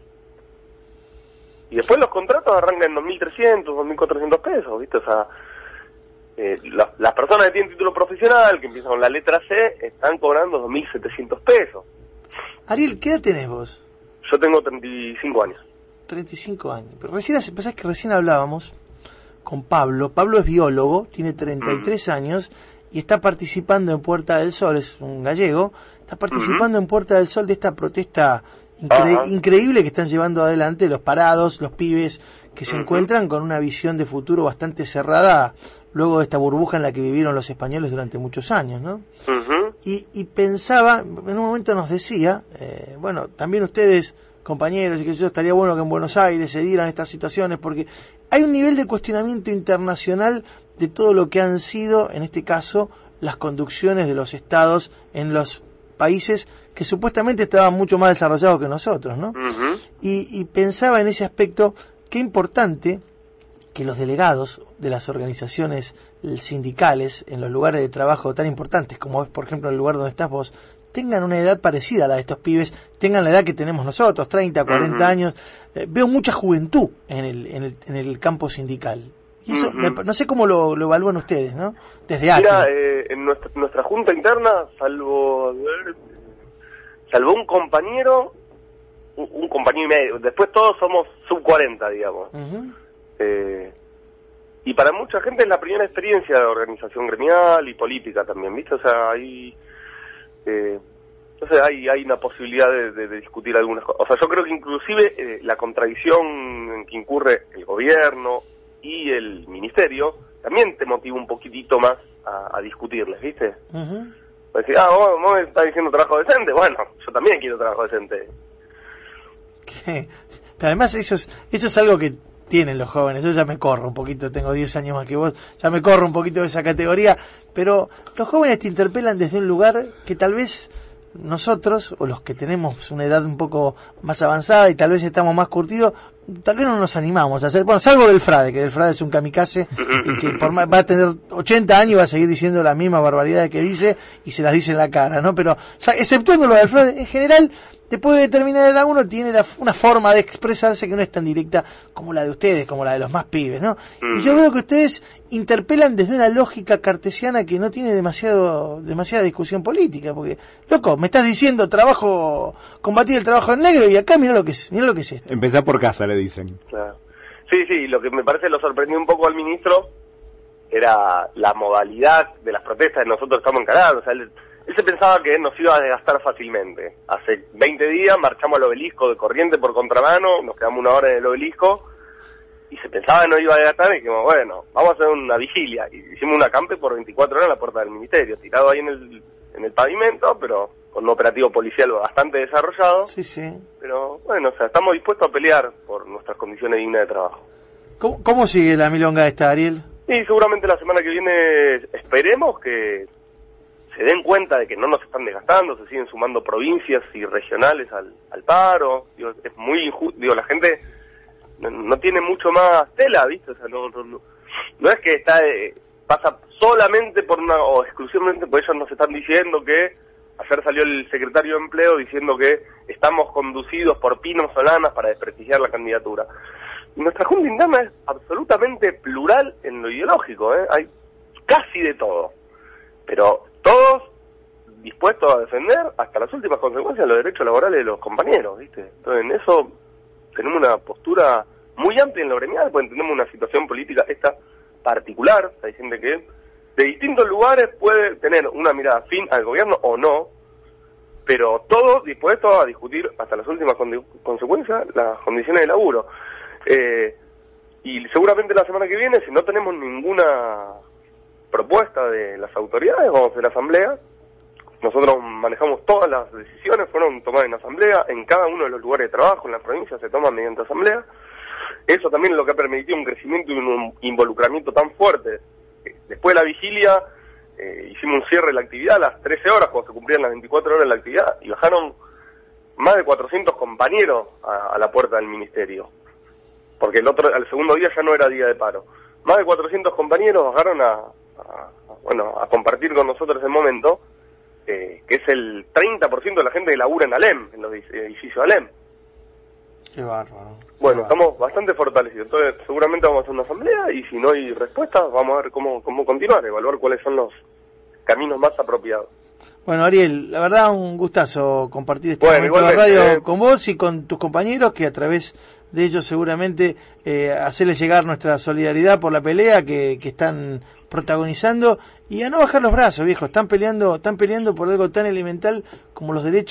Y después los contratos arrancan en dos mil trescientos, dos mil cuatrocientos pesos, ¿viste? O sea, eh, la, las personas que tienen título profesional, que empiezan con la letra C, están cobrando dos mil setecientos pesos. Ariel, ¿qué edad tenés vos? Yo tengo treinta y cinco años. treinta y cinco años. Pero recién, pensás que recién hablábamos con Pablo. Pablo es biólogo, tiene treinta y tres mm. años y está participando en Puerta del Sol, es un gallego, está participando mm-hmm. en Puerta del Sol de esta protesta incre- increíble que están llevando adelante los parados, los pibes que se encuentran con una visión de futuro bastante cerrada luego de esta burbuja en la que vivieron los españoles durante muchos años, ¿no? Uh-huh. Y, y pensaba, en un momento nos decía, eh, bueno, también ustedes, compañeros, y que yo, estaría bueno que en Buenos Aires se dieran estas situaciones, porque hay un nivel de cuestionamiento internacional de todo lo que han sido, en este caso, las conducciones de los estados en los países que supuestamente estaban mucho más desarrollados que nosotros, ¿no? Uh-huh. Y, y pensaba en ese aspecto, qué importante que los delegados de las organizaciones sindicales en los lugares de trabajo tan importantes como es, por ejemplo, el lugar donde estás vos, tengan una edad parecida a la de estos pibes, tengan la edad que tenemos nosotros, treinta, cuarenta uh-huh. años. Eh, veo mucha juventud en el, en el, en el campo sindical. Y eso, uh-huh. me, no sé cómo lo, lo evalúan ustedes, ¿no? Desde aquí. Mira, eh, en nuestra, nuestra junta interna, salvo, a ver, salvo un compañero, un, un compañero y medio, después todos somos sub cuarenta, digamos. Uh-huh. Eh, y para mucha gente es la primera experiencia de organización gremial y política también, ¿viste? O sea, hay, eh, no sé, hay, hay una posibilidad de, de, de discutir algunas cosas. O sea, yo creo que inclusive eh, la contradicción en que incurre el gobierno y el ministerio también te motiva un poquitito más a, a discutirles, ¿viste? Uh-huh. Decir, ah, vos, vos estás diciendo trabajo decente, bueno, yo también quiero trabajo decente. ¿Qué? Pero además eso es, eso es algo que tienen los jóvenes. Yo ya me corro un poquito, tengo diez años más que vos, ya me corro un poquito de esa categoría, pero los jóvenes te interpelan desde un lugar que tal vez nosotros, o los que tenemos una edad un poco más avanzada y tal vez estamos más curtidos, tal vez no nos animamos a hacer, bueno, salvo del Frade, que del Frade es un kamikaze y que por más, va a tener ochenta años y va a seguir diciendo la misma barbaridad que dice y se las dice en la cara, ¿no? Pero, o sea, exceptuando lo del Frade, en general, después de determinada edad uno tiene la, una forma de expresarse que no es tan directa como la de ustedes, como la de los más pibes, ¿no? Y yo veo que ustedes interpelan desde una lógica cartesiana que no tiene demasiado demasiada discusión política, porque, loco, me estás diciendo trabajo, combatir el trabajo en negro y acá mira lo que es, mira lo que es esto. Empezá por casa, le dicen. Claro. Sí, sí, lo que me parece lo sorprendió un poco al ministro era la modalidad de las protestas que nosotros estamos encarando, o sea, él, él se pensaba que nos iba a desgastar fácilmente. Hace veinte días marchamos al obelisco de Corriente por contramano, nos quedamos una hora en el obelisco, y se pensaba que no iba a desgastar, y dijimos, bueno, vamos a hacer una vigilia. Y hicimos un acampe por veinticuatro horas en la puerta del ministerio, tirado ahí en el, en el pavimento, pero con un operativo policial bastante desarrollado. Sí, sí. Pero bueno, o sea, estamos dispuestos a pelear por nuestras condiciones dignas de trabajo. ¿Cómo, cómo sigue la milonga esta, Ariel? Y seguramente la semana que viene esperemos que se den cuenta de que no nos están desgastando, se siguen sumando provincias y regionales al, al paro. Digo, es muy injusto, digo, la gente no, no tiene mucho más tela, ¿viste? O sea, no, no, no, no es que está eh, pasa solamente por una, o exclusivamente por ellos nos están diciendo que, ayer salió el secretario de Empleo diciendo que estamos conducidos por pinos solanas para desprestigiar la candidatura. Y nuestra Junta Interna es absolutamente plural en lo ideológico, ¿eh? Hay casi de todo, pero todos dispuestos a defender hasta las últimas consecuencias los derechos laborales de los compañeros, ¿viste? Entonces en eso tenemos una postura muy amplia en lo gremial, porque tenemos una situación política esta particular, hay gente que de distintos lugares puede tener una mirada afín al gobierno o no, pero todos dispuestos a discutir hasta las últimas con consecuencias las condiciones de laburo. Eh, y seguramente la semana que viene, si no tenemos ninguna propuesta de las autoridades, vamos a hacer asamblea. Nosotros manejamos todas las decisiones, fueron tomadas en asamblea, en cada uno de los lugares de trabajo, en la provincia se toman mediante asamblea. Eso también es lo que ha permitido un crecimiento y un involucramiento tan fuerte. Después de la vigilia, eh, hicimos un cierre de la actividad a las trece horas, cuando se cumplían las veinticuatro horas de la actividad, y bajaron más de cuatrocientos compañeros a, a la puerta del ministerio. Porque el otro, al segundo día ya no era día de paro. Más de cuatrocientos compañeros bajaron a, a, a bueno, a compartir con nosotros el momento, eh, que es el treinta por ciento de la gente que labura en Alem, en los edificios Alem. Qué bárbaro. Bueno, estamos bastante fortalecidos, entonces seguramente vamos a hacer una asamblea y si no hay respuestas vamos a ver cómo, cómo continuar, evaluar cuáles son los caminos más apropiados. Bueno, Ariel, la verdad un gustazo compartir este bueno, momento de radio eh, con vos y con tus compañeros, que a través de ellos seguramente eh, hacerles llegar nuestra solidaridad por la pelea que, que están protagonizando, y a no bajar los brazos, viejo. Están peleando, están peleando por algo tan elemental como los derechos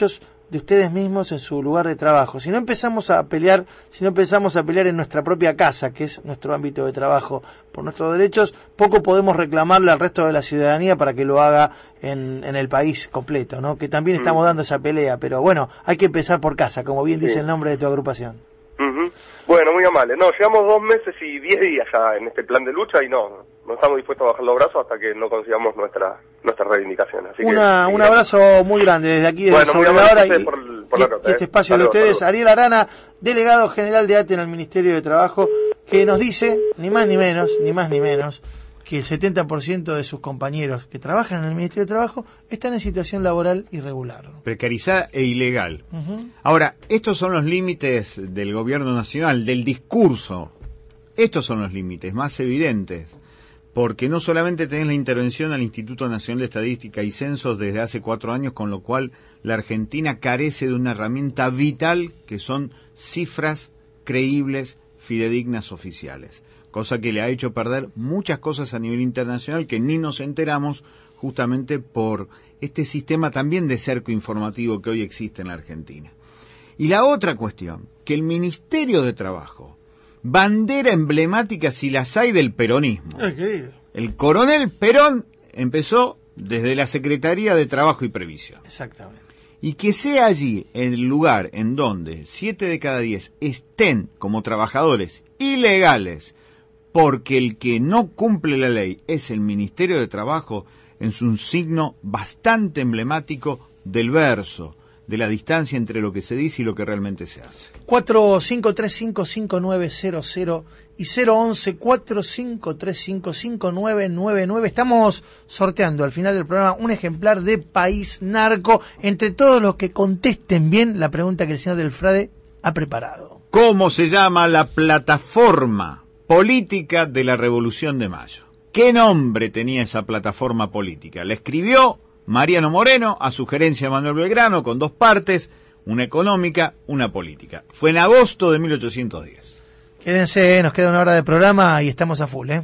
de ustedes mismos en su lugar de trabajo. Si no empezamos a pelear, si no empezamos a pelear en nuestra propia casa, que es nuestro ámbito de trabajo, por nuestros derechos, poco podemos reclamarle al resto de la ciudadanía para que lo haga en, en el país completo, ¿no? Que también estamos dando esa pelea, pero bueno, hay que empezar por casa, como bien dice Sí. el nombre de tu agrupación. Ujú. Bueno, muy amable. No, llevamos dos meses y diez días ya en este plan de lucha y no, no estamos dispuestos a bajar los brazos hasta que no consigamos nuestra nuestra reivindicación. Así Una, que, un sí, abrazo muy grande desde aquí, desde Bueno, muy Sobre la amable Hora a ustedes y, por- por y- la nota, y este eh. espacio de Saludos, ustedes. saludos. Ariel Arana, delegado general de A T E en el Ministerio de Trabajo, que nos dice, ni más ni menos, ni más ni menos, que el setenta por ciento de sus compañeros que trabajan en el Ministerio de Trabajo están en situación laboral irregular. Precarizada e ilegal. Ujú. Ahora, estos son los límites del gobierno nacional, del discurso. Estos son los límites más evidentes, porque no solamente tenés la intervención al Instituto Nacional de Estadística y Censos desde hace cuatro años, con lo cual la Argentina carece de una herramienta vital que son cifras creíbles, fidedignas, oficiales, cosa que le ha hecho perder muchas cosas a nivel internacional que ni nos enteramos justamente por este sistema también de cerco informativo que hoy existe en la Argentina. Y la otra cuestión, que el Ministerio de Trabajo, bandera emblemática si las hay del peronismo. Ay, querido. El coronel Perón empezó desde la Secretaría de Trabajo y Previsión. Exactamente. Y que sea allí el lugar en donde siete de cada diez estén como trabajadores ilegales, porque el que no cumple la ley es el Ministerio de Trabajo, es un signo bastante emblemático del verso, de la distancia entre lo que se dice y lo que realmente se hace. cuatro cinco tres cinco cinco nueve cero cero y cero once cuatro cinco tres cinco cinco nueve nueve nueve. Estamos sorteando al final del programa un ejemplar de País Narco entre todos los que contesten bien la pregunta que el señor Del Frade ha preparado. ¿Cómo se llama la plataforma política de la Revolución de Mayo? ¿Qué nombre tenía esa plataforma política? La escribió Mariano Moreno a sugerencia de Manuel Belgrano, con dos partes, una económica, una política. Fue en agosto de mil ochocientos diez. Quédense, nos queda una hora de programa y estamos a full, ¿eh?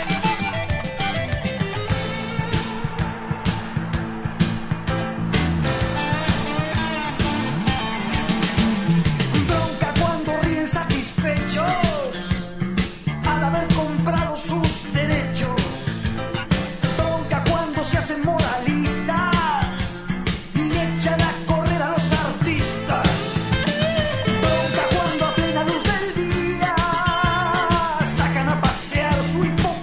Bronca cuando ríen satisfechos al haber comprado sus derechos. Bronca cuando se hacen moralistas y echan a correr a los artistas. Bronca cuando a plena luz del día sacan a pasear su hipocresía.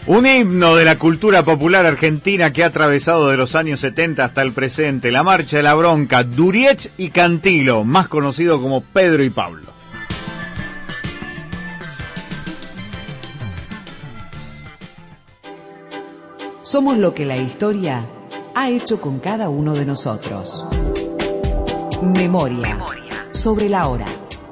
Un himno de la cultura popular argentina que ha atravesado de los años setenta hasta el presente, la Marcha de la Bronca, Duriech y Cantilo, más conocido como Pedro y Pablo. Somos lo que la historia ha hecho con cada uno de nosotros. Memoria, Memoria. Sobre la hora.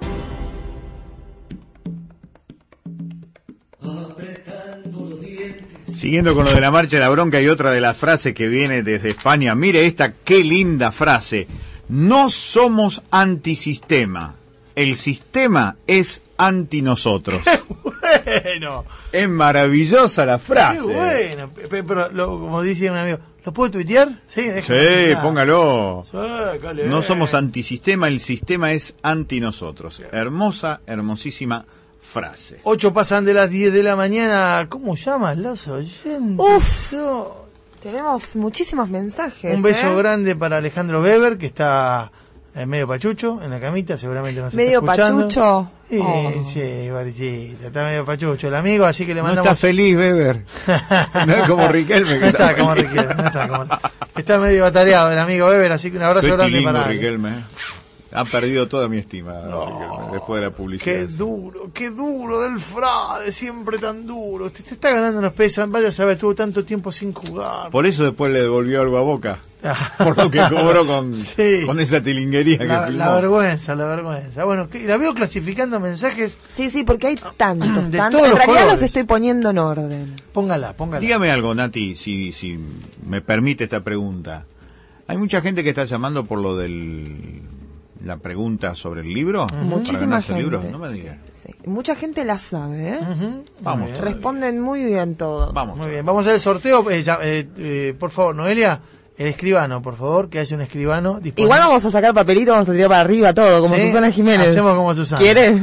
Siguiendo con lo de la Marcha de la Bronca y otra de las frases que viene desde España, mire esta, qué linda frase. No somos antisistema, el sistema es anti nosotros. Bueno. Es maravillosa la frase. Qué bueno, pero, pero lo, como dice un amigo, ¿lo puedo tuitear? Sí, sí, póngalo. Sí, no somos antisistema, el sistema es anti nosotros. Hermosa, hermosísima frase. Ocho pasan de las diez de la mañana. ¿Cómo llamas los oyentes? Uf, tenemos muchísimos mensajes. Un beso ¿eh? grande para Alejandro Weber, que está en medio pachucho, en la camita, seguramente nos medio está escuchando. ¿Medio pachucho? Sí, oh. sí, Barichita, está medio pachucho el amigo, así que le no mandamos... está feliz, Weber. No es como Riquelme. No está como Riquelme, no está como... Está medio batareado el amigo Weber, así que un abrazo Soy grande tilingo, para él. Riquelme. Ha perdido toda mi estima, no, Riquelme, después de la publicidad. Qué duro, qué duro del Frade, siempre tan duro. Te, te está ganando unos pesos, vaya a saber, tuvo tanto tiempo sin jugar. Por eso después le devolvió algo a Boca. Por lo que cobró con, sí. con esa tilinguería que la, filmó. La vergüenza, la vergüenza. Bueno, que, la veo clasificando mensajes. Sí, sí, porque hay tantos, de tantos. Todos en los realidad colores. los estoy poniendo en orden. Póngala, póngala. Dígame algo, Nati, si, si me permite esta pregunta. Hay mucha gente que está llamando por lo del... la pregunta sobre el libro. Uh-huh. Muchísima gente. El libro? No me digas. Sí, sí. Mucha gente la sabe, ¿eh? Uh-huh. Vamos. Muy Responden muy bien todos. Vamos. Muy bien. Vamos a hacer el sorteo. Eh, ya, eh, eh, por favor, Noelia, el escribano, por favor, que haya un escribano disponible. Igual vamos a sacar papelito, vamos a tirar para arriba todo, como ¿sí? Susana Jiménez. Hacemos como Susana. ¿Quieres?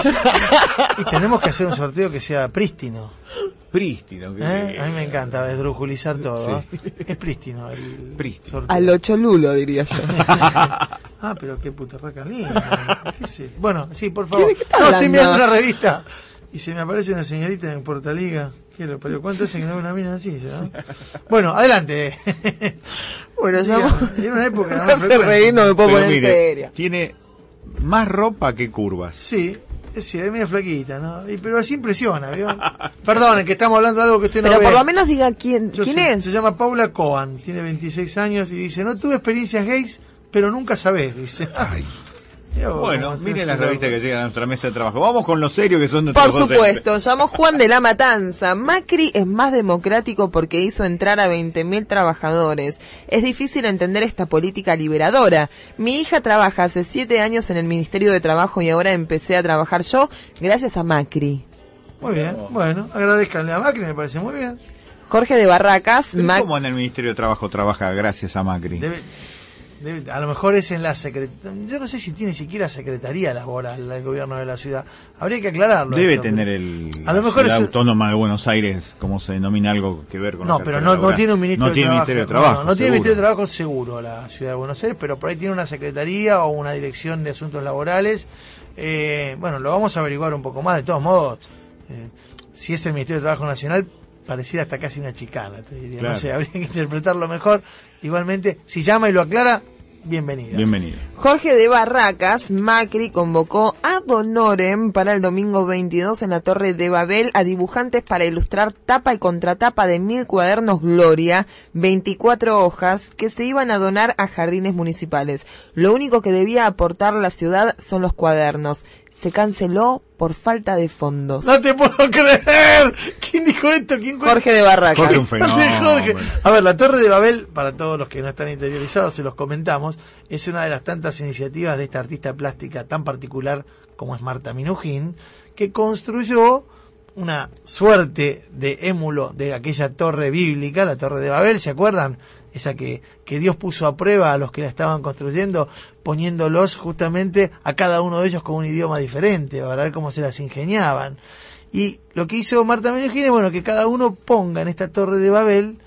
Y tenemos que hacer un sorteo que sea prístino. Prístino. ¿Eh? A mí me encanta esdrujulizar todo. Sí. ¿eh? Es prístino el prístino. sorteo. Al ocho lulo, diría yo. Ah, pero qué putarraca linda. ¿Qué sé? Bueno, sí, por favor. ¿Qué no, estoy mirando una revista y se me aparece una señorita en Portaliga. Quiero, pero ¿cuánto hace que no veo una mina así? ¿no? Bueno, adelante. Bueno, ya en una época no me hace reír, no me puedo pero poner mire, seria. Tiene más ropa que curvas. Sí. Sí, es medio flaquita, ¿no? Y, pero así impresiona, ¿vio? Perdonen, que estamos hablando de algo que usted no pero ve. Pero por lo menos diga quién, Yo quién sé, es. Se llama Paula Cohen, tiene veintiséis años y dice, no tuve experiencias gays, pero nunca sabés, dice. Ay. Yo, bueno, mire las revistas que llegan a nuestra mesa de trabajo. Vamos con lo serio que son nuestros Por docentes. supuesto, llamó Juan de la Matanza. Macri es más democrático porque hizo entrar a veinte mil trabajadores. Es difícil entender esta política liberadora. Mi hija trabaja hace siete años en el Ministerio de Trabajo y ahora empecé a trabajar yo gracias a Macri. Muy bien, bueno, agradezcanle a Macri, me parece muy bien. Jorge de Barracas. Mac... ¿Cómo en el Ministerio de Trabajo trabaja gracias a Macri? Debe... Debe, a lo mejor es en la secretaría. Yo no sé si tiene siquiera secretaría laboral el gobierno de la ciudad. Habría que aclararlo. Debe esto, tener pero... el a lo mejor Ciudad es... Autónoma de Buenos Aires, como se denomina, algo que ver con no, la pero no, no tiene un ministro no de tiene trabajo. Ministerio de Trabajo. No, no, no tiene Ministerio de Trabajo seguro la Ciudad de Buenos Aires, pero por ahí tiene una secretaría o una dirección de asuntos laborales. Eh, bueno, lo vamos a averiguar un poco más. De todos modos, eh, si es el Ministerio de Trabajo Nacional, pareciera hasta casi una chicana, te diría. Claro. No sé, habría que interpretarlo mejor. Igualmente, si llama y lo aclara, bienvenido. Bienvenido. Jorge de Barracas. Macri convocó ad honorem para el domingo veintidós en la Torre de Babel a dibujantes para ilustrar tapa y contratapa de mil cuadernos Gloria, veinticuatro hojas, que se iban a donar a jardines municipales. Lo único que debía aportar la ciudad son los cuadernos. Se canceló por falta de fondos. ¡No te puedo creer! ¿Quién dijo esto? ¿Quién Jorge de Barracas. Jorge, un fenómeno. Jorge. A ver, la Torre de Babel, para todos los que no están interiorizados, se los comentamos, es una de las tantas iniciativas de esta artista plástica tan particular como es Marta Minujín, que construyó una suerte de émulo de aquella torre bíblica, la Torre de Babel, ¿se acuerdan? Esa que, que Dios puso a prueba a los que la estaban construyendo, poniéndolos justamente a cada uno de ellos con un idioma diferente, para ver cómo se las ingeniaban. Y lo que hizo Marta Minujín es, bueno, que cada uno ponga en esta Torre de Babel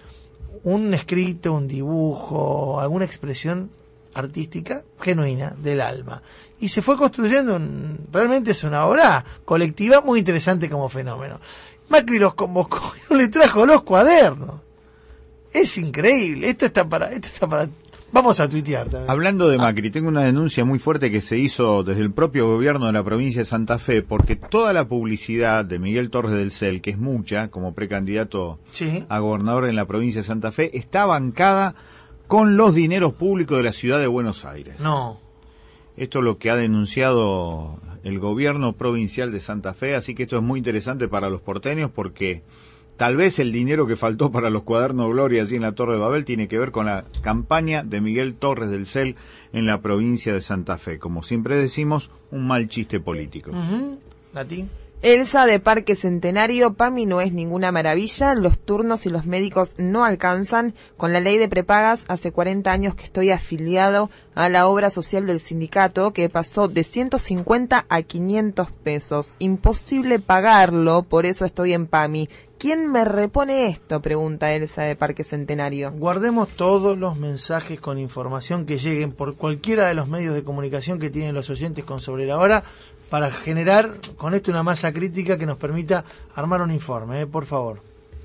un escrito, un dibujo, alguna expresión artística genuina del alma. Y se fue construyendo, un, realmente es una obra colectiva muy interesante como fenómeno. Macri los convocó y no le trajo los cuadernos. Es increíble. Esto está para, esto está para. Vamos a tuitear también. Hablando de Macri, tengo una denuncia muy fuerte que se hizo desde el propio gobierno de la provincia de Santa Fe, porque toda la publicidad de Miguel Torres del Cel, que es mucha, como precandidato sí. a gobernador en la provincia de Santa Fe, está bancada con los dineros públicos de la ciudad de Buenos Aires. No. Esto es lo que ha denunciado el gobierno provincial de Santa Fe, así que esto es muy interesante para los porteños porque tal vez el dinero que faltó para los cuadernos Gloria allí en la Torre de Babel tiene que ver con la campaña de Miguel Torres del Cel en la provincia de Santa Fe. Como siempre decimos, un mal chiste político. Uh-huh. ¿Nati? Elsa de Parque Centenario, PAMI no es ninguna maravilla, los turnos y los médicos no alcanzan. Con la ley de prepagas, hace cuarenta años que estoy afiliado a la obra social del sindicato, que pasó de ciento cincuenta a quinientos pesos. Imposible pagarlo, por eso estoy en PAMI. ¿Quién me repone esto?, pregunta Elsa de Parque Centenario. Guardemos todos los mensajes con información que lleguen por cualquiera de los medios de comunicación que tienen los oyentes con Sobre la Hora, para generar con esto una masa crítica que nos permita armar un informe, ¿eh? Por favor.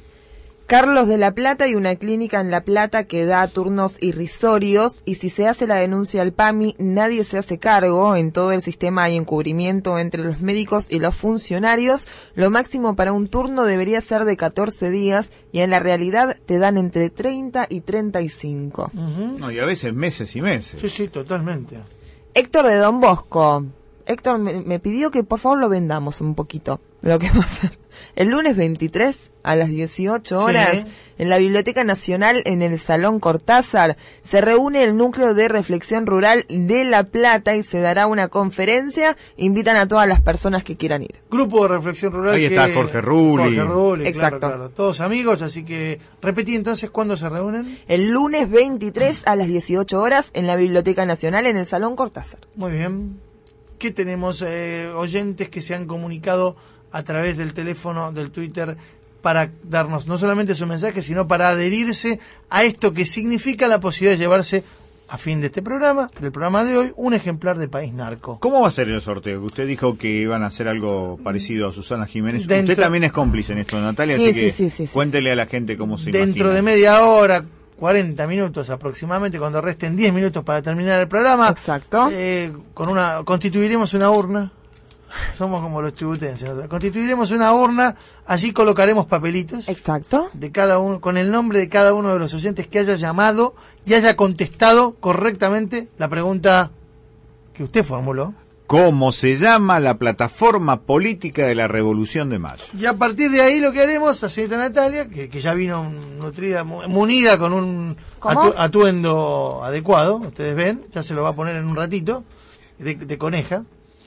Carlos de La Plata, y una clínica en La Plata que da turnos irrisorios, y si se hace la denuncia al PAMI, nadie se hace cargo. En todo el sistema hay encubrimiento entre los médicos y los funcionarios. Lo máximo para un turno debería ser de catorce días, y en la realidad te dan entre treinta y treinta y cinco. Uh-huh. No, y a veces meses y meses. Sí, sí, totalmente. Héctor de Don Bosco. Héctor me, me pidió que por favor lo vendamos un poquito, lo que va a ser. El lunes veintitrés a las dieciocho horas, sí, en la Biblioteca Nacional, en el Salón Cortázar, se reúne el Núcleo de Reflexión Rural de La Plata y se dará una conferencia. Invitan a todas las personas que quieran ir. Grupo de Reflexión Rural. Ahí que... está Jorge Rulli. Jorge Rulli, exacto. Claro, claro. Todos amigos, así que repetí entonces, ¿cuándo se reúnen? El lunes veintitrés a las dieciocho horas en la Biblioteca Nacional, en el Salón Cortázar. Muy bien. ¿Qué tenemos? Eh, oyentes que se han comunicado a través del teléfono, del Twitter, para darnos no solamente su mensaje, sino para adherirse a esto que significa la posibilidad de llevarse, a fin de este programa, del programa de hoy, un ejemplar de País Narco. ¿Cómo va a ser el sorteo? Usted dijo que iban a hacer algo parecido a Susana Jiménez. Dentro... Usted también es cómplice en esto, Natalia, sí, así sí, que sí, sí, sí, cuéntele a la gente cómo se imagina. Dentro de media hora, cuarenta minutos aproximadamente, cuando resten diez minutos para terminar el programa. Exacto. Eh, con una, constituiremos una urna. Somos como los chubutenses. ¿No? Constituiremos una urna, allí colocaremos papelitos. Exacto. De cada uno, con el nombre de cada uno de los oyentes que haya llamado y haya contestado correctamente la pregunta que usted formuló. ¿Cómo se llama la plataforma política de la Revolución de Mayo? Y a partir de ahí lo que haremos, la señorita Natalia, que, que ya vino nutrida, munida con un atu, atuendo adecuado, ustedes ven, ya se lo va a poner en un ratito, de, de coneja.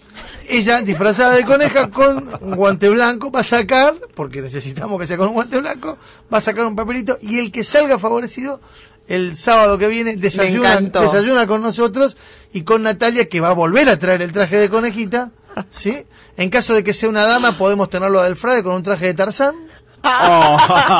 Ella, disfrazada de coneja, con un guante blanco, va a sacar, porque necesitamos que sea con un guante blanco, va a sacar un papelito, y el que salga favorecido, el sábado que viene, desayuna, desayuna con nosotros y con Natalia, que va a volver a traer el traje de conejita, ¿sí? En caso de que sea una dama, podemos tenerlo a Del Frade con un traje de Tarzán. Oh.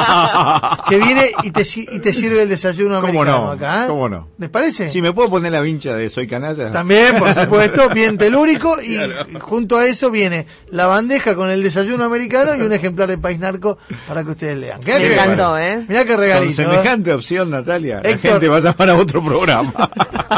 Que viene y te, y te sirve el desayuno ¿Cómo americano no? acá, ¿eh? ¿Cómo no? ¿Les parece? Si me puedo poner la vincha de Soy Canalla. También, por supuesto, bien telúrico, y claro, junto a eso viene la bandeja con el desayuno americano y un ejemplar de País Narco para que ustedes lean. Me que encantó, ¿eh? Mirá qué regalito. Con semejante ¿eh? opción, Natalia, Héctor, la gente va a llamar a otro programa.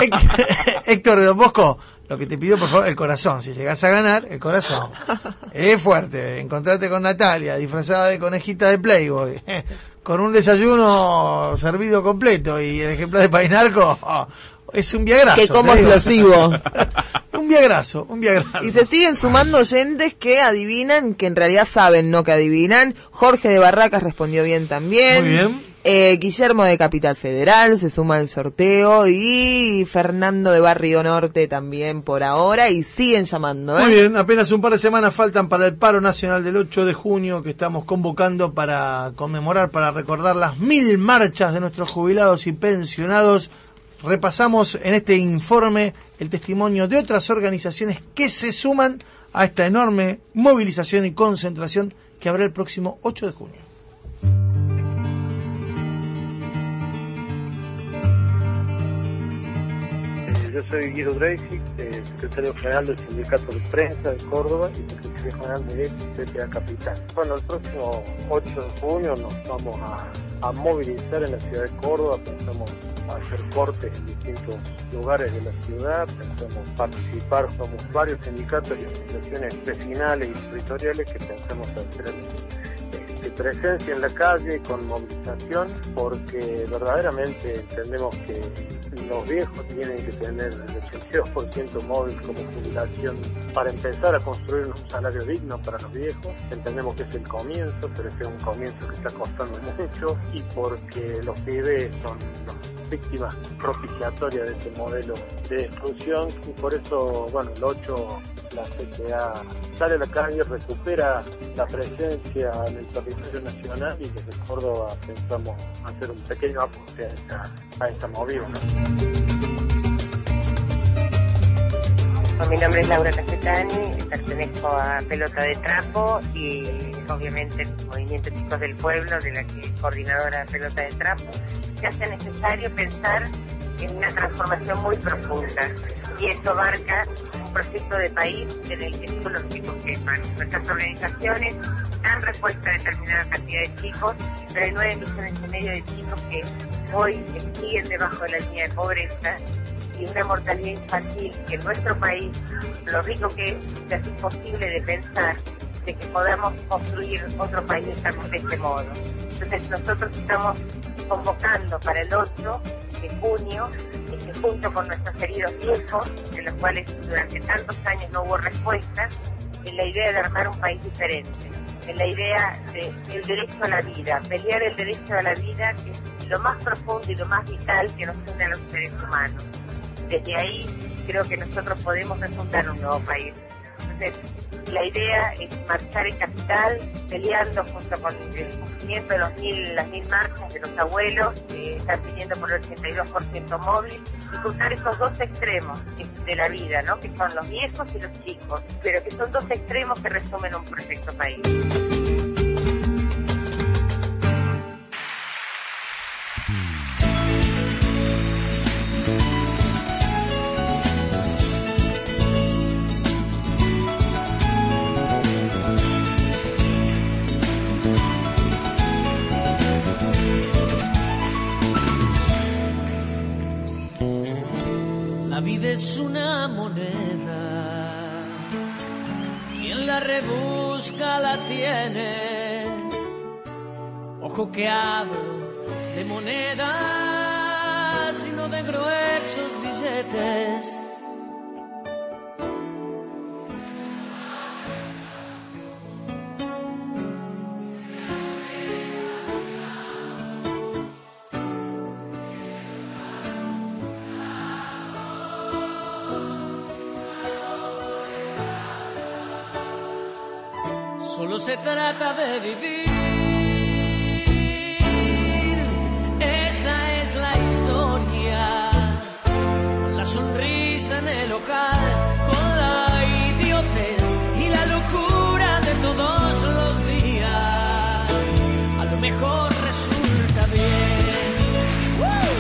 Héctor de Don Bosco, lo que te pido, por favor, el corazón. Si llegás a ganar, el corazón. Es fuerte. Encontrarte con Natalia, disfrazada de conejita de Playboy, con un desayuno servido completo y el ejemplar de País Narco, oh, es un viagrazo. Que como explosivo. Un viagrazo, un viagrazo. Y se siguen sumando oyentes que adivinan, que en realidad saben, no que adivinan. Jorge de Barracas respondió bien también. Muy bien. Eh, Guillermo de Capital Federal se suma al sorteo, y Fernando de Barrio Norte también por ahora, y siguen llamando, ¿eh? Muy bien, apenas un par de semanas faltan para el paro nacional del ocho de junio, que estamos convocando para conmemorar, para recordar las mil marchas de nuestros jubilados y pensionados. Repasamos en este informe el testimonio de otras organizaciones que se suman a esta enorme movilización y concentración que habrá el próximo ocho de junio. yo soy Guido Dreisig, eh, secretario general del Sindicato de Prensa de Córdoba y secretario general de C T A Capital. Bueno, el próximo ocho de junio nos vamos a, a movilizar en la ciudad de Córdoba, pensamos hacer cortes en distintos lugares de la ciudad, pensamos participar, somos varios sindicatos y asociaciones vecinales y territoriales que pensamos hacer de presencia en la calle con movilización, porque verdaderamente entendemos que los viejos tienen que tener el ochenta y dos por ciento móvil como jubilación para empezar a construir un salario digno para los viejos. Entendemos que es el comienzo, pero es un comienzo que está costando mucho, y porque los pibes son las víctimas propiciatorias de este modelo de exclusión, y por eso, bueno, el ocho la C T A sale a la calle, recupera la presencia en el territorio nacional, y desde Córdoba pensamos hacer un pequeño aporte a esta, a esta movida, ¿no? Mi nombre es Laura Casetani, pertenezco a Pelota de Trapo y obviamente el Movimiento Chicos del Pueblo, de la que es coordinadora de Pelota de Trapo. Se hace necesario pensar en una transformación muy profunda, y esto abarca un proyecto de país en el que todos los chicos sepan. Nuestras organizaciones dan respuesta a determinada cantidad de chicos, pero hay nueve millones y medio de chicos que hoy siguen debajo de la línea de pobreza, y una mortalidad infantil que en nuestro país, lo rico que es, es imposible de pensar de que podamos construir otro país de este modo. Entonces nosotros estamos convocando para el ocho de junio, que junto con nuestros queridos viejos, de los cuales durante tantos años no hubo respuesta, en la idea de armar un país diferente, en la idea del derecho a la vida, pelear el derecho a la vida, que es lo más profundo y lo más vital que nos une a los seres humanos. Desde ahí creo que nosotros podemos refundar un nuevo país. Entonces, la idea es marchar en capital, peleando junto con el cumplimiento de los mil, las mil marchas de los abuelos, que están pidiendo por el ochenta y dos por ciento móvil, y cruzar esos dos extremos de la vida, ¿no? Que son los viejos y los chicos, pero que son dos extremos que resumen un proyecto país. La vida es una moneda, quien la rebusca la tiene. Ojo que hablo de monedas y no de gruesos billetes. Solo se trata de vivir, esa es la historia, con la sonrisa en el local, con la idiotez y la locura de todos los días, a lo mejor resulta bien. ¡Woo!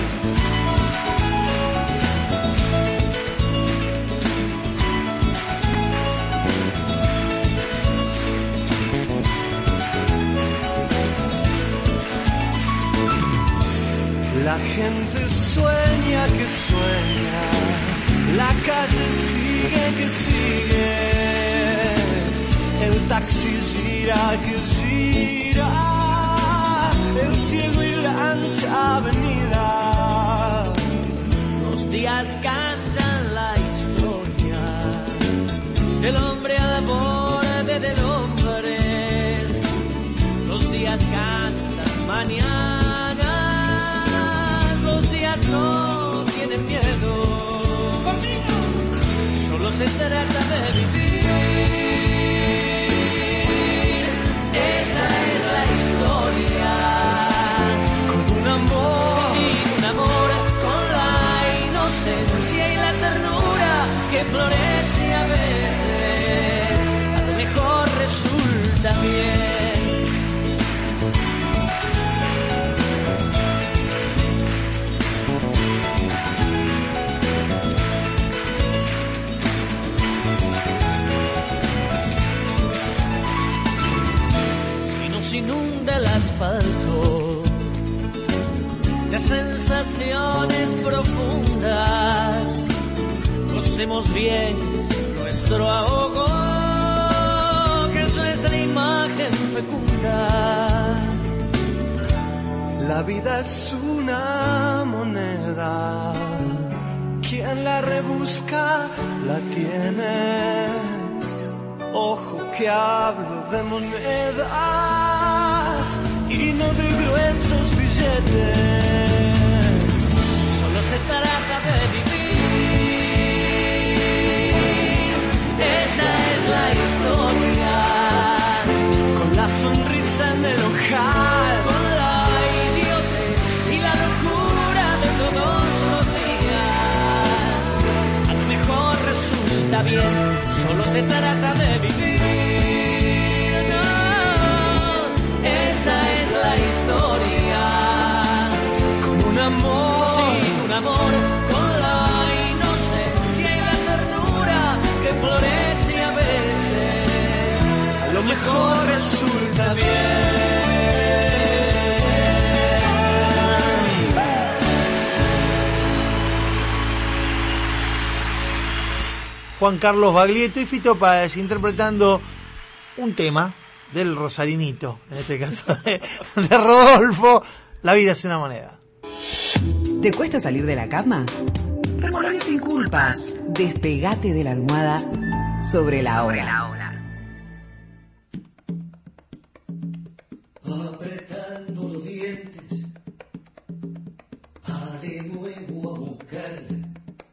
La gente sueña que sueña, la calle sigue que sigue, el taxi gira que gira, el cielo y la ancha avenida. Los días cantan la historia del hombre al borde del hombre. Los días cantan mañana. No tienen miedo, solo se trata de vivir. Esa es la historia, con un amor, sí, un amor, con la inocencia y la ternura que florece a veces, a lo mejor resulta bien. aspiraciones profundas, gocemos bien nuestro ahogo, que es nuestra imagen fecunda. La vida es una moneda, quien la rebusca la tiene. Ojo que hablo de monedas y no de gruesos billetes. Solo se trata de vivir, esa es la historia, con la sonrisa en el ojal, con la idiotez y la locura de todos los días. A lo mejor resulta bien, solo se trata de vivir, no, esa es la historia, con un amor, sí, un amor, con la inocencia y la ternura que florece a veces, a lo mejor resulta bien. Juan Carlos Baglietto y Fito Páez interpretando un tema del Rosarinito, en este caso de, de Rodolfo, La vida es una moneda. ¿Te cuesta salir de la cama? Revolver sin culpas. Despegate de la almohada sobre la Sobre hora. la hora. apretando los dientes, a de nuevo a buscarle.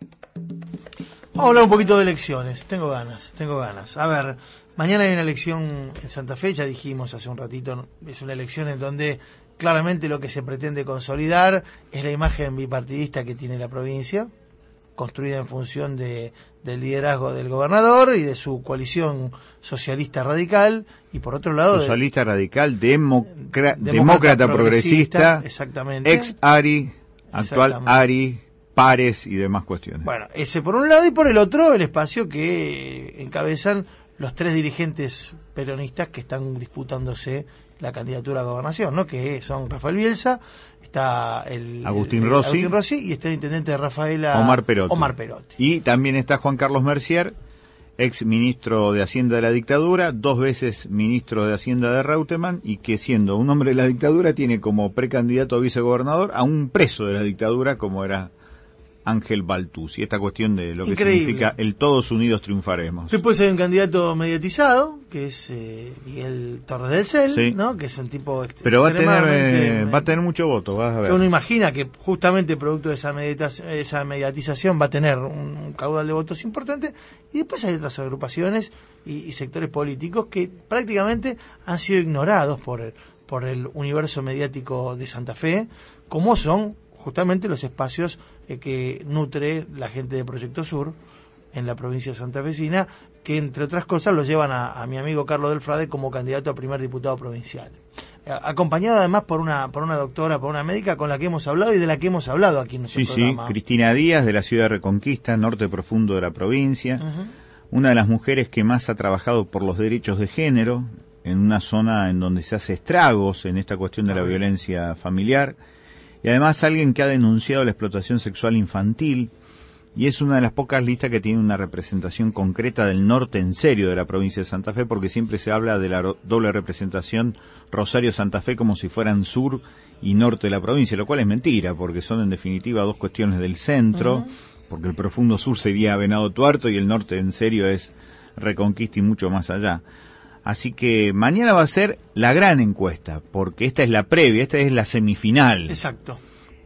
Vamos a hablar un poquito de elecciones. Tengo ganas, tengo ganas. A ver, mañana hay una elección en Santa Fe, ya dijimos hace un ratito, es una elección en donde claramente lo que se pretende consolidar es la imagen bipartidista que tiene la provincia, construida en función de, del liderazgo del gobernador y de su coalición socialista radical, y por otro lado... Socialista de, radical, democra, demócrata, demócrata progresista, progresista, exactamente. ex ARI, actual Exactamente. ARI, pares y demás cuestiones. Bueno, ese por un lado, y por el otro el espacio que encabezan los tres dirigentes peronistas que están disputándose la candidatura a gobernación, ¿no? Que son Rafael Bielsa, está el Agustín el- Rossi. Agustín Rossi y está el intendente de Rafaela Omar Perotti. Omar Perotti. Y también está Juan Carlos Mercier, ex ministro de Hacienda de la dictadura, dos veces ministro de Hacienda de Reutemann, y que siendo un hombre de la dictadura tiene como precandidato a vicegobernador a un preso de la dictadura como era Ángel Baltús. Y esta cuestión de lo que Increíble. significa el todos unidos triunfaremos. Después hay un candidato mediatizado, que es eh, Miguel Torres del Cel, Sí. ¿no? Que es un tipo ext- Pero va a tener extremadamente- eh, va a tener mucho voto, vas a ver. que uno imagina que justamente producto de esa, medita- esa mediatización va a tener un, un caudal de votos importante, y después hay otras agrupaciones y, y sectores políticos que prácticamente han sido ignorados por el, por el universo mediático de Santa Fe, como son justamente los espacios eh, que nutre la gente de Proyecto Sur en la provincia santafesina, que entre otras cosas lo llevan a, a mi amigo Carlos del Frade como candidato a primer diputado provincial. Eh, acompañado además por una por una doctora, por una médica con la que hemos hablado y de la que hemos hablado aquí en nuestro Sí, sí, programa. Cristina Díaz, de la ciudad de Reconquista, norte profundo de la provincia, Ujú. una de las mujeres que más ha trabajado por los derechos de género, en una zona en donde se hace estragos en esta cuestión de la violencia familiar, y además alguien que ha denunciado la explotación sexual infantil, y es una de las pocas listas que tiene una representación concreta del norte en serio de la provincia de Santa Fe, porque siempre se habla de la ro- doble representación Rosario-Santa Fe como si fueran sur y norte de la provincia, lo cual es mentira, porque son en definitiva dos cuestiones del centro, Ujú. porque el profundo sur sería Venado Tuerto y el norte en serio es Reconquista y mucho más allá. Así que mañana va a ser la gran encuesta, porque esta es la previa, esta es la semifinal. Exacto.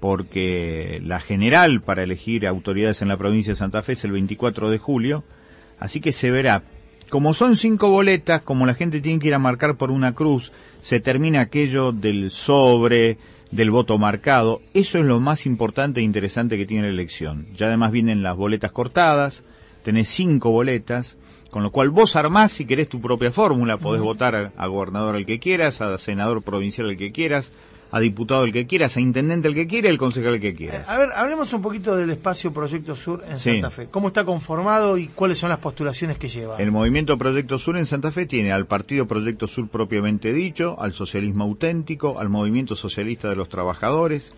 Porque la general para elegir autoridades en la provincia de Santa Fe es el veinticuatro de julio, así que se verá. Como son cinco boletas, como la gente tiene que ir a marcar por una cruz, se termina aquello del sobre, del voto marcado. Eso es lo más importante e interesante que tiene la elección. Ya además vienen las boletas cortadas, tenés cinco boletas, con lo cual vos armás si querés tu propia fórmula, podés Ujú. votar a, a gobernador al que quieras, a senador provincial al que quieras, a diputado el que quieras, a intendente el que quiera, el concejal el que quieras. A ver, hablemos un poquito del espacio Proyecto Sur en Sí. Santa Fe. ¿Cómo está conformado y cuáles son las postulaciones que lleva? El movimiento Proyecto Sur en Santa Fe tiene al partido Proyecto Sur propiamente dicho, al socialismo auténtico, al movimiento socialista de los trabajadores,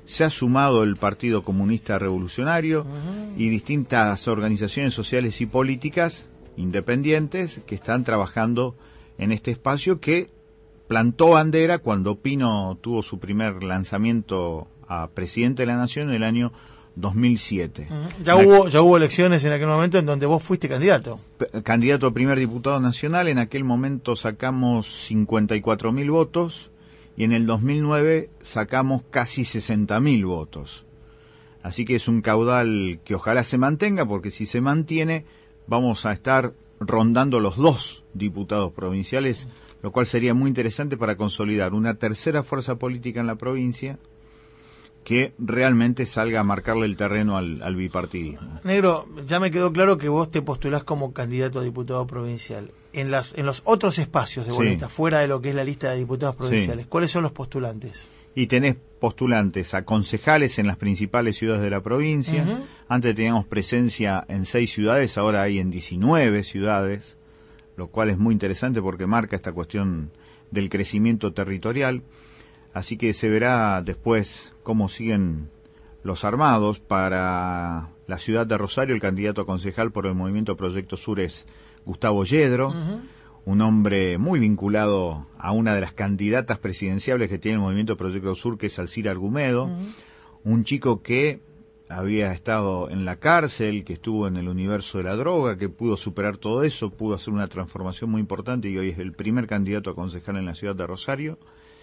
se ha sumado el Partido Comunista Revolucionario uh-huh. y distintas organizaciones sociales y políticas independientes que están trabajando en este espacio que plantó bandera cuando Pino tuvo su primer lanzamiento a presidente de la Nación en el año dos mil siete. Uh-huh. Ya la, hubo ya hubo elecciones en aquel momento en donde vos fuiste candidato. P- candidato a primer diputado nacional. En aquel momento sacamos cincuenta y cuatro mil votos y en el dos mil nueve sacamos casi sesenta mil votos. Así que es un caudal que ojalá se mantenga, porque si se mantiene vamos a estar rondando los dos diputados provinciales, lo cual sería muy interesante para consolidar una tercera fuerza política en la provincia que realmente salga a marcarle el terreno al, al bipartidismo. Negro, ya me quedó claro que vos te postulás como candidato a diputado provincial. En las en los otros espacios de boleta, sí. fuera de lo que es la lista de diputados provinciales, sí. ¿cuáles son los postulantes? Y tenés postulantes a concejales en las principales ciudades de la provincia. Uh-huh. Antes teníamos presencia en seis ciudades, ahora hay en diecinueve ciudades, lo cual es muy interesante porque marca esta cuestión del crecimiento territorial. Así que se verá después cómo siguen los armados. Para la ciudad de Rosario, el candidato a concejal por el Movimiento Proyecto Sur es Gustavo Yedro, uh-huh. un hombre muy vinculado a una de las candidatas presidenciables que tiene el Movimiento Proyecto Sur, que es Alcira Argumedo, uh-huh. un chico que había estado en la cárcel, que estuvo en el universo de la droga, que pudo superar todo eso, pudo hacer una transformación muy importante y hoy es el primer candidato a concejal en la ciudad de Rosario.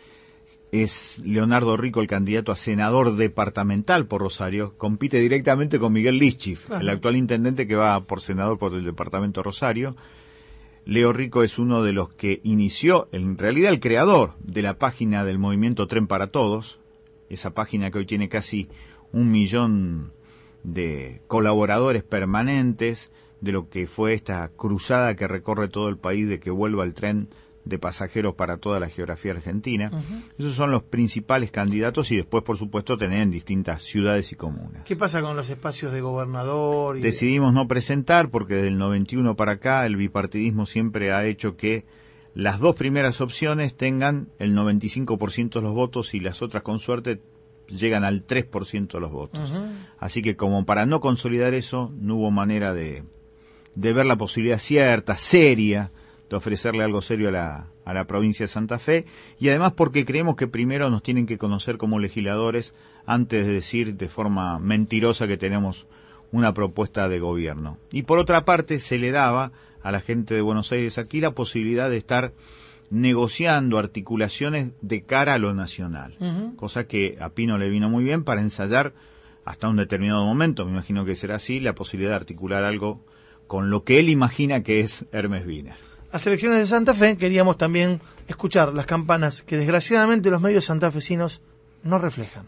Es Leonardo Rico el candidato a senador departamental por Rosario, compite directamente con Miguel Lischif, el actual intendente que va por senador por el departamento de Rosario. Leo Rico es uno de los que inició, en realidad el creador de la página del movimiento Tren para Todos, esa página que hoy tiene casi un millón de colaboradores permanentes, de lo que fue esta cruzada que recorre todo el país de que vuelva el tren de pasajeros para toda la geografía argentina. Uh-huh. Esos son los principales candidatos y después, por supuesto, tener en distintas ciudades y comunas. ¿Qué pasa con los espacios de gobernador? Y Decidimos no presentar porque del noventa y uno para acá el bipartidismo siempre ha hecho que las dos primeras opciones tengan el noventa y cinco por ciento de los votos y las otras, con suerte, llegan al tres por ciento de los votos. Uh-huh. Así que como para no consolidar eso, no hubo manera de, de ver la posibilidad cierta, seria, de ofrecerle algo serio a la, a la provincia de Santa Fe, y además porque creemos que primero nos tienen que conocer como legisladores antes de decir de forma mentirosa que tenemos una propuesta de gobierno. Y por otra parte se le daba a la gente de Buenos Aires aquí la posibilidad de estar negociando articulaciones de cara a lo nacional, uh-huh. cosa que a Pino le vino muy bien para ensayar hasta un determinado momento, me imagino que será así, la posibilidad de articular algo con lo que él imagina que es Hermes Wiener. Las elecciones de Santa Fe queríamos también escuchar las campanas que desgraciadamente los medios santafesinos no reflejan.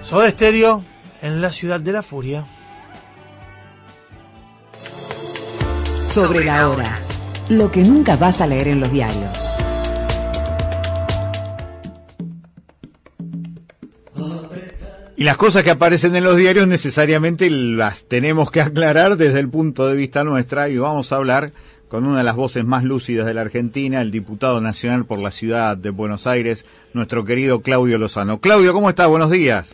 Soda Stereo en la ciudad de la furia. Sobre la hora. Lo que nunca vas a leer en los diarios. Y las cosas que aparecen en los diarios necesariamente las tenemos que aclarar desde el punto de vista nuestra, y vamos a hablar con una de las voces más lúcidas de la Argentina, el diputado nacional por la ciudad de Buenos Aires, nuestro querido Claudio Lozano. Claudio, ¿cómo estás? Buenos días.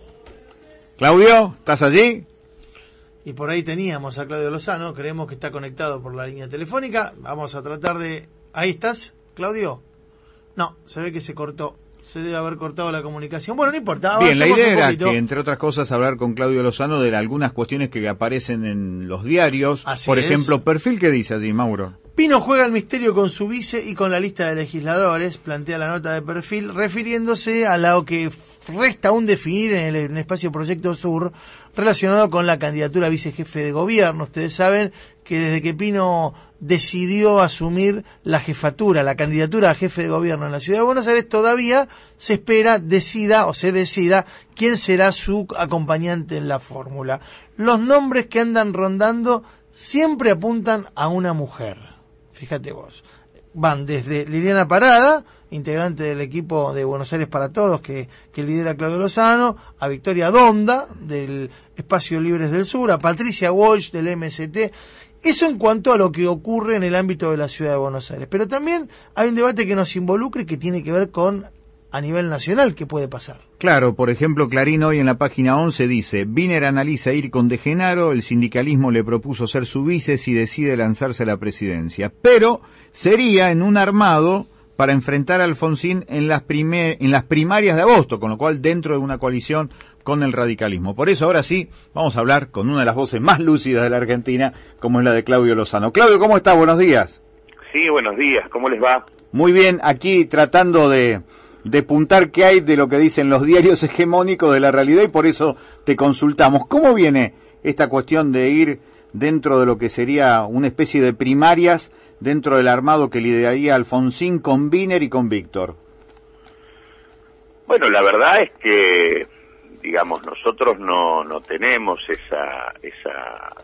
Claudio, ¿estás allí? Y por ahí teníamos a Claudio Lozano, creemos que está conectado por la línea telefónica. Vamos a tratar de... ¿Ahí estás, Claudio? No, se ve que se cortó. Se debe haber cortado la comunicación. Bueno, no importa. Bien, la idea era que, entre otras cosas, hablar con Claudio Lozano de algunas cuestiones que aparecen en los diarios. Así Por es. ejemplo, perfil, ¿qué dice allí, Mauro? Pino juega el misterio con su vice y con la lista de legisladores, plantea la nota de Perfil, refiriéndose a lo que resta aún definir en el, en el espacio Proyecto Sur, relacionado con la candidatura a vicejefe de gobierno. Ustedes saben que desde que Pino decidió asumir la jefatura, la candidatura a jefe de gobierno en la ciudad de Buenos Aires, todavía se espera, decida o se decida quién será su acompañante en la fórmula. Los nombres que andan rondando siempre apuntan a una mujer. Fíjate vos. Van desde Liliana Parada, integrante del equipo de Buenos Aires para Todos, que, que lidera Claudio Lozano, a Victoria Donda, del Espacio Libres del Sur, a Patricia Walsh, del M S T. Eso en cuanto a lo que ocurre en el ámbito de la ciudad de Buenos Aires. Pero también hay un debate que nos involucra y que tiene que ver con, a nivel nacional, qué puede pasar. Claro, por ejemplo, Clarín hoy en la página once dice: Wiener analiza ir con De Genaro, el sindicalismo le propuso ser su vice si decide lanzarse a la presidencia. Pero sería en un armado para enfrentar a Alfonsín en las, primer, en las primarias de agosto, con lo cual dentro de una coalición con el radicalismo. Por eso ahora sí vamos a hablar con una de las voces más lúcidas de la Argentina, como es la de Claudio Lozano. Claudio, ¿cómo está? Buenos días. Sí, buenos días. ¿Cómo les va? Muy bien, aquí tratando de, de puntar qué hay de lo que dicen los diarios hegemónicos de la realidad, y por eso te consultamos. ¿Cómo viene esta cuestión de ir dentro de lo que sería una especie de primarias dentro del armado que lideraría Alfonsín con Wiener y con Víctor? Bueno, la verdad es que, digamos, nosotros no, no tenemos esa, esa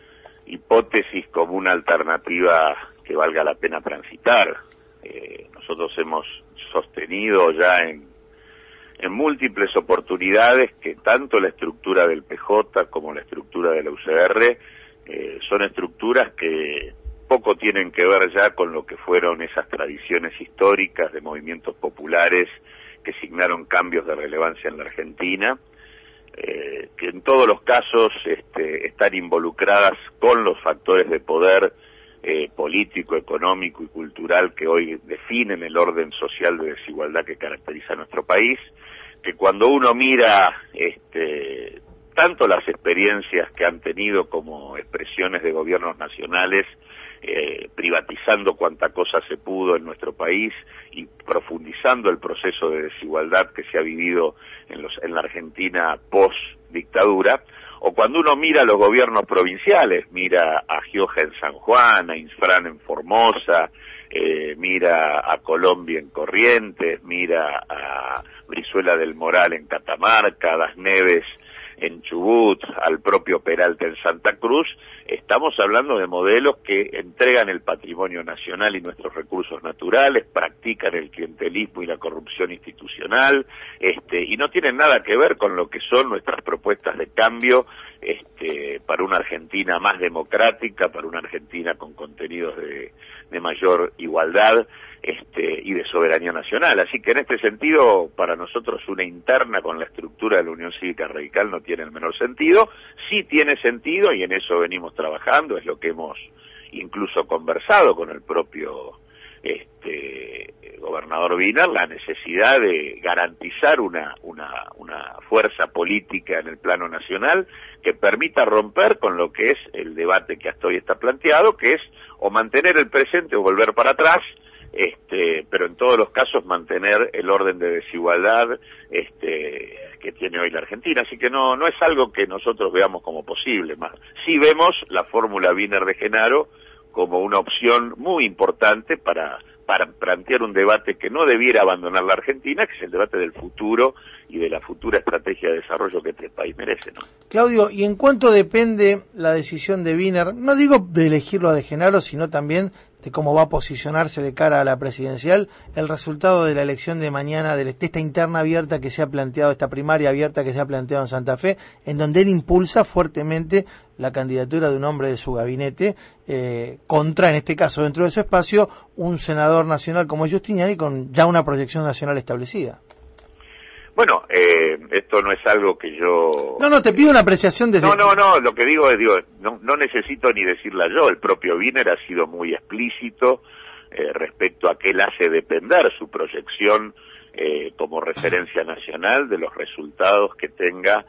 hipótesis como una alternativa que valga la pena transitar. Eh, nosotros hemos sostenido ya en, en múltiples oportunidades que tanto la estructura del P J como la estructura de la U C R eh, son estructuras que poco tienen que ver ya con lo que fueron esas tradiciones históricas de movimientos populares que signaron cambios de relevancia en la Argentina, eh, que en todos los casos este, están involucradas con los factores de poder eh, político, económico y cultural que hoy definen el orden social de desigualdad que caracteriza a nuestro país, que cuando uno mira este, tanto las experiencias que han tenido como expresiones de gobiernos nacionales, Eh, privatizando cuanta cosa se pudo en nuestro país y profundizando el proceso de desigualdad que se ha vivido en, los, en la Argentina post-dictadura, o cuando uno mira los gobiernos provinciales, mira a Gioja en San Juan, a Insfrán en Formosa, eh, mira a Colombia en Corrientes, mira a Brizuela del Moral en Catamarca, a Das Neves en Chubut, al propio Peralta en Santa Cruz. Estamos hablando de modelos que entregan el patrimonio nacional y nuestros recursos naturales, practican el clientelismo y la corrupción institucional, este, y no tienen nada que ver con lo que son nuestras propuestas de cambio este, para una Argentina más democrática, para una Argentina con contenidos de, de mayor igualdad este, y de soberanía nacional. Así que en este sentido, para nosotros una interna con la estructura de la Unión Cívica Radical no tiene el menor sentido. Sí tiene sentido, y en eso venimos trabajando, es lo que hemos incluso conversado con el propio este gobernador Wiener, la necesidad de garantizar una, una, una fuerza política en el plano nacional que permita romper con lo que es el debate que hasta hoy está planteado, que es o mantener el presente o volver para atrás, este, pero en todos los casos mantener el orden de desigualdad este, que tiene hoy la Argentina. Así que no, no es algo que nosotros veamos como posible. Más sí vemos la fórmula Wiener de Genaro como una opción muy importante para para plantear un debate que no debiera abandonar la Argentina, que es el debate del futuro y de la futura estrategia de desarrollo que este país merece, ¿no? Claudio, ¿y en cuánto depende la decisión de Wiener? No digo de elegirlo a De Genaro, sino también de cómo va a posicionarse de cara a la presidencial, el resultado de la elección de mañana, de esta interna abierta que se ha planteado, esta primaria abierta que se ha planteado en Santa Fe, en donde él impulsa fuertemente la candidatura de un hombre de su gabinete, eh, contra, en este caso, dentro de su espacio, un senador nacional como Giustiniani, con ya una proyección nacional establecida? Bueno, eh, esto no es algo que yo... No, no, te pido una apreciación desde... No, no, no, lo que digo es, digo, no, no necesito ni decirla yo, el propio Wiener ha sido muy explícito eh, respecto a que él hace depender su proyección eh, como referencia nacional de los resultados que tenga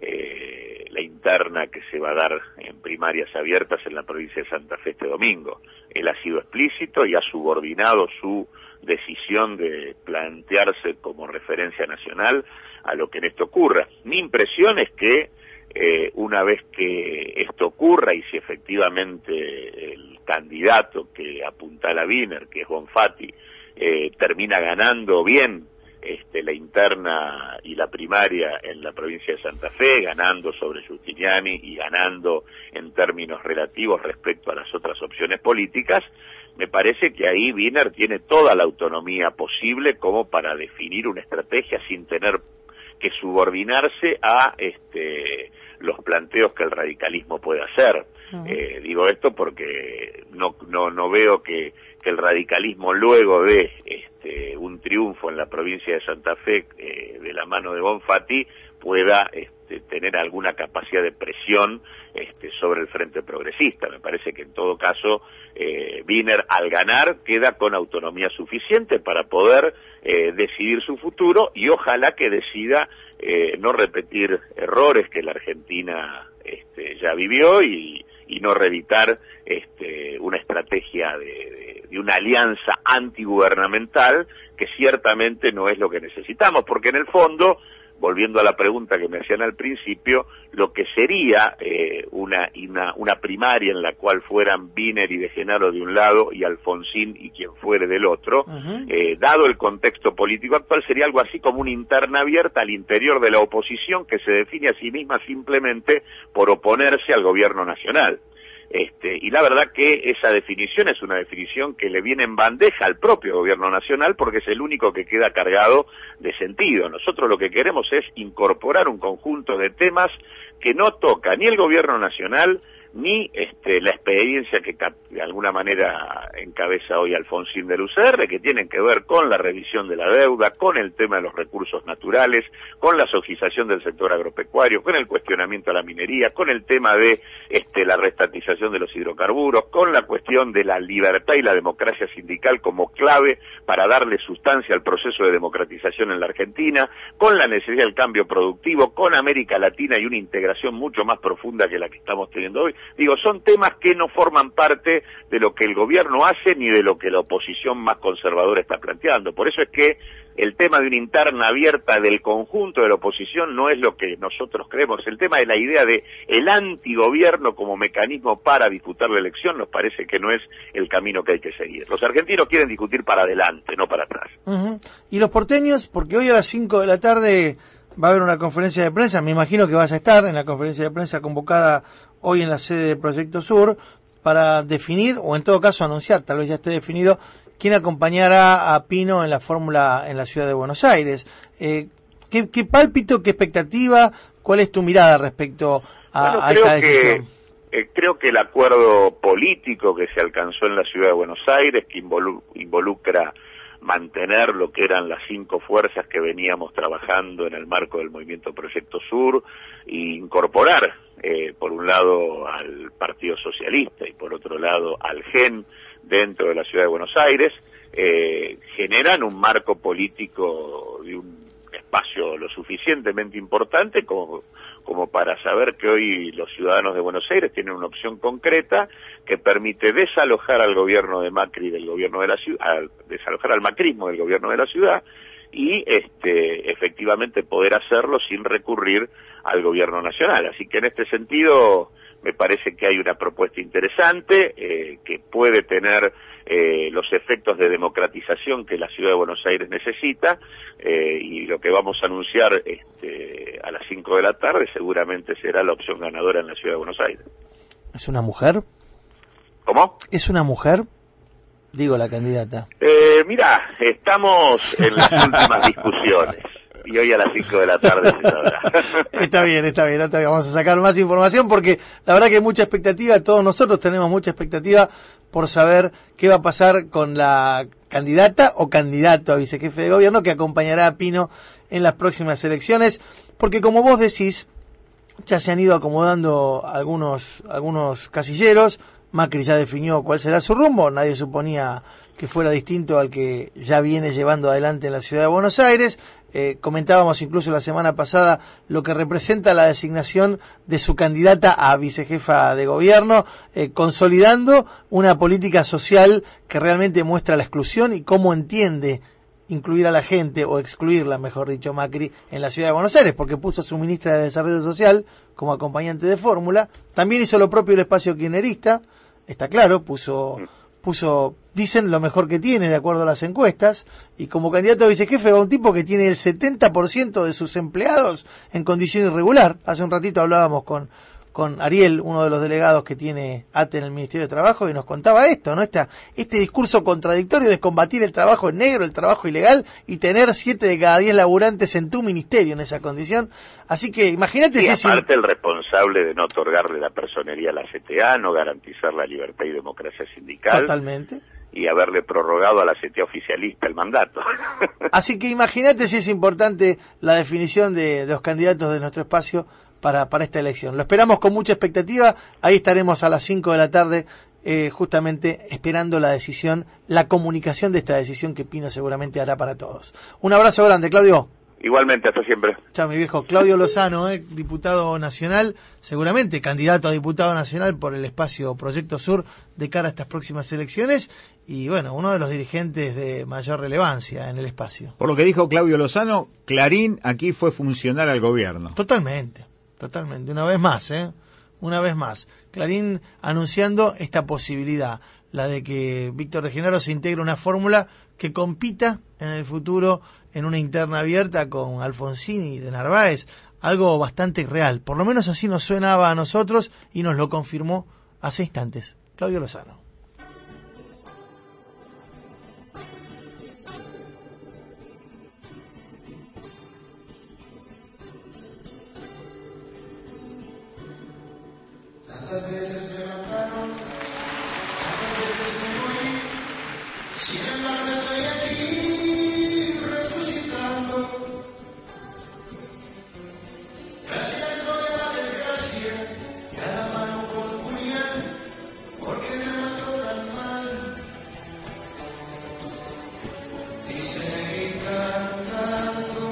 eh, la interna que se va a dar en primarias abiertas en la provincia de Santa Fe este domingo. Él ha sido explícito y ha subordinado su decisión de plantearse como referencia nacional a lo que en esto ocurra. Mi impresión es que eh, una vez que esto ocurra y si efectivamente el candidato que apuntala Wiener, que es Bonfatti, eh, termina ganando bien este, la interna y la primaria en la provincia de Santa Fe, ganando sobre Giustiniani y ganando en términos relativos respecto a las otras opciones políticas, me parece que ahí Wiener tiene toda la autonomía posible como para definir una estrategia sin tener que subordinarse a este, los planteos que el radicalismo puede hacer. Uh-huh. Eh, digo esto porque no no no veo que, que el radicalismo luego de este, un triunfo en la provincia de Santa Fe eh, de la mano de Bonfatti pueda este, tener alguna capacidad de presión este, sobre el Frente Progresista. Me parece que en todo caso eh, Wiener al ganar queda con autonomía suficiente para poder eh, decidir su futuro y ojalá que decida eh, no repetir errores que la Argentina este, ya vivió y, y no reeditar este, una estrategia de, de, de una alianza antigubernamental que ciertamente no es lo que necesitamos, porque en el fondo, volviendo a la pregunta que me hacían al principio, lo que sería eh, una, una una primaria en la cual fueran Wiener y De Genaro de un lado y Alfonsín y quien fuere del otro, uh-huh. eh, dado el contexto político actual, sería algo así como una interna abierta al interior de la oposición que se define a sí misma simplemente por oponerse al gobierno nacional. Este, y la verdad que esa definición es una definición que le viene en bandeja al propio gobierno nacional porque es el único que queda cargado de sentido. Nosotros lo que queremos es incorporar un conjunto de temas que no toca ni el gobierno nacional ni este, la experiencia que de alguna manera encabeza hoy Alfonsín del U C R, que tienen que ver con la revisión de la deuda, con el tema de los recursos naturales, con la sojización del sector agropecuario, con el cuestionamiento a la minería, con el tema de este, la restatización de los hidrocarburos, con la cuestión de la libertad y la democracia sindical como clave para darle sustancia al proceso de democratización en la Argentina, con la necesidad del cambio productivo, con América Latina y una integración mucho más profunda que la que estamos teniendo hoy. Digo, son temas que no forman parte de lo que el gobierno hace ni de lo que la oposición más conservadora está planteando. Por eso es que el tema de una interna abierta del conjunto de la oposición no es lo que nosotros creemos. El tema de la idea de el antigobierno como mecanismo para disputar la elección nos parece que no es el camino que hay que seguir. Los argentinos quieren discutir para adelante, no para atrás. Uh-huh. ¿Y los porteños? Porque hoy a las cinco de la tarde va a haber una conferencia de prensa, me imagino que vas a estar en la conferencia de prensa convocada hoy en la sede de Proyecto Sur, para definir, o en todo caso anunciar, tal vez ya esté definido, quién acompañará a Pino en la fórmula en la ciudad de Buenos Aires. Eh, ¿qué, ¿Qué pálpito, qué expectativa, cuál es tu mirada respecto a, bueno, a esta decisión? Que, eh, creo que el acuerdo político que se alcanzó en la ciudad de Buenos Aires, que involu involucra mantener lo que eran las cinco fuerzas que veníamos trabajando en el marco del movimiento Proyecto Sur e incorporar eh, por un lado al Partido Socialista y por otro lado al G E N dentro de la ciudad de Buenos Aires, eh, generan un marco político de un espacio lo suficientemente importante como, como para saber que hoy los ciudadanos de Buenos Aires tienen una opción concreta que permite desalojar al gobierno de Macri del gobierno de la ciudad, desalojar al macrismo del gobierno de la ciudad y este efectivamente poder hacerlo sin recurrir al gobierno nacional. Así que en este sentido me parece que hay una propuesta interesante eh, que puede tener eh, los efectos de democratización que la ciudad de Buenos Aires necesita, eh, y lo que vamos a anunciar este, a las cinco de la tarde seguramente será la opción ganadora en la ciudad de Buenos Aires. ¿Es una mujer? ¿Cómo? ¿Es una mujer? Digo, la candidata. Eh, mira, estamos en las últimas discusiones. Y hoy a las cinco de la tarde se sabrá. Está bien, está bien, está bien. Vamos a sacar más información porque la verdad que hay mucha expectativa, todos nosotros tenemos mucha expectativa por saber qué va a pasar con la candidata o candidato a vicejefe de gobierno que acompañará a Pino en las próximas elecciones, porque como vos decís, ya se han ido acomodando algunos, algunos casilleros. Macri ya definió cuál será su rumbo, nadie suponía que fuera distinto al que ya viene llevando adelante en la ciudad de Buenos Aires. Eh, comentábamos incluso la semana pasada lo que representa la designación de su candidata a vicejefa de gobierno, eh, consolidando una política social que realmente muestra la exclusión y cómo entiende incluir a la gente, o excluirla, mejor dicho, Macri, en la ciudad de Buenos Aires, porque puso a su ministra de Desarrollo Social como acompañante de fórmula. También hizo lo propio el espacio kirchnerista, está claro, puso... puso, dicen, lo mejor que tiene de acuerdo a las encuestas, y como candidato a vicejefe va un tipo que tiene el setenta por ciento de sus empleados en condición irregular. Hace un ratito hablábamos con con Ariel, uno de los delegados que tiene A T E en el Ministerio de Trabajo, y nos contaba esto, ¿no? Esta, este discurso contradictorio de combatir el trabajo en negro, el trabajo ilegal, y tener siete de cada diez laburantes en tu ministerio en esa condición. Así que imagínate... Y si aparte el responsable de no otorgarle la personería a la C T A, no garantizar la libertad y democracia sindical. Totalmente. Y haberle prorrogado a la C T A oficialista el mandato. Así que imagínate si es importante la definición de, de los candidatos de nuestro espacio para, para esta elección. Lo esperamos con mucha expectativa. Ahí estaremos a las cinco de la tarde, eh, justamente esperando la decisión, la comunicación de esta decisión que Pino seguramente hará para todos. Un abrazo grande, Claudio. Igualmente, hasta siempre. Chao, mi viejo. Claudio Lozano, eh, diputado nacional, seguramente candidato a diputado nacional por el espacio Proyecto Sur de cara a estas próximas elecciones, y bueno, uno de los dirigentes de mayor relevancia en el espacio. Por lo que dijo Claudio Lozano, Clarín aquí fue funcional al gobierno. Totalmente, totalmente. Una vez más, ¿eh? Una vez más. Clarín anunciando esta posibilidad, la de que Víctor de Genaro se integre una fórmula que compita en el futuro en una interna abierta con Alfonsín y de Narváez, algo bastante real. Por lo menos así nos suenaba a nosotros y nos lo confirmó hace instantes Claudio Lozano. Tantas veces me mataron, tantas veces me morí, sin embargo estoy aquí resucitando. Gracias doy a la desgracia y a la mano con puñal, porque me mató tan mal. Y seguí cantando.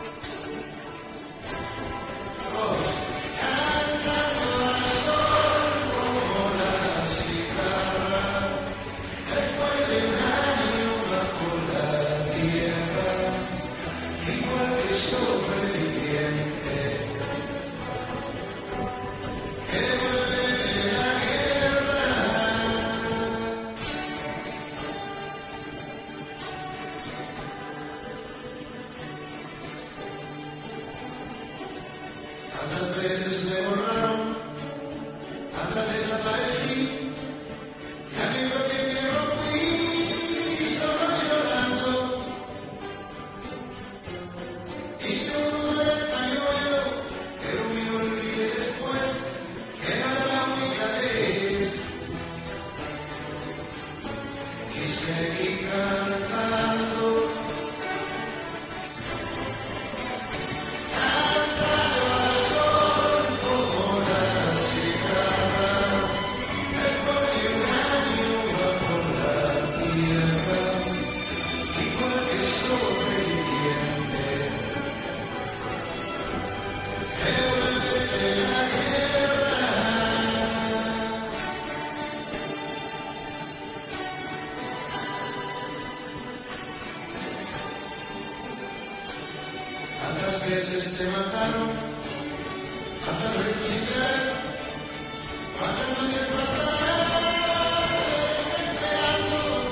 Todos cantando al sol como la cigarra, después de un año bajo la tierra, igual que sobreviviente que vuelve de la guerra. Tantas veces me borraron, tantas desaparecí, y a mi propio entierro fui solo llorando. Hice un el pañuelo, pero me olvidé después que no era la única vez. Y seguí cantando. Cantando al sol como la cigarra, después de un año bajo la tierra, igual que sobreviviente que vuelve de la guerra. Tantas veces te mataron, tantas resucitas, cuántas noches pasadas esperando.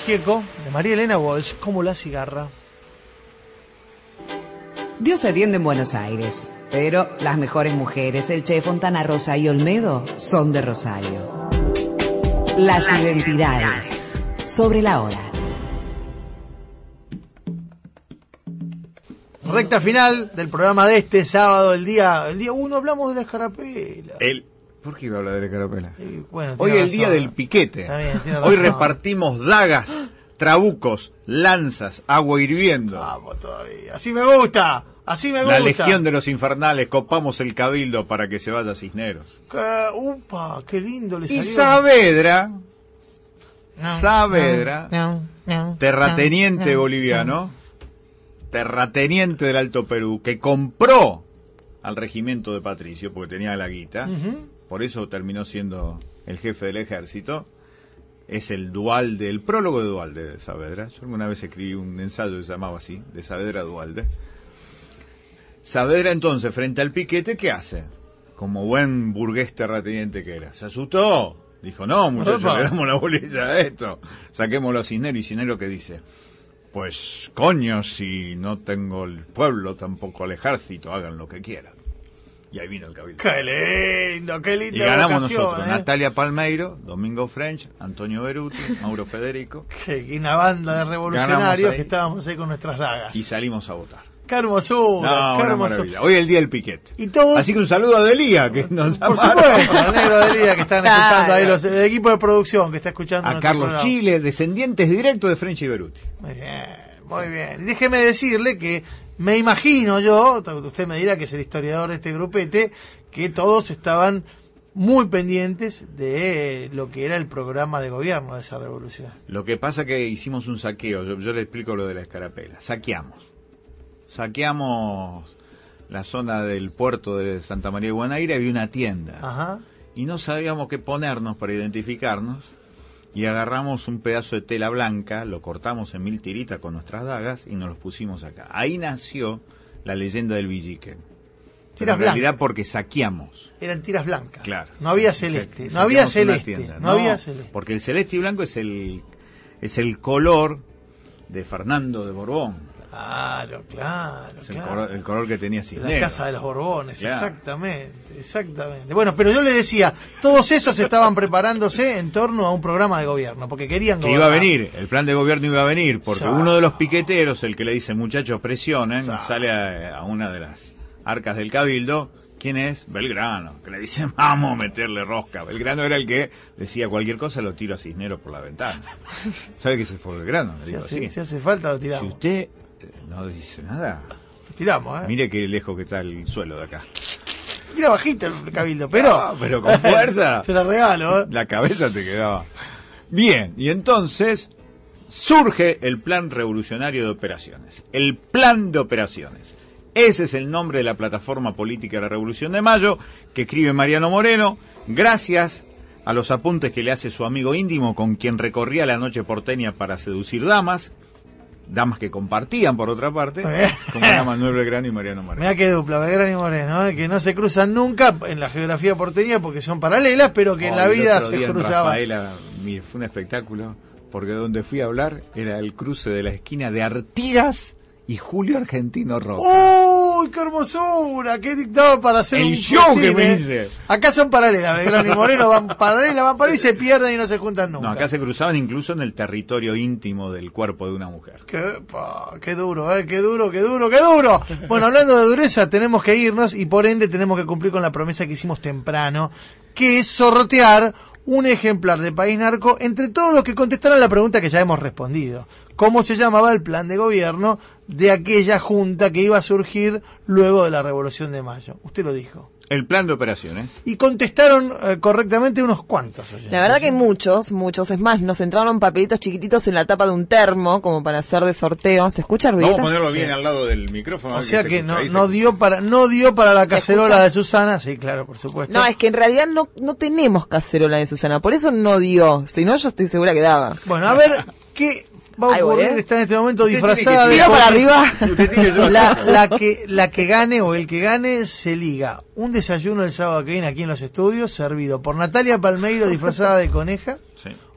Gieco, de María Elena Walsh, como la cigarra. Dios se atiende en Buenos Aires, pero las mejores mujeres, el Che, Fontana Rosa y Olmedo, son de Rosario. Las, las identidades. identidades. Sobre la hora. Recta final del programa de este sábado, el día el día uno, hablamos de la escarapela. El, ¿Por qué iba a hablar de la escarapela? Sí, bueno, hoy es el razón. día del piquete. Bien, hoy repartimos dagas, trabucos, lanzas, agua hirviendo. Vamos todavía. Así me gusta. Así me gusta. La Legión de los Infernales, copamos el cabildo para que se vaya Cisneros. Que, upa, qué lindo le salió. Y Saavedra, no, Saavedra, no, no, terrateniente no, no, boliviano, no. terrateniente del Alto Perú, que compró al regimiento de Patricio, porque tenía la guita, uh-huh. por eso terminó siendo el jefe del ejército. Es el Duhalde, el prólogo de Duhalde de Saavedra. Yo alguna vez escribí un ensayo que se llamaba así, de Saavedra a Duhalde. Saavedra entonces, frente al piquete, ¿qué hace? Como buen burgués terrateniente que era, se asustó. Dijo, no, muchachos, le damos la bolilla a esto. Saquémoslo a Cisneros. Y Cisneros, ¿qué dice? Pues, coño, si no tengo el pueblo, tampoco el ejército, hagan lo que quieran. Y ahí vino el cabildo. ¡Qué lindo, qué lindo! Y ganamos vocación, nosotros, ¿eh? Natalia Palmeiro, Domingo French, Antonio Beruti, Mauro Federico. Qué, una banda de revolucionarios que estábamos ahí con nuestras dagas. Y salimos a votar. ¡Qué hermosura! No, qué una hermosura. maravilla. Hoy es el día del piquete. Y todos... Así que un saludo a Delía, que nos Por llamaron. supuesto, al negro Delía, que están escuchando ahí, los, el equipo de producción que está escuchando. A Carlos programa. Chile, descendientes directos de French y Beruti. Muy bien, muy bien. Y déjeme decirle que me imagino yo, usted me dirá que es el historiador de este grupete, que todos estaban muy pendientes de lo que era el programa de gobierno de esa revolución. Lo que pasa que hicimos un saqueo, yo, yo le explico lo de la escarapela. Saqueamos. Saqueamos la zona del puerto de Santa María de Guanaire, había una tienda. Ajá. Y no sabíamos qué ponernos para identificarnos. Y agarramos un pedazo de tela blanca, lo cortamos en mil tiritas con nuestras dagas y nos los pusimos acá. Ahí nació la leyenda del Villiquen. Tiras en realidad blancas. Porque saqueamos. Eran tiras blancas. Claro. No había celeste. Sa- No había saqueamos una celeste. tienda. No, había celeste. Porque el celeste y blanco es el es el color de Fernando de Borbón. Claro, claro. Es el, claro. color, el color que tenía Cisneros. La casa de los Borbones, Claro. exactamente, exactamente. Bueno, pero yo le decía, todos esos estaban preparándose en torno a un programa de gobierno, porque querían Que gobernar. iba a venir, el plan de gobierno iba a venir, porque Sa- uno de los piqueteros, el que le dice muchachos presionen, Sa- sale a, a una de las arcas del cabildo. ¿Quién es? Belgrano, que le dice vamos a meterle rosca. Belgrano era el que decía cualquier cosa lo tiro a Cisneros por la ventana. ¿Sabe que se fue Belgrano? Le Si digo hace, así. si hace falta lo Si tiramos. usted eh, no dice nada, Lo tiramos, ¿eh? mire qué lejos que está el suelo de acá. Mira bajito el cabildo, pero... Ah, pero con fuerza. Se la regalo, ¿eh? La cabeza te quedaba. Bien, y entonces surge el Plan Revolucionario de Operaciones. El Plan de Operaciones. Ese es el nombre de la plataforma política de la Revolución de Mayo, que escribe Mariano Moreno, gracias a los apuntes que le hace su amigo íntimo, con quien recorría la noche porteña para seducir damas, damas que compartían, por otra parte, como era Manuel Belgrano y Mariano Moreno. Mirá qué dupla, Belgrano y Moreno, ¿eh? Que no se cruzan nunca en la geografía porteña porque son paralelas, pero que en Oh, la el vida otro se día en cruzaban. Rafaela, mire, fue un espectáculo, porque donde fui a hablar era el cruce de la esquina de Artigas y Julio Argentino Roca. ¡Uy, qué hermosura! ¡Qué dictado para hacer El un show que festín, me eh! hice. Acá son paralelas, Belgrano y Moreno van paralelas, van para y se pierden y no se juntan nunca. No, acá se cruzaban incluso en el territorio íntimo del cuerpo de una mujer. Qué, pa, qué duro, eh, qué duro, qué duro, qué duro. Bueno, hablando de dureza, tenemos que irnos y por ende tenemos que cumplir con la promesa que hicimos temprano, que es sortear un ejemplar de País Narco entre todos los que contestaron la pregunta que ya hemos respondido. ¿Cómo se llamaba el plan de gobierno de aquella junta que iba a surgir luego de la Revolución de Mayo? Usted lo dijo. El plan de operaciones. Y contestaron eh, correctamente unos cuantos oyentes. La verdad que hay muchos, muchos. Es más, nos entraron papelitos chiquititos en la tapa de un termo, como para hacer de sorteo. ¿Se escucha el ruido? Vamos a ponerlo bien al lado del micrófono. a O ver sea se que escucha. no, Ahí se no escucha. dio para no dio para la ¿Se cacerola escucha? de Susana. Sí, claro, por supuesto. No, es que en realidad no, no tenemos cacerola de Susana, por eso no dio. Si no, yo estoy segura que daba. Bueno, a ver, ¿qué va a Ahí voy, ocurrir? ¿eh? Está en este momento Usted disfrazada tiene de... que Tiro para arriba. Usted tiene yo La, la, que, la que gane o el que gane se liga un desayuno el sábado que viene aquí en los estudios, servido por Natalia Palmeiro disfrazada de coneja, Sí.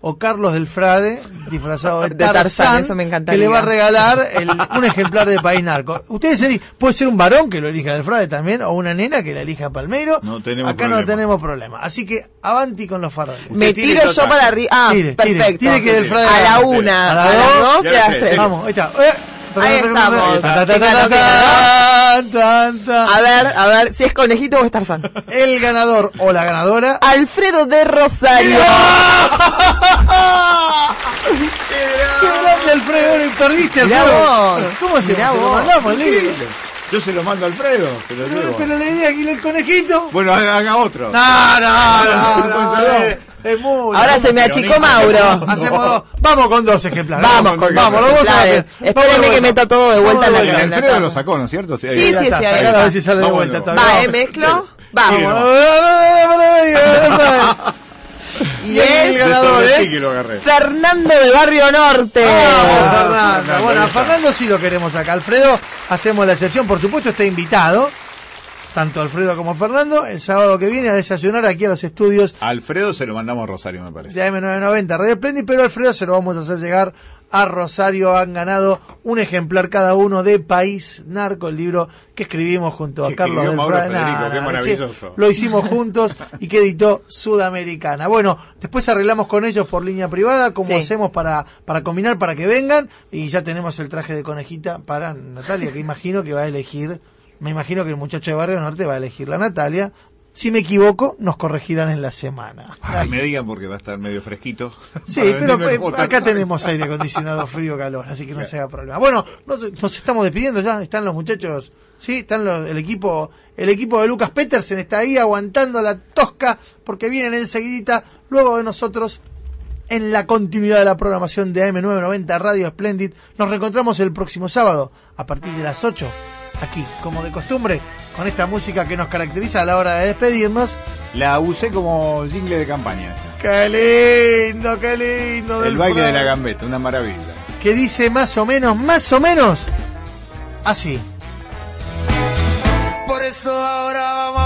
o Carlos del Frade, disfrazado de, De Tarzán, Tarzán, eso me encantaría. que le va a regalar el, un ejemplar de País Narco. Ustedes eligen, puede ser un varón que lo elija del Frade también, o una nena que la elija Palmeiro. No tenemos Acá problema. no tenemos problema. Así que avanti con los faroles. Me tiro yo para arriba. Ah, Tire, tire, perfecto. tire que del Frade a la adelante. una, A a, la las dos, dos y a las tres. Vamos, ahí está. Eh, Ahí estamos. ta, ta, ta, ¿Quién ta, ganó, quién ta, tan, tan. A ver, a ver, si es conejito o es Tarzán. El ganador o la ganadora. Alfredo de Rosario. ¡Qué grande, Alfredo! Perdiste, Mirá Alfredo. vos. ¿Cómo se Mirá se lo vos. mandamos el libro? Yo se lo mando a Alfredo, se lo Pero, llevo. pero la idea que el conejito. Bueno, haga, haga otro. No, no, no, no, no, es, es muy. Ahora se me achicó Mauro. Hacemos dos. Vamos con dos ejemplares. Vamos con vamos, dos los dos ejemplares. a la- Espérenme vamos, que meta todo de vuelta en la El en la Alfredo tapa. lo sacó, ¿no es cierto? Sí, sí, Ya sí, está, ahí ahora está. a ver si sale de Vamos, vuelta vamos. todavía. Va, ¿eh? Mezclo. Vamos. Y es De ganador sobre es sí que lo agarré. Fernando de Barrio Norte. Vamos, Fernando. Fernando, Bueno, a ahí está. Fernando sí lo queremos acá. Alfredo, hacemos la excepción. Por supuesto, está invitado. Tanto Alfredo como Fernando, el sábado que viene a desayunar aquí a los estudios A Alfredo se lo mandamos a Rosario, me parece. de A M novecientos noventa Radio Splendid, pero Alfredo se lo vamos a hacer llegar a Rosario. Han ganado un ejemplar cada uno de País Narco, el libro que escribimos junto a Que Carlos escribió del Mauro Frade. Federico, Nah, qué nah, maravilloso. che, lo hicimos juntos y que editó Sudamericana. Bueno, después arreglamos con ellos por línea privada cómo Sí. hacemos para, para combinar, para que vengan, y ya tenemos el traje de conejita para Natalia, que imagino que va a elegir. Me imagino que el muchacho de Barrio Norte va a elegir la Natalia. Si me equivoco, nos corregirán en la semana. Ay, me digan porque va a estar medio fresquito. Sí, Para pero venirme eh, como acá Tarzán. tenemos aire acondicionado, frío, calor, así que no se haga problema. Bueno, nos, nos estamos despidiendo ya, están los muchachos, sí, están los, el equipo, el equipo de Lucas Petersen está ahí aguantando la tosca porque vienen enseguidita, luego de nosotros, en la continuidad de la programación de A M novecientos noventa Radio Splendid. Nos reencontramos el próximo sábado a partir de las ocho, aquí, como de costumbre, con esta música que nos caracteriza a la hora de despedirnos. La usé como jingle de campaña. ¡Qué lindo, qué lindo! El del baile de Frade. la gambeta, una maravilla. Que dice más o menos, más o menos, así. Por eso ahora vamos